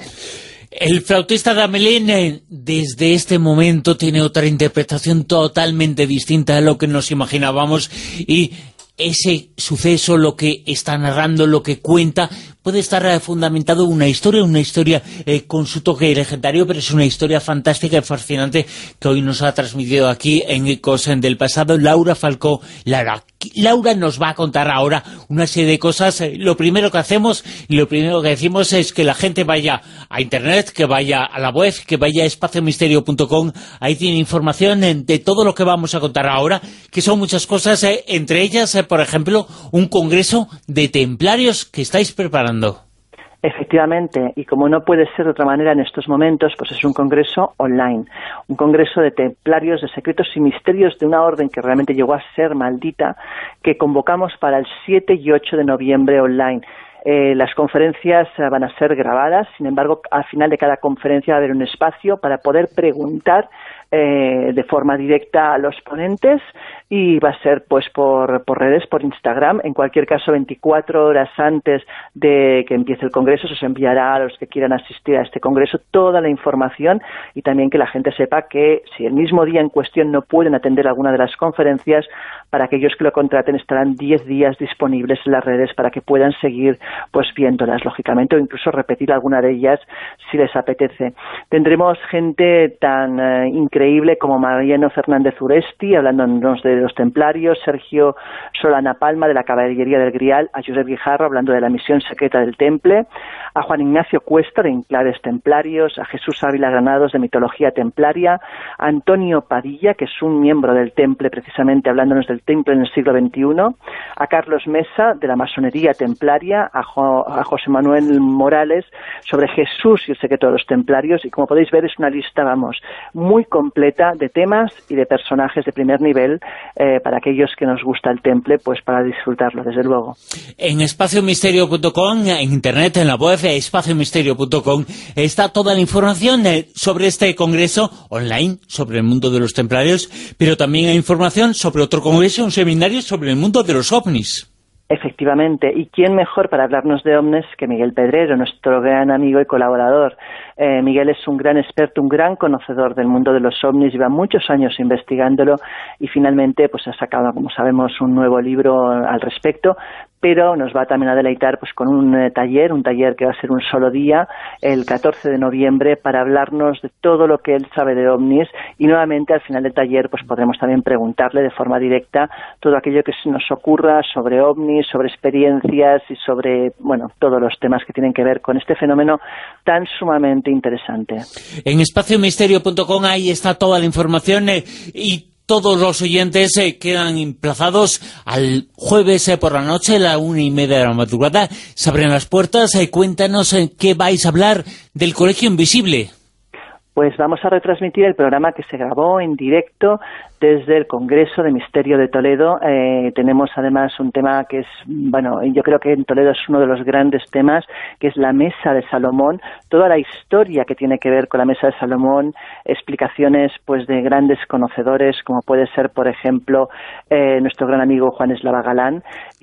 El flautista Gamelin eh, desde este momento tiene otra interpretación totalmente distinta a lo que nos imaginábamos, y ese suceso, lo que está narrando, lo que cuenta, puede estar eh, fundamentado en una historia, una historia eh, con su toque legendario, pero es una historia fantástica y fascinante que hoy nos ha transmitido aquí en Ecos del Pasado Laura Falcó. Laura, Laura nos va a contar ahora una serie de cosas. Eh, lo primero que hacemos y lo primero que decimos es que la gente vaya a internet, que vaya a la web, que vaya a espacio misterio punto com. Ahí tiene información eh, de todo lo que vamos a contar ahora, que son muchas cosas, eh, entre ellas, eh, por ejemplo, un congreso de templarios que estáis preparando. Efectivamente, y como no puede ser de otra manera en estos momentos, pues es un congreso online, un congreso de templarios, de secretos y misterios de una orden que realmente llegó a ser maldita, que convocamos para el siete y ocho de noviembre online. Eh, las conferencias eh, van a ser grabadas, sin embargo, al final de cada conferencia va a haber un espacio para poder preguntar eh, de forma directa a los ponentes, y va a ser pues por, por redes, por Instagram. En cualquier caso, veinticuatro horas antes de que empiece el congreso se os enviará a los que quieran asistir a este congreso toda la información, y también que la gente sepa que si el mismo día en cuestión no pueden atender alguna de las conferencias, para aquellos que lo contraten estarán diez días disponibles en las redes para que puedan seguir pues viéndolas, lógicamente, o incluso repetir alguna de ellas si les apetece. Tendremos gente tan eh, increíble como Mariano Fernández Uresti, hablándonos de los templarios, Sergio Solana Palma de la Caballería del Grial, a Josep Guijarro hablando de la misión secreta del Temple, a Juan Ignacio Cuesta de Enclaves Templarios, a Jesús Ávila Granados de Mitología Templaria, a Antonio Padilla, que es un miembro del Temple, precisamente hablándonos del Temple en el siglo veintiuno, a Carlos Mesa de la Masonería Templaria, a, jo a José Manuel Morales sobre Jesús y el secreto de los templarios, y como podéis ver es una lista, vamos, muy completa de temas y de personajes de primer nivel, eh, para aquellos que nos gusta el Temple, pues para disfrutarlo, desde luego. En espacio misterio punto com, en internet, en la web espacio misterio punto com, está toda la información eh, sobre este congreso online, sobre el mundo de los templarios, pero también hay información sobre otro congreso, un seminario sobre el mundo de los ovnis. Efectivamente, y quién mejor para hablarnos de ovnis que Miguel Pedrero, nuestro gran amigo y colaborador. Eh, Miguel es un gran experto, un gran conocedor del mundo de los ovnis, lleva muchos años investigándolo y finalmente pues ha sacado, como sabemos, un nuevo libro al respecto, pero nos va también a deleitar pues con un eh, taller, un taller que va a ser un solo día, el catorce de noviembre, para hablarnos de todo lo que él sabe de ovnis, y nuevamente al final del taller pues podremos también preguntarle de forma directa todo aquello que se nos ocurra sobre ovnis, sobre experiencias y sobre, bueno, todos los temas que tienen que ver con este fenómeno tan sumamente interesante. En espacio misterio punto com ahí está toda la información eh, y todos los oyentes eh, quedan emplazados al jueves eh, por la noche, a la una y media de la madrugada. Se abren las puertas. Eh, cuéntanos eh, qué vais a hablar del Colegio Invisible. Pues vamos a retransmitir el programa que se grabó en directo desde el Congreso de Misterio de Toledo. Eh, tenemos además un tema que es, bueno, yo creo que en Toledo es uno de los grandes temas, que es la Mesa de Salomón, toda la historia que tiene que ver con la Mesa de Salomón, explicaciones pues de grandes conocedores, como puede ser, por ejemplo, eh, nuestro gran amigo Juan Eslava Galán,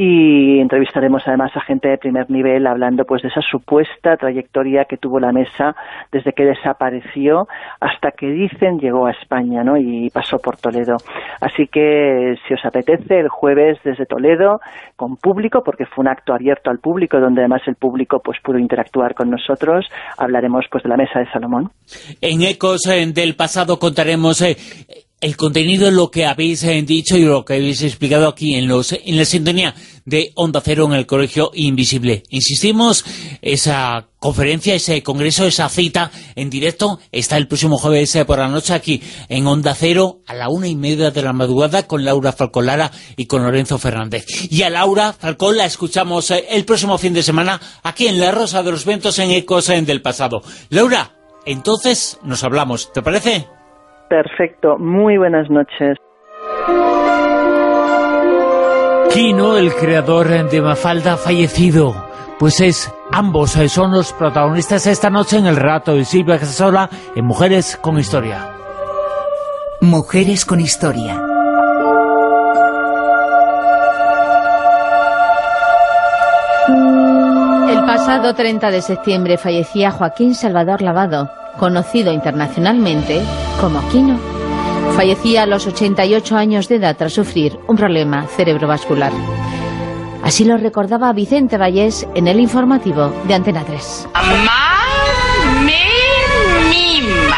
y entrevistaremos además a gente de primer nivel hablando pues de esa supuesta trayectoria que tuvo la Mesa desde que desapareció hasta que dicen llegó a España, ¿no? Y pasó por Toledo. Así que si os apetece, el jueves desde Toledo, con público, porque fue un acto abierto al público, donde además el público pues pudo interactuar con nosotros, hablaremos pues de la Mesa de Salomón. En Ecos eh, del Pasado contaremos eh, el contenido de lo que habéis eh, dicho y lo que habéis explicado aquí en los en la sintonía de Onda Cero en el Colegio Invisible. Insistimos, esa conferencia, ese congreso, esa cita en directo está el próximo jueves eh, por la noche aquí en Onda Cero a la una y media de la madrugada con Laura Falcón Lara y con Lorenzo Fernández. Y a Laura Falcón la escuchamos eh, el próximo fin de semana aquí en La Rosa de los Vientos en Ecos eh, del Pasado. Laura, entonces nos hablamos, ¿te parece? Perfecto, muy buenas noches. Quino, el creador de Mafalda, fallecido. Pues es, ambos son los protagonistas esta noche en el relato de Silvia Casasola en Mujeres con Historia. Mujeres con Historia. El pasado treinta de septiembre fallecía Joaquín Salvador Lavado, conocido internacionalmente como Quino. Fallecía a los ochenta y ocho años de edad tras sufrir un problema cerebrovascular. Así lo recordaba Vicente Vallés en el informativo de Antena tres. Mamá me mima.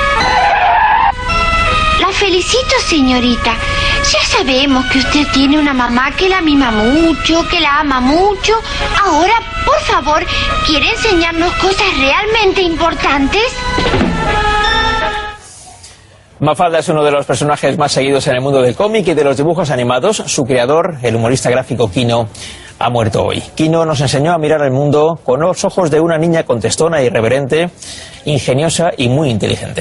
La felicito, señorita. Ya sabemos que usted tiene una mamá que la mima mucho, que la ama mucho. Ahora, por favor, ¿quiere enseñarnos cosas realmente importantes? Mafalda es uno de los personajes más seguidos en el mundo del cómic y de los dibujos animados. Su creador, el humorista gráfico Quino, ha muerto hoy. Quino nos enseñó a mirar el mundo con los ojos de una niña contestona, irreverente, ingeniosa y muy inteligente.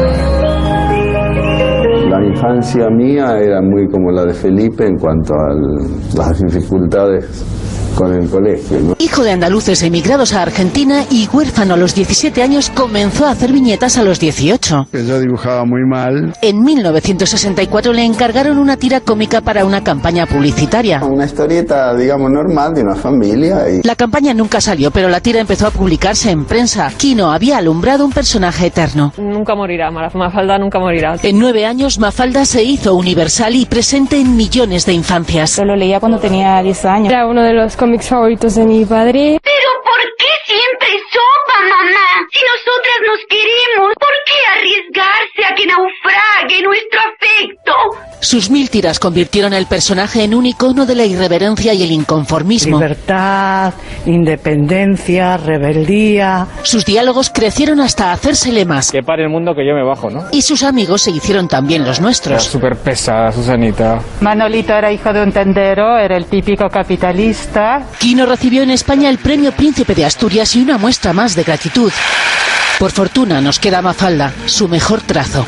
La infancia mía era muy como la de Felipe en cuanto a las dificultades con el colegio, ¿no? Hijo de andaluces emigrados a Argentina y huérfano a los diecisiete años, comenzó a hacer viñetas a los dieciocho. Yo dibujaba muy mal. En mil novecientos sesenta y cuatro le encargaron una tira cómica para una campaña publicitaria. Una historieta, digamos, normal de una familia. Y... La campaña nunca salió, pero la tira empezó a publicarse en prensa. Quino había alumbrado un personaje eterno. Nunca morirá, Mafalda nunca morirá. En nueve años, Mafalda se hizo universal y presente en millones de infancias. Yo lo leía cuando tenía diez años. Era uno de los cómics favoritos de mi padre. ¿Pero por qué siempre sopa, mamá? Si nosotras nos queremos, ¿por qué arriesgarse a que naufrague nuestro afecto? Sus mil tiras convirtieron el personaje en un icono de la irreverencia y el inconformismo. Libertad, independencia, rebeldía. Sus diálogos crecieron hasta hacerse lemas. Que pare el mundo que yo me bajo, ¿no? Y sus amigos se hicieron también los nuestros. Era súper pesada, Susanita. Manolito era hijo de un tendero, era el típico capitalista. Quino recibió en España el premio Príncipe de Asturias y una muestra más de gratitud. Por fortuna nos queda Mafalda, su mejor trazo.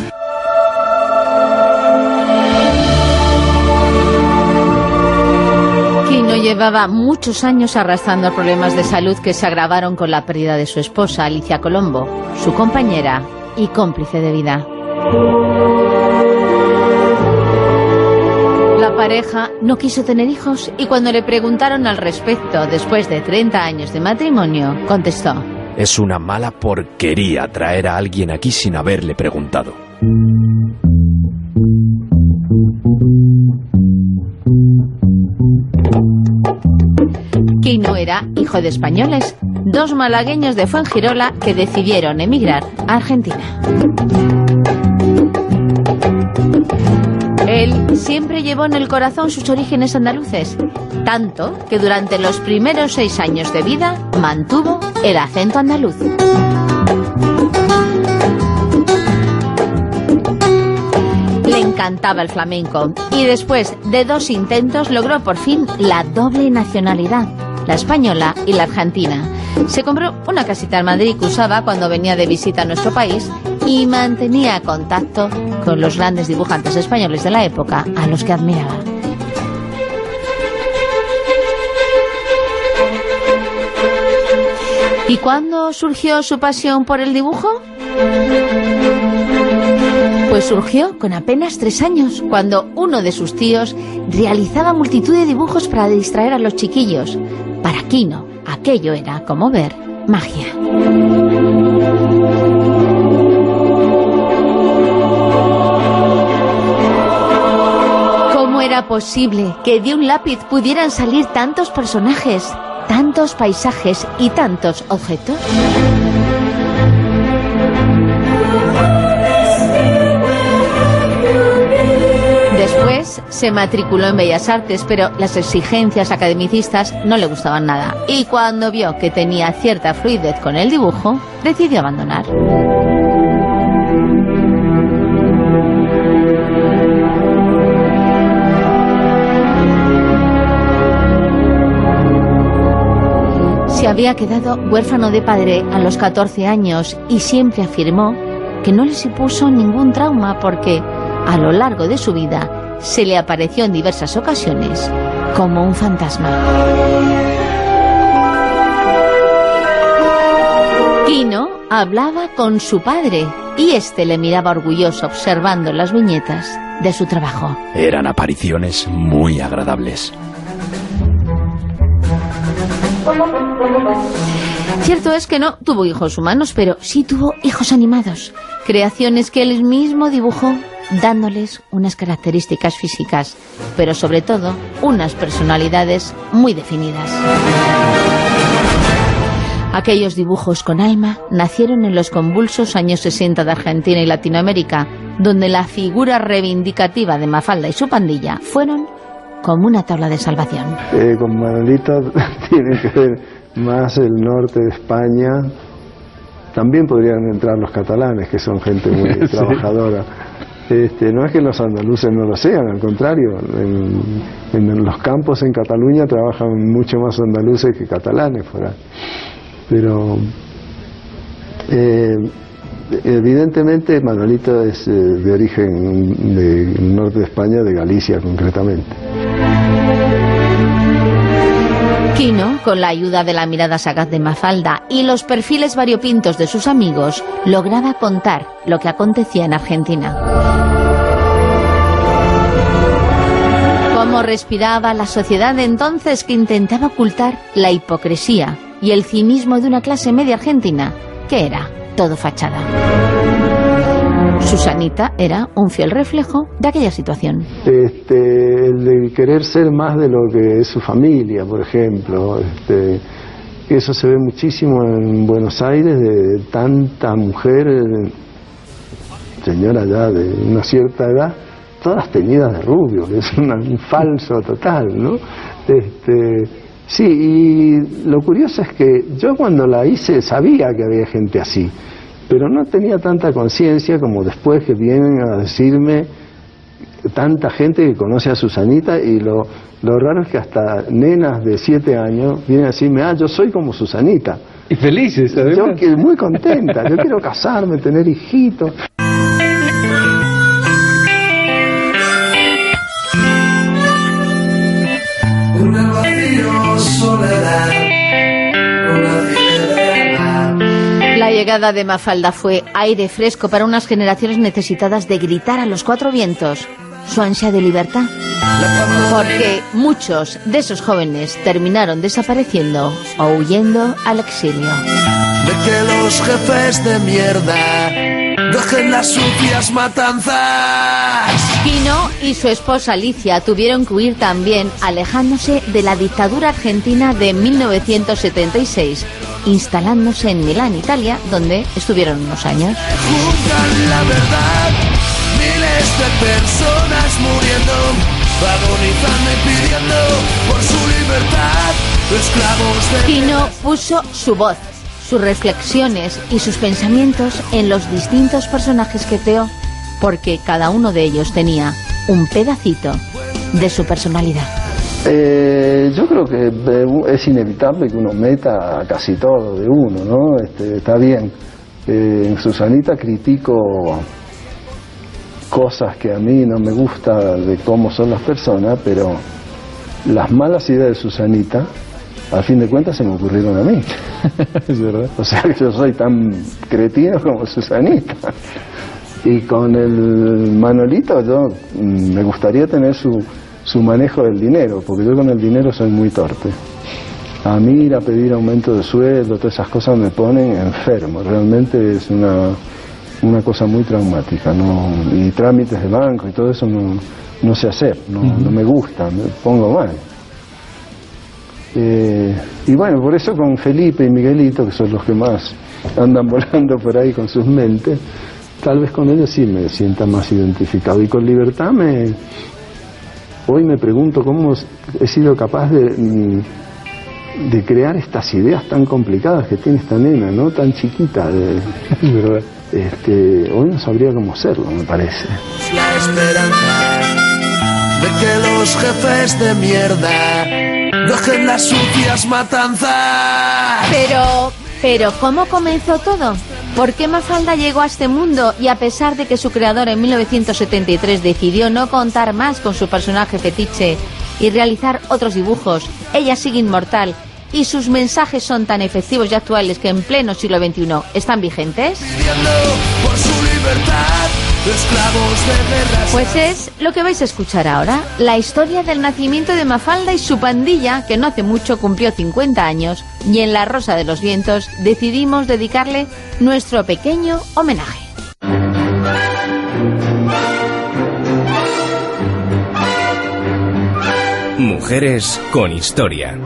Quino llevaba muchos años arrastrando problemas de salud que se agravaron con la pérdida de su esposa, Alicia Colombo, su compañera y cómplice de vida. La pareja no quiso tener hijos y cuando le preguntaron al respecto después de treinta años de matrimonio, contestó: es una mala porquería traer a alguien aquí sin haberle preguntado. Quino era hijo de españoles, dos malagueños de Fuengirola que decidieron emigrar a Argentina. Él siempre llevó en el corazón sus orígenes andaluces, tanto que durante los primeros seis años de vida mantuvo el acento andaluz. Le encantaba el flamenco y después de dos intentos logró por fin la doble nacionalidad, la española y la argentina. Se compró una casita en Madrid que usaba cuando venía de visita a nuestro país y mantenía contacto con los grandes dibujantes españoles de la época a los que admiraba. ¿Y cuándo surgió su pasión por el dibujo? Pues surgió con apenas tres años, cuando uno de sus tíos realizaba multitud de dibujos para distraer a los chiquillos. Para Quino, aquello era como ver magia. ¿Cómo era posible que de un lápiz pudieran salir tantos personajes, tantos paisajes y tantos objetos? se matriculó en Bellas Artes, pero las exigencias academicistas no le gustaban nada. Y cuando vio que tenía cierta fluidez con el dibujo, decidió abandonar. Se había quedado huérfano de padre a los catorce años y siempre afirmó que no le supuso ningún trauma porque a lo largo de su vida se le apareció en diversas ocasiones como un fantasma. Quino hablaba con su padre y éste le miraba orgulloso observando las viñetas de su trabajo. Eran apariciones muy agradables. Cierto es que no tuvo hijos humanos, pero sí tuvo hijos animados, creaciones que él mismo dibujó, dándoles unas características físicas, pero sobre todo unas personalidades muy definidas. Aquellos dibujos con alma nacieron en los convulsos años sesenta de Argentina y Latinoamérica, donde la figura reivindicativa de Mafalda y su pandilla fueron como una tabla de salvación. Eh, con Manolito tiene que ver más el norte de España. También podrían entrar los catalanes, que son gente muy sí. trabajadora. Este, no es que los andaluces no lo sean, al contrario. En, en los campos en Cataluña trabajan mucho más andaluces que catalanes fuera. Pero eh, evidentemente Manolito es eh, de origen del norte de España, de Galicia concretamente. Quino, con la ayuda de la mirada sagaz de Mafalda y los perfiles variopintos de sus amigos, lograba contar lo que acontecía en Argentina. Cómo respiraba la sociedad de entonces, que intentaba ocultar la hipocresía y el cinismo de una clase media argentina, que era todo fachada. Susanita era un fiel reflejo de aquella situación. Este, el de querer ser más de lo que es su familia, por ejemplo. Este, eso se ve muchísimo en Buenos Aires, de tanta mujer, señora ya de una cierta edad, todas teñidas de rubio, que es una, un falso total, ¿no? Este, sí, y lo curioso es que yo cuando la hice sabía que había gente así, pero no tenía tanta conciencia como después que vienen a decirme tanta gente que conoce a Susanita, y lo, lo raro es que hasta nenas de siete años vienen a decirme, ah, yo soy como Susanita. Y felices, ¿sabes? Yo que muy contenta, yo quiero casarme, tener hijitos. En el vacío, soledad, una La llegada de Mafalda fue aire fresco para unas generaciones necesitadas de gritar a los cuatro vientos su ansia de libertad, porque muchos de esos jóvenes terminaron desapareciendo o huyendo al exilio. De que los jefes de mierda dejen las sucias matanzas. Quino y su esposa Alicia tuvieron que huir también, alejándose de la dictadura argentina de mil novecientos setenta y seis, instalándose en Milán, Italia, donde estuvieron unos años. Juzgan la verdad, miles de personas muriendo, agonizando y pidiendo por su libertad, esclavos de... Quino puso su voz, sus reflexiones y sus pensamientos en los distintos personajes que creó, porque cada uno de ellos tenía un pedacito de su personalidad. Eh, yo creo que es inevitable que uno meta casi todo de uno, ¿no? Este, está bien. Eh, en Susanita critico cosas que a mí no me gusta de cómo son las personas, pero las malas ideas de Susanita, al fin de cuentas, se me ocurrieron a mí. Es verdad. O sea, que yo soy tan cretino como Susanita. Y con el Manolito yo me gustaría tener su, su manejo del dinero, porque yo con el dinero soy muy torpe. A mí ir a pedir aumento de sueldo, todas esas cosas me ponen enfermo. Realmente es una, una cosa muy traumática, ¿no? Y trámites de banco y todo eso no, no sé hacer, no, uh-huh. no me gusta, me pongo mal. Eh, y bueno, por eso con Felipe y Miguelito, que son los que más andan volando por ahí con sus mentes, tal vez con ellos sí me sienta más identificado. Y con Libertad me, hoy me pregunto cómo he sido capaz de, de crear estas ideas tan complicadas que tiene esta nena, ¿no? Tan chiquita. De, ¿verdad? Este, hoy no sabría cómo hacerlo, me parece. La esperanza de que los jefes de mierda dejen las sucias matanzas. Pero, pero, ¿cómo comenzó todo? ¿Por qué Mafalda llegó a este mundo y a pesar de que su creador en mil novecientos setenta y tres decidió no contar más con su personaje fetiche y realizar otros dibujos, ella sigue inmortal y sus mensajes son tan efectivos y actuales que en pleno siglo veintiuno están vigentes? Por su libertad, esclavos de guerras. Pues es lo que vais a escuchar ahora, la historia del nacimiento de Mafalda y su pandilla, que no hace mucho cumplió cincuenta años, y en La Rosa de los Vientos decidimos dedicarle nuestro pequeño homenaje. Mujeres con historia.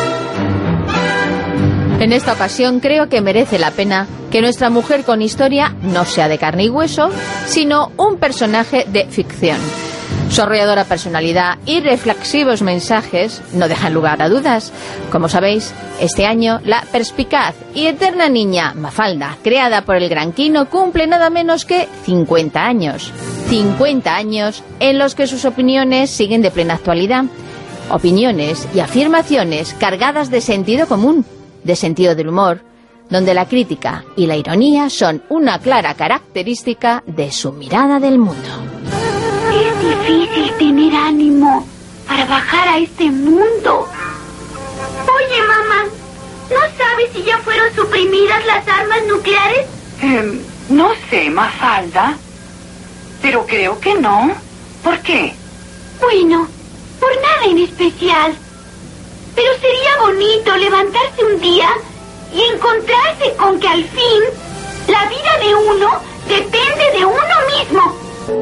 En esta ocasión creo que merece la pena que nuestra mujer con historia no sea de carne y hueso, sino un personaje de ficción. Su arrolladora personalidad y reflexivos mensajes no dejan lugar a dudas. Como sabéis, este año la perspicaz y eterna niña Mafalda, creada por el gran Quino, cumple nada menos que cincuenta años. cincuenta años en los que sus opiniones siguen de plena actualidad. Opiniones y afirmaciones cargadas de sentido común, de sentido del humor, donde la crítica y la ironía son una clara característica de su mirada del mundo. Es difícil tener ánimo para bajar a este mundo. Oye, mamá, ¿no sabes si ya fueron suprimidas las armas nucleares? Eh, no sé, Mafalda, pero creo que no. ¿Por qué? Bueno, por nada en especial. Pero sería bonito levantarse un día y encontrarse con que al fin la vida de uno depende de uno mismo.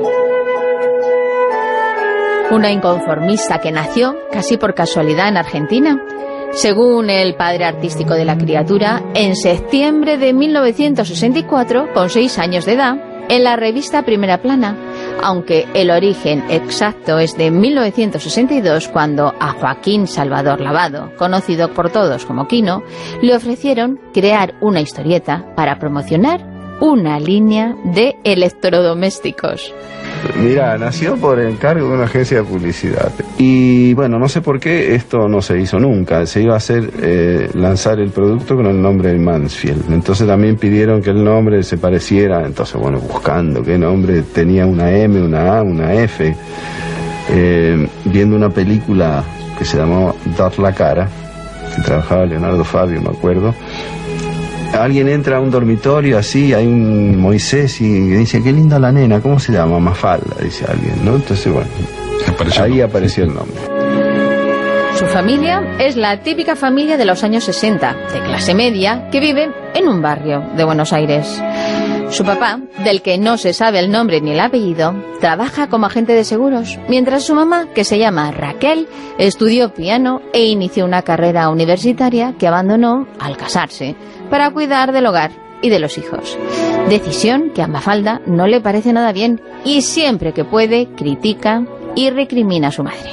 Una inconformista que nació casi por casualidad en Argentina. Según el padre artístico de la criatura, en septiembre de mil novecientos sesenta y cuatro, con seis años de edad, en la revista Primera Plana, aunque el origen exacto es de mil novecientos sesenta y dos, cuando a Joaquín Salvador Lavado, conocido por todos como Quino, le ofrecieron crear una historieta para promocionar una línea de electrodomésticos. Mira, nació por encargo de una agencia de publicidad. Y bueno, no sé por qué esto no se hizo nunca. Se iba a hacer eh, lanzar el producto con el nombre de Mansfield. Entonces también pidieron que el nombre se pareciera. Entonces, bueno, buscando qué nombre tenía una M, una A, una F. Eh, viendo una película que se llamaba Dar la Cara, que trabajaba Leonardo Fabio, me acuerdo. Alguien entra a un dormitorio así, hay un Moisés y dice, qué linda la nena, ¿cómo se llama? Mafalda, dice alguien, ¿no? Entonces, bueno, apareció ahí apareció el nombre. Su familia es la típica familia de los años sesenta, de clase media, que vive en un barrio de Buenos Aires. Su papá, del que no se sabe el nombre ni el apellido, trabaja como agente de seguros, mientras su mamá, que se llama Raquel, estudió piano e inició una carrera universitaria que abandonó al casarse, para cuidar del hogar y de los hijos. Decisión que a Mafalda no le parece nada bien y siempre que puede critica y recrimina a su madre.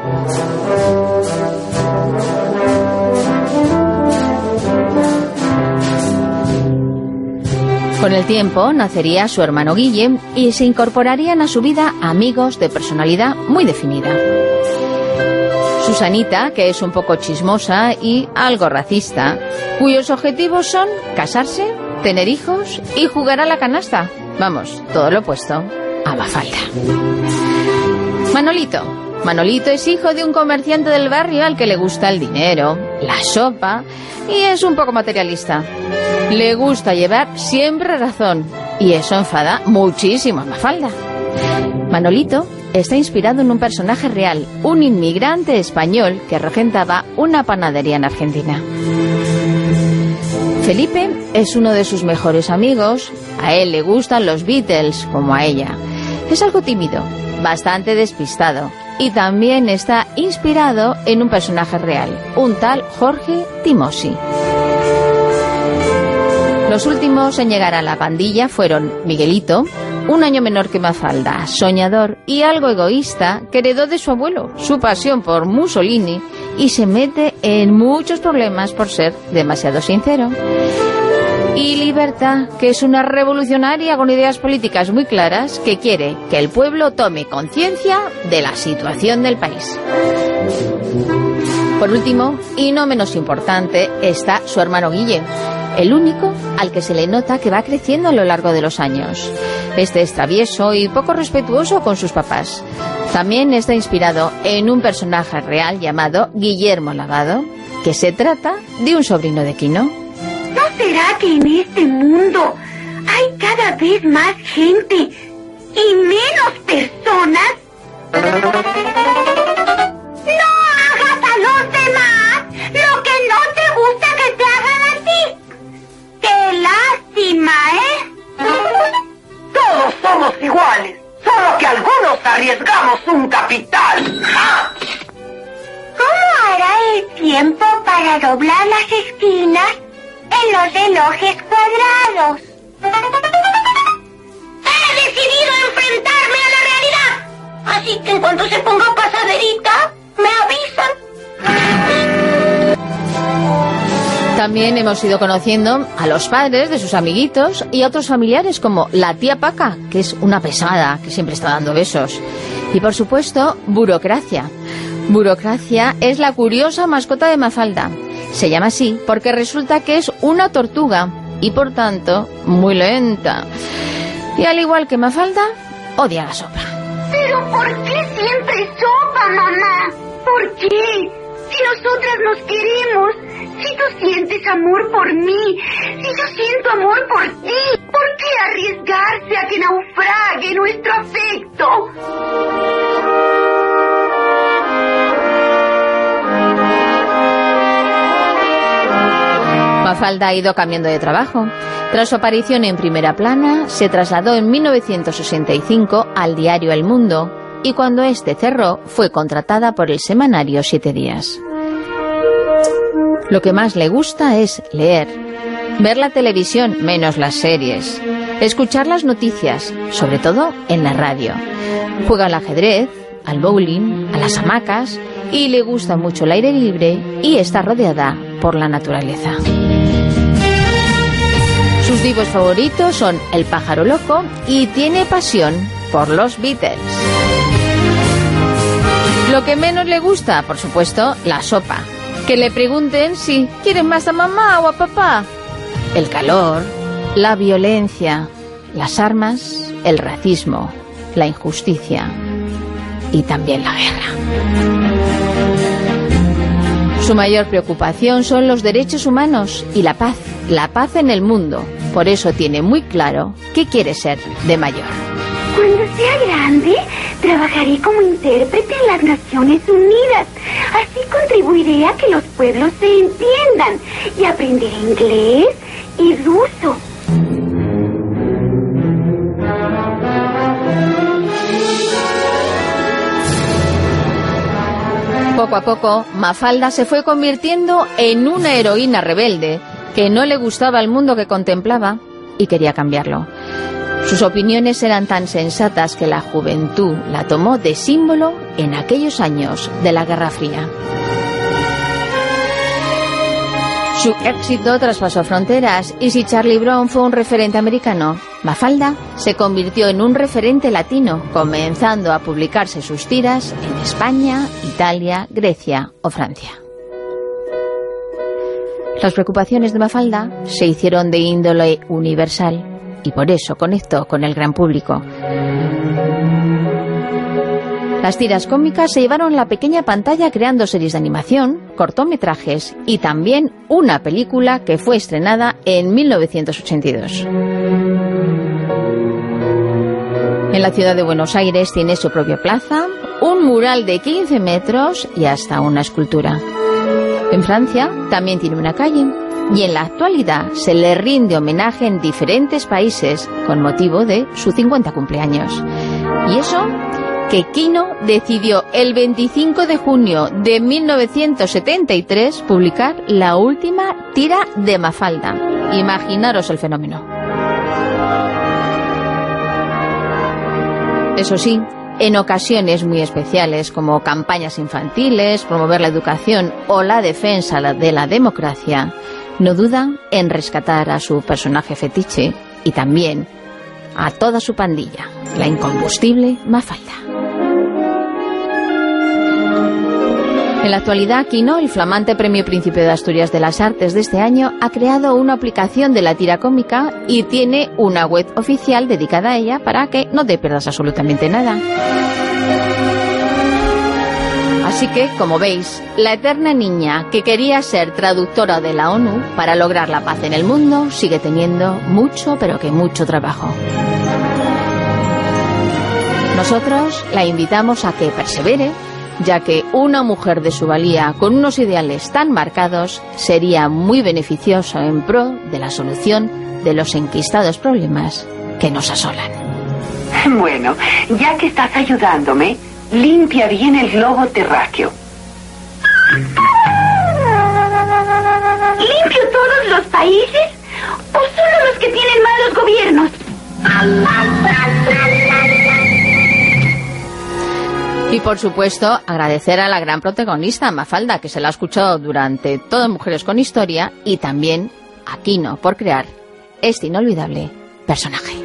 Con el tiempo nacería su hermano Guille y se incorporarían a su vida amigos de personalidad muy definida. Susanita, que es un poco chismosa y algo racista, cuyos objetivos son casarse, tener hijos y jugar a la canasta. Vamos, todo lo opuesto a Mafalda. Manolito. Manolito es hijo de un comerciante del barrio al que le gusta el dinero, la sopa y es un poco materialista. Le gusta llevar siempre razón y eso enfada muchísimo a Mafalda. Manolito está inspirado en un personaje real, un inmigrante español que regentaba una panadería en Argentina. Felipe es uno de sus mejores amigos, a él le gustan los Beatles como a ella. Es algo tímido, bastante despistado y también está inspirado en un personaje real, un tal Jorge Timosi. Los últimos en llegar a la pandilla fueron Miguelito, un año menor que Mafalda, soñador y algo egoísta, que heredó de su abuelo su pasión por Mussolini y se mete en muchos problemas por ser demasiado sincero. Y Libertad, que es una revolucionaria con ideas políticas muy claras, que quiere que el pueblo tome conciencia de la situación del país. Por último, y no menos importante, está su hermano Guille, el único al que se le nota que va creciendo a lo largo de los años. Este es travieso y poco respetuoso con sus papás. También está inspirado en un personaje real llamado Guillermo Lavado, que se trata de un sobrino de Quino. ¿No será que en este mundo hay cada vez más gente y menos personas? ¡No hagas a los demás lo que no te gusta que te hagan a ti! ¡Qué lástima, eh! Todos somos iguales, solo que algunos arriesgamos un capital. ¡Ja! ¿Cómo hará el tiempo para doblar las esquinas en los relojes cuadrados? He decidido enfrentarme a la realidad, así que en cuanto se ponga pasaderita, me avisan. También hemos ido conociendo a los padres de sus amiguitos y a otros familiares como la tía Paca, que es una pesada, que siempre está dando besos. Y por supuesto, Burocracia. Burocracia es la curiosa mascota de Mafalda. Se llama así porque resulta que es una tortuga y por tanto muy lenta. Y al igual que Mafalda, odia la sopa. ¿Pero por qué siempre sopa, mamá? ¿Por qué? Si nosotras nos queremos, si tú sientes amor por mí, si yo siento amor por ti, ¿por qué arriesgarse a que naufrague nuestro afecto? Mafalda ha ido cambiando de trabajo. Tras su aparición en Primera Plana, se trasladó en mil novecientos sesenta y cinco al diario El Mundo y cuando este cerró, fue contratada por el semanario Siete Días. Lo que más le gusta es leer, ver la televisión, menos las series, escuchar las noticias, sobre todo en la radio. Juega al ajedrez, al bowling, a las hamacas y le gusta mucho el aire libre y está rodeada por la naturaleza. Sus dibujos favoritos son El pájaro loco y tiene pasión por los Beatles. Lo que menos le gusta, por supuesto, la sopa. Que le pregunten si quieren más a mamá o a papá. El calor, la violencia, las armas, el racismo, la injusticia y también la guerra. Su mayor preocupación son los derechos humanos y la paz, la paz en el mundo. Por eso tiene muy claro qué quiere ser de mayor. Cuando sea grande, trabajaré como intérprete en las Naciones Unidas. Así contribuiré a que los pueblos se entiendan y aprenderé inglés y ruso. Poco a poco, Mafalda se fue convirtiendo en una heroína rebelde que no le gustaba el mundo que contemplaba y quería cambiarlo. Sus opiniones eran tan sensatas que la juventud la tomó de símbolo en aquellos años de la Guerra Fría. Su éxito traspasó fronteras y si Charlie Brown fue un referente americano, Mafalda se convirtió en un referente latino, comenzando a publicarse sus tiras en España, Italia, Grecia o Francia. Las preocupaciones de Mafalda se hicieron de índole universal y por eso conectó con el gran público. Las tiras cómicas se llevaron a la pequeña pantalla creando series de animación, cortometrajes y también una película que fue estrenada en mil novecientos ochenta y dos. En la ciudad de Buenos Aires tiene su propia plaza, un mural de quince metros y hasta una escultura. En Francia también tiene una calle y en la actualidad se le rinde homenaje en diferentes países con motivo de su cincuenta cumpleaños. Y eso que Quino decidió el veinticinco de junio de mil novecientos setenta y tres publicar la última tira de Mafalda. Imaginaros el fenómeno. Eso sí, en ocasiones muy especiales, como campañas infantiles, promover la educación o la defensa de la democracia, no dudan en rescatar a su personaje fetiche y también a toda su pandilla, la incombustible Mafalda. En la actualidad, Quino, el flamante Premio Príncipe de Asturias de las Artes de este año, ha creado una aplicación de la tira cómica y tiene una web oficial dedicada a ella para que no te pierdas absolutamente nada. Así que, como veis, la eterna niña que quería ser traductora de la ONU para lograr la paz en el mundo sigue teniendo mucho, pero que mucho trabajo. Nosotros la invitamos a que persevere, ya que una mujer de su valía con unos ideales tan marcados sería muy beneficioso en pro de la solución de los enquistados problemas que nos asolan. Bueno, ya que estás ayudándome, limpia bien el globo terráqueo. ¿Limpio todos los países o solo los que tienen malos gobiernos? Y por supuesto, agradecer a la gran protagonista, Mafalda, que se la ha escuchado durante todo Mujeres con Historia, y también a Quino por crear este inolvidable personaje.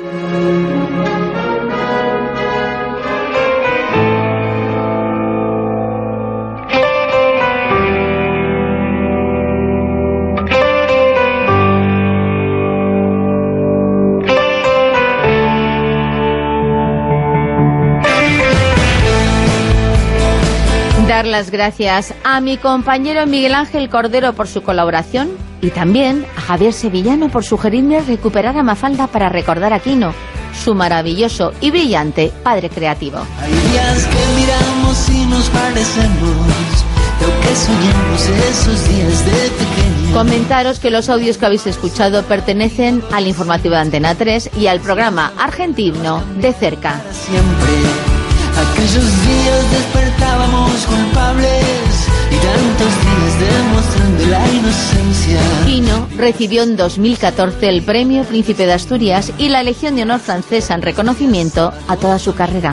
Dar las gracias a mi compañero Miguel Ángel Cordero por su colaboración y también a Javier Sevillano por sugerirme recuperar a Mafalda para recordar a Quino, su maravilloso y brillante padre creativo. Hay días que miramos y nos parecemos lo que soñamos esos días de pequeño. Comentaros que los audios que habéis escuchado pertenecen al informativo de Antena tres y al programa argentino De Cerca. Siempre aquellos días despertábamos culpables y tantos días demostrando la inocencia. Quino recibió en dos mil catorce el Premio Príncipe de Asturias y la Legión de Honor francesa en reconocimiento a toda su carrera.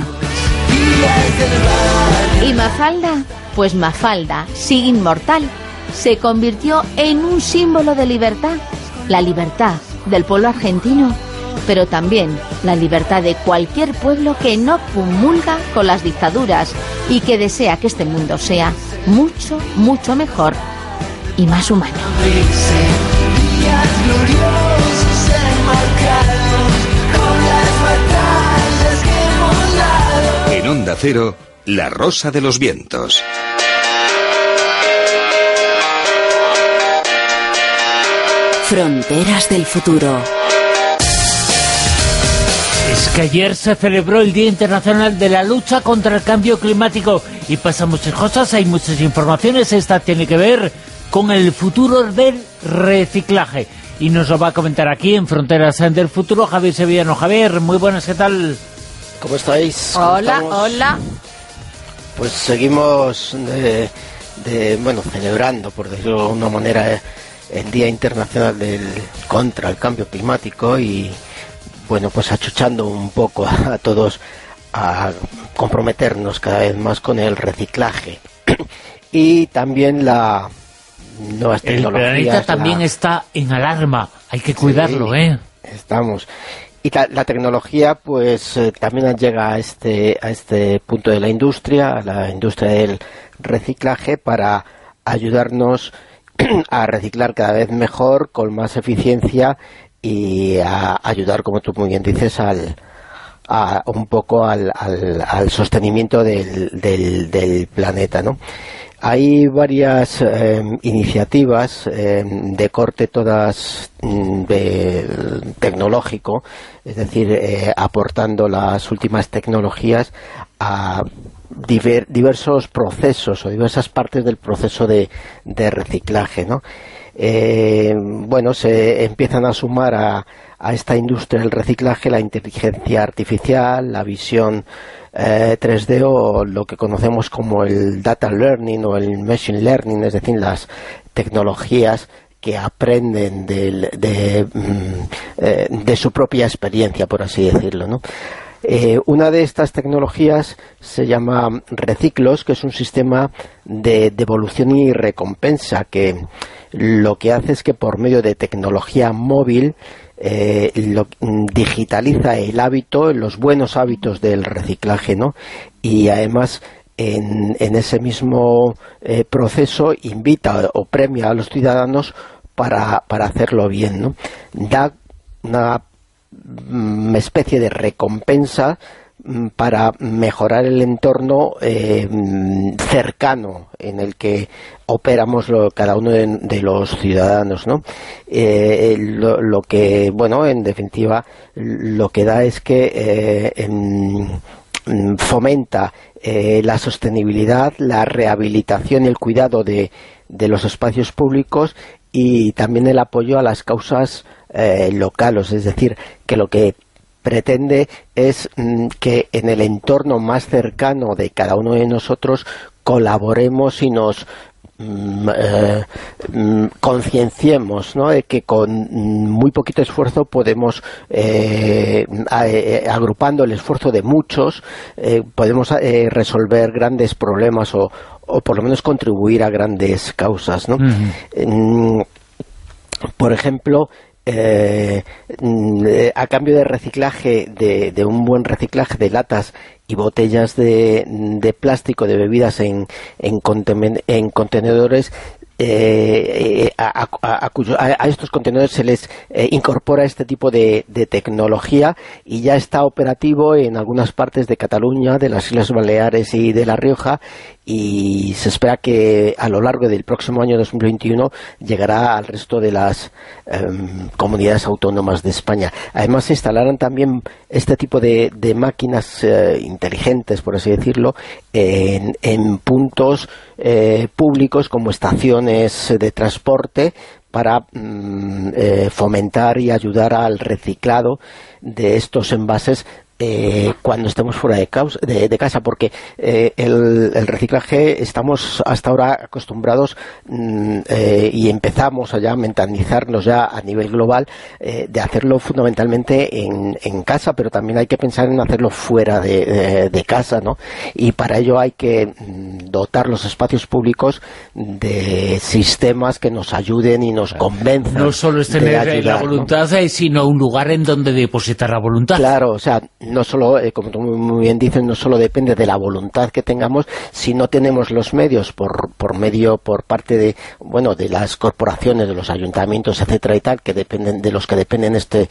¿Y Mafalda? Pues Mafalda, sigue inmortal, se convirtió en un símbolo de libertad, la libertad del pueblo argentino, pero también la libertad de cualquier pueblo que no comulga con las dictaduras y que desea que este mundo sea mucho, mucho mejor y más humano. Días gloriosos enmarcados con las batallas que hemos dado. En Onda Cero, La Rosa de los Vientos. Fronteras del futuro. Es que ayer se celebró el Día Internacional de la Lucha contra el Cambio Climático y pasan muchas cosas, hay muchas informaciones. Esta tiene que ver con el futuro del reciclaje y nos lo va a comentar aquí en Fronteras del Futuro Javier Sevillano. Javier, muy buenas, ¿qué tal? ¿Cómo estáis? ¿Cómo hola, estamos? hola. Pues seguimos de, de, bueno, celebrando, por decirlo de una manera, el Día Internacional del contra el Cambio Climático y bueno, pues achuchando un poco a, a todos a comprometernos cada vez más con el reciclaje y también la nuevas tecnologías. El planeta también la... está en alarma, hay que cuidarlo, sí, ¿eh? Estamos. Y la, la tecnología pues eh, también llega a este, a este punto de la industria, a la industria del reciclaje, para ayudarnos a reciclar cada vez mejor, con más eficiencia y a ayudar, como tú muy bien dices, al, a, un poco al, al, al sostenimiento del, del, del planeta, ¿no? Hay varias eh, iniciativas eh, de corte todas de tecnológico, es decir, eh, aportando las últimas tecnologías a diver, diversos procesos o diversas partes del proceso de, de reciclaje, ¿no? Eh, bueno, se empiezan a sumar a, a esta industria del reciclaje la inteligencia artificial, la visión eh, tres D o lo que conocemos como el data learning o el machine learning, es decir, las tecnologías que aprenden de, de, de, de su propia experiencia, por así decirlo, ¿no? Eh, una de estas tecnologías se llama Reciclos, que es un sistema de devolución y recompensa, que lo que hace es que por medio de tecnología móvil eh, lo, digitaliza el hábito, los buenos hábitos del reciclaje, ¿no? Y además en, en ese mismo eh, proceso invita o premia a los ciudadanos para, para hacerlo bien, ¿no? Da una especie de recompensa para mejorar el entorno eh, cercano en el que operamos lo, cada uno de, de los ciudadanos, ¿no? Eh, lo, lo que, bueno, en definitiva, lo que da es que eh, en, fomenta eh, la sostenibilidad, la rehabilitación y el cuidado de, de los espacios públicos y también el apoyo a las causas eh, locales, es decir, que lo que pretende es mm, que en el entorno más cercano de cada uno de nosotros colaboremos y nos mm, eh, mm, concienciemos, ¿no?, de que con muy poquito esfuerzo podemos, eh, a, eh, agrupando el esfuerzo de muchos, eh, podemos eh, resolver grandes problemas o, o por lo menos contribuir a grandes causas, ¿no? Uh-huh. Por ejemplo, Eh, a cambio de reciclaje, de, de un buen reciclaje de latas y botellas de, de plástico de bebidas en, en, conten en contenedores, eh, a, a, a, a estos contenedores se les eh, incorpora este tipo de, de tecnología y ya está operativo en algunas partes de Cataluña, de las Islas Baleares y de La Rioja, y se espera que a lo largo del próximo año dos mil veintiuno llegará al resto de las eh, comunidades autónomas de España. Además se instalarán también este tipo de, de máquinas eh, inteligentes, por así decirlo, en, en puntos eh, públicos como estaciones de transporte para mm, eh, fomentar y ayudar al reciclado de estos envases Eh, cuando estemos fuera de, causa, de, de casa, porque eh, el, el reciclaje estamos hasta ahora acostumbrados mm, eh, y empezamos a ya mentalizarnos ya a nivel global eh, de hacerlo fundamentalmente en, en casa, pero también hay que pensar en hacerlo fuera de, de, de casa, ¿no? Y para ello hay que mm, dotar los espacios públicos de sistemas que nos ayuden y nos convenzan. No solo es tener ayudar, la voluntad, ¿no?, sino un lugar en donde depositar la voluntad. Claro, o sea, no solo, eh, como tú muy bien dices, no solo depende de la voluntad que tengamos, si no tenemos los medios por, por medio, por parte de, bueno, de las corporaciones, de los ayuntamientos, etcétera y tal, que dependen, de los que dependen este,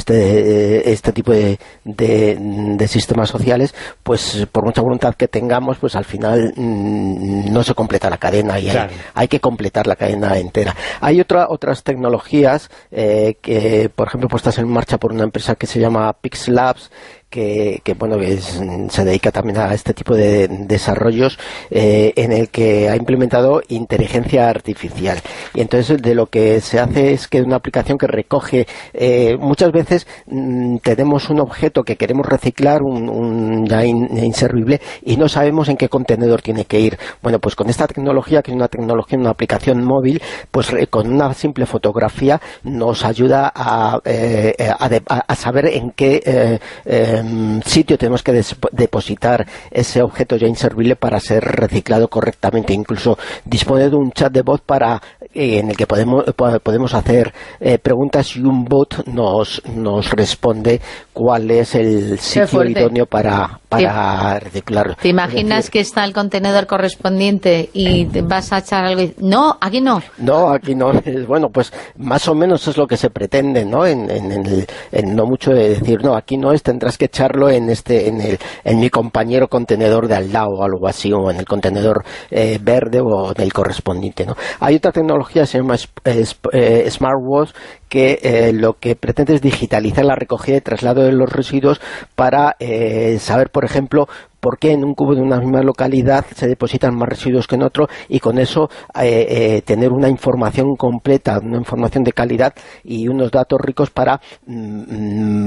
este, este tipo de, de, de sistemas sociales, pues por mucha voluntad que tengamos, pues al final mmm, no se completa la cadena y claro, hay, hay que completar la cadena entera. Hay otra, otras tecnologías eh, que, por ejemplo, puestas en marcha por una empresa que se llama Pixlabs, que, que bueno, es, se dedica también a este tipo de desarrollos, eh, en el que ha implementado inteligencia artificial. Y entonces de lo que se hace es que una aplicación que recoge, eh, muchas veces mmm, tenemos un objeto que queremos reciclar, un, un ya in, inservible, y no sabemos en qué contenedor tiene que ir. Bueno, pues con esta tecnología, que es una tecnología, una aplicación móvil, pues eh, con una simple fotografía nos ayuda a, eh, a, de, a, a saber en qué eh, eh, sitio tenemos que depositar ese objeto ya inservible para ser reciclado correctamente. Incluso dispone de un chat de voz para eh, en el que podemos podemos hacer eh, preguntas y un bot nos nos responde cuál es el sitio idóneo para para reciclarlo. ¿Te imaginas decir, que está el contenedor correspondiente y te vas a echar algo y... No, aquí no. No, aquí no. Bueno, pues más o menos es lo que se pretende, ¿no? En, en, en, el, en no mucho de decir, no, aquí no es, tendrás que echarlo en este en el en mi compañero contenedor de al lado o algo así, o en el contenedor eh, verde o del correspondiente, ¿no? Hay otra tecnología que se llama eh, eh, SmartWash, que eh, lo que pretende es digitalizar la recogida y traslado de los residuos para eh, saber, por ejemplo, por qué en un cubo de una misma localidad se depositan más residuos que en otro, y con eso eh, eh, tener una información completa, una información de calidad y unos datos ricos para mm,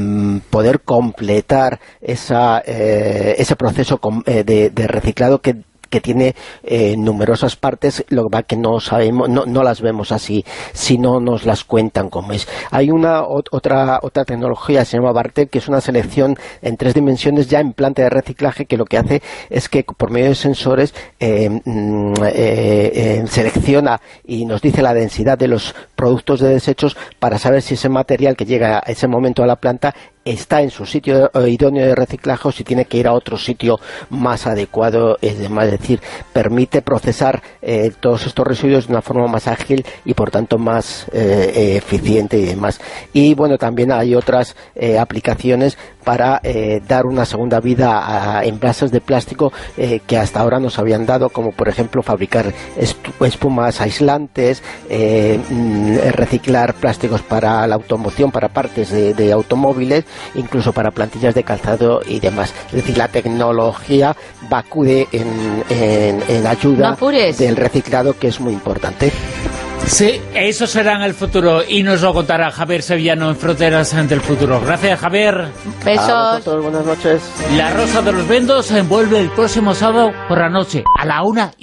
poder completar esa, eh, ese proceso de, de reciclado que que tiene eh, numerosas partes, lo que va que no sabemos, no, no las vemos así, si no nos las cuentan como es. Hay una o, otra otra tecnología, se llama Bartek, que es una selección en tres dimensiones ya en planta de reciclaje, que lo que hace es que por medio de sensores eh, eh, eh, selecciona y nos dice la densidad de los productos de desechos para saber si ese material que llega a ese momento a la planta está en su sitio idóneo de reciclaje o si tiene que ir a otro sitio más adecuado, es decir, permite procesar eh, todos estos residuos de una forma más ágil y por tanto más eh, eficiente y demás. Y bueno, también hay otras eh, aplicaciones para eh, dar una segunda vida a envases de plástico eh, que hasta ahora nos habían dado, como por ejemplo fabricar espumas aislantes, eh, reciclar plásticos para la automoción, para partes de, de automóviles, incluso para plantillas de calzado y demás. Es decir, la tecnología va acude en, en, en ayuda no del reciclado, que es muy importante. Sí, eso será en el futuro y nos lo contará Javier Sevillano en Fronteras del Futuro. Gracias, Javier. Besos. A vosotros, buenas noches. La Rosa de los Vientos envuelve el próximo sábado por la noche, a la una.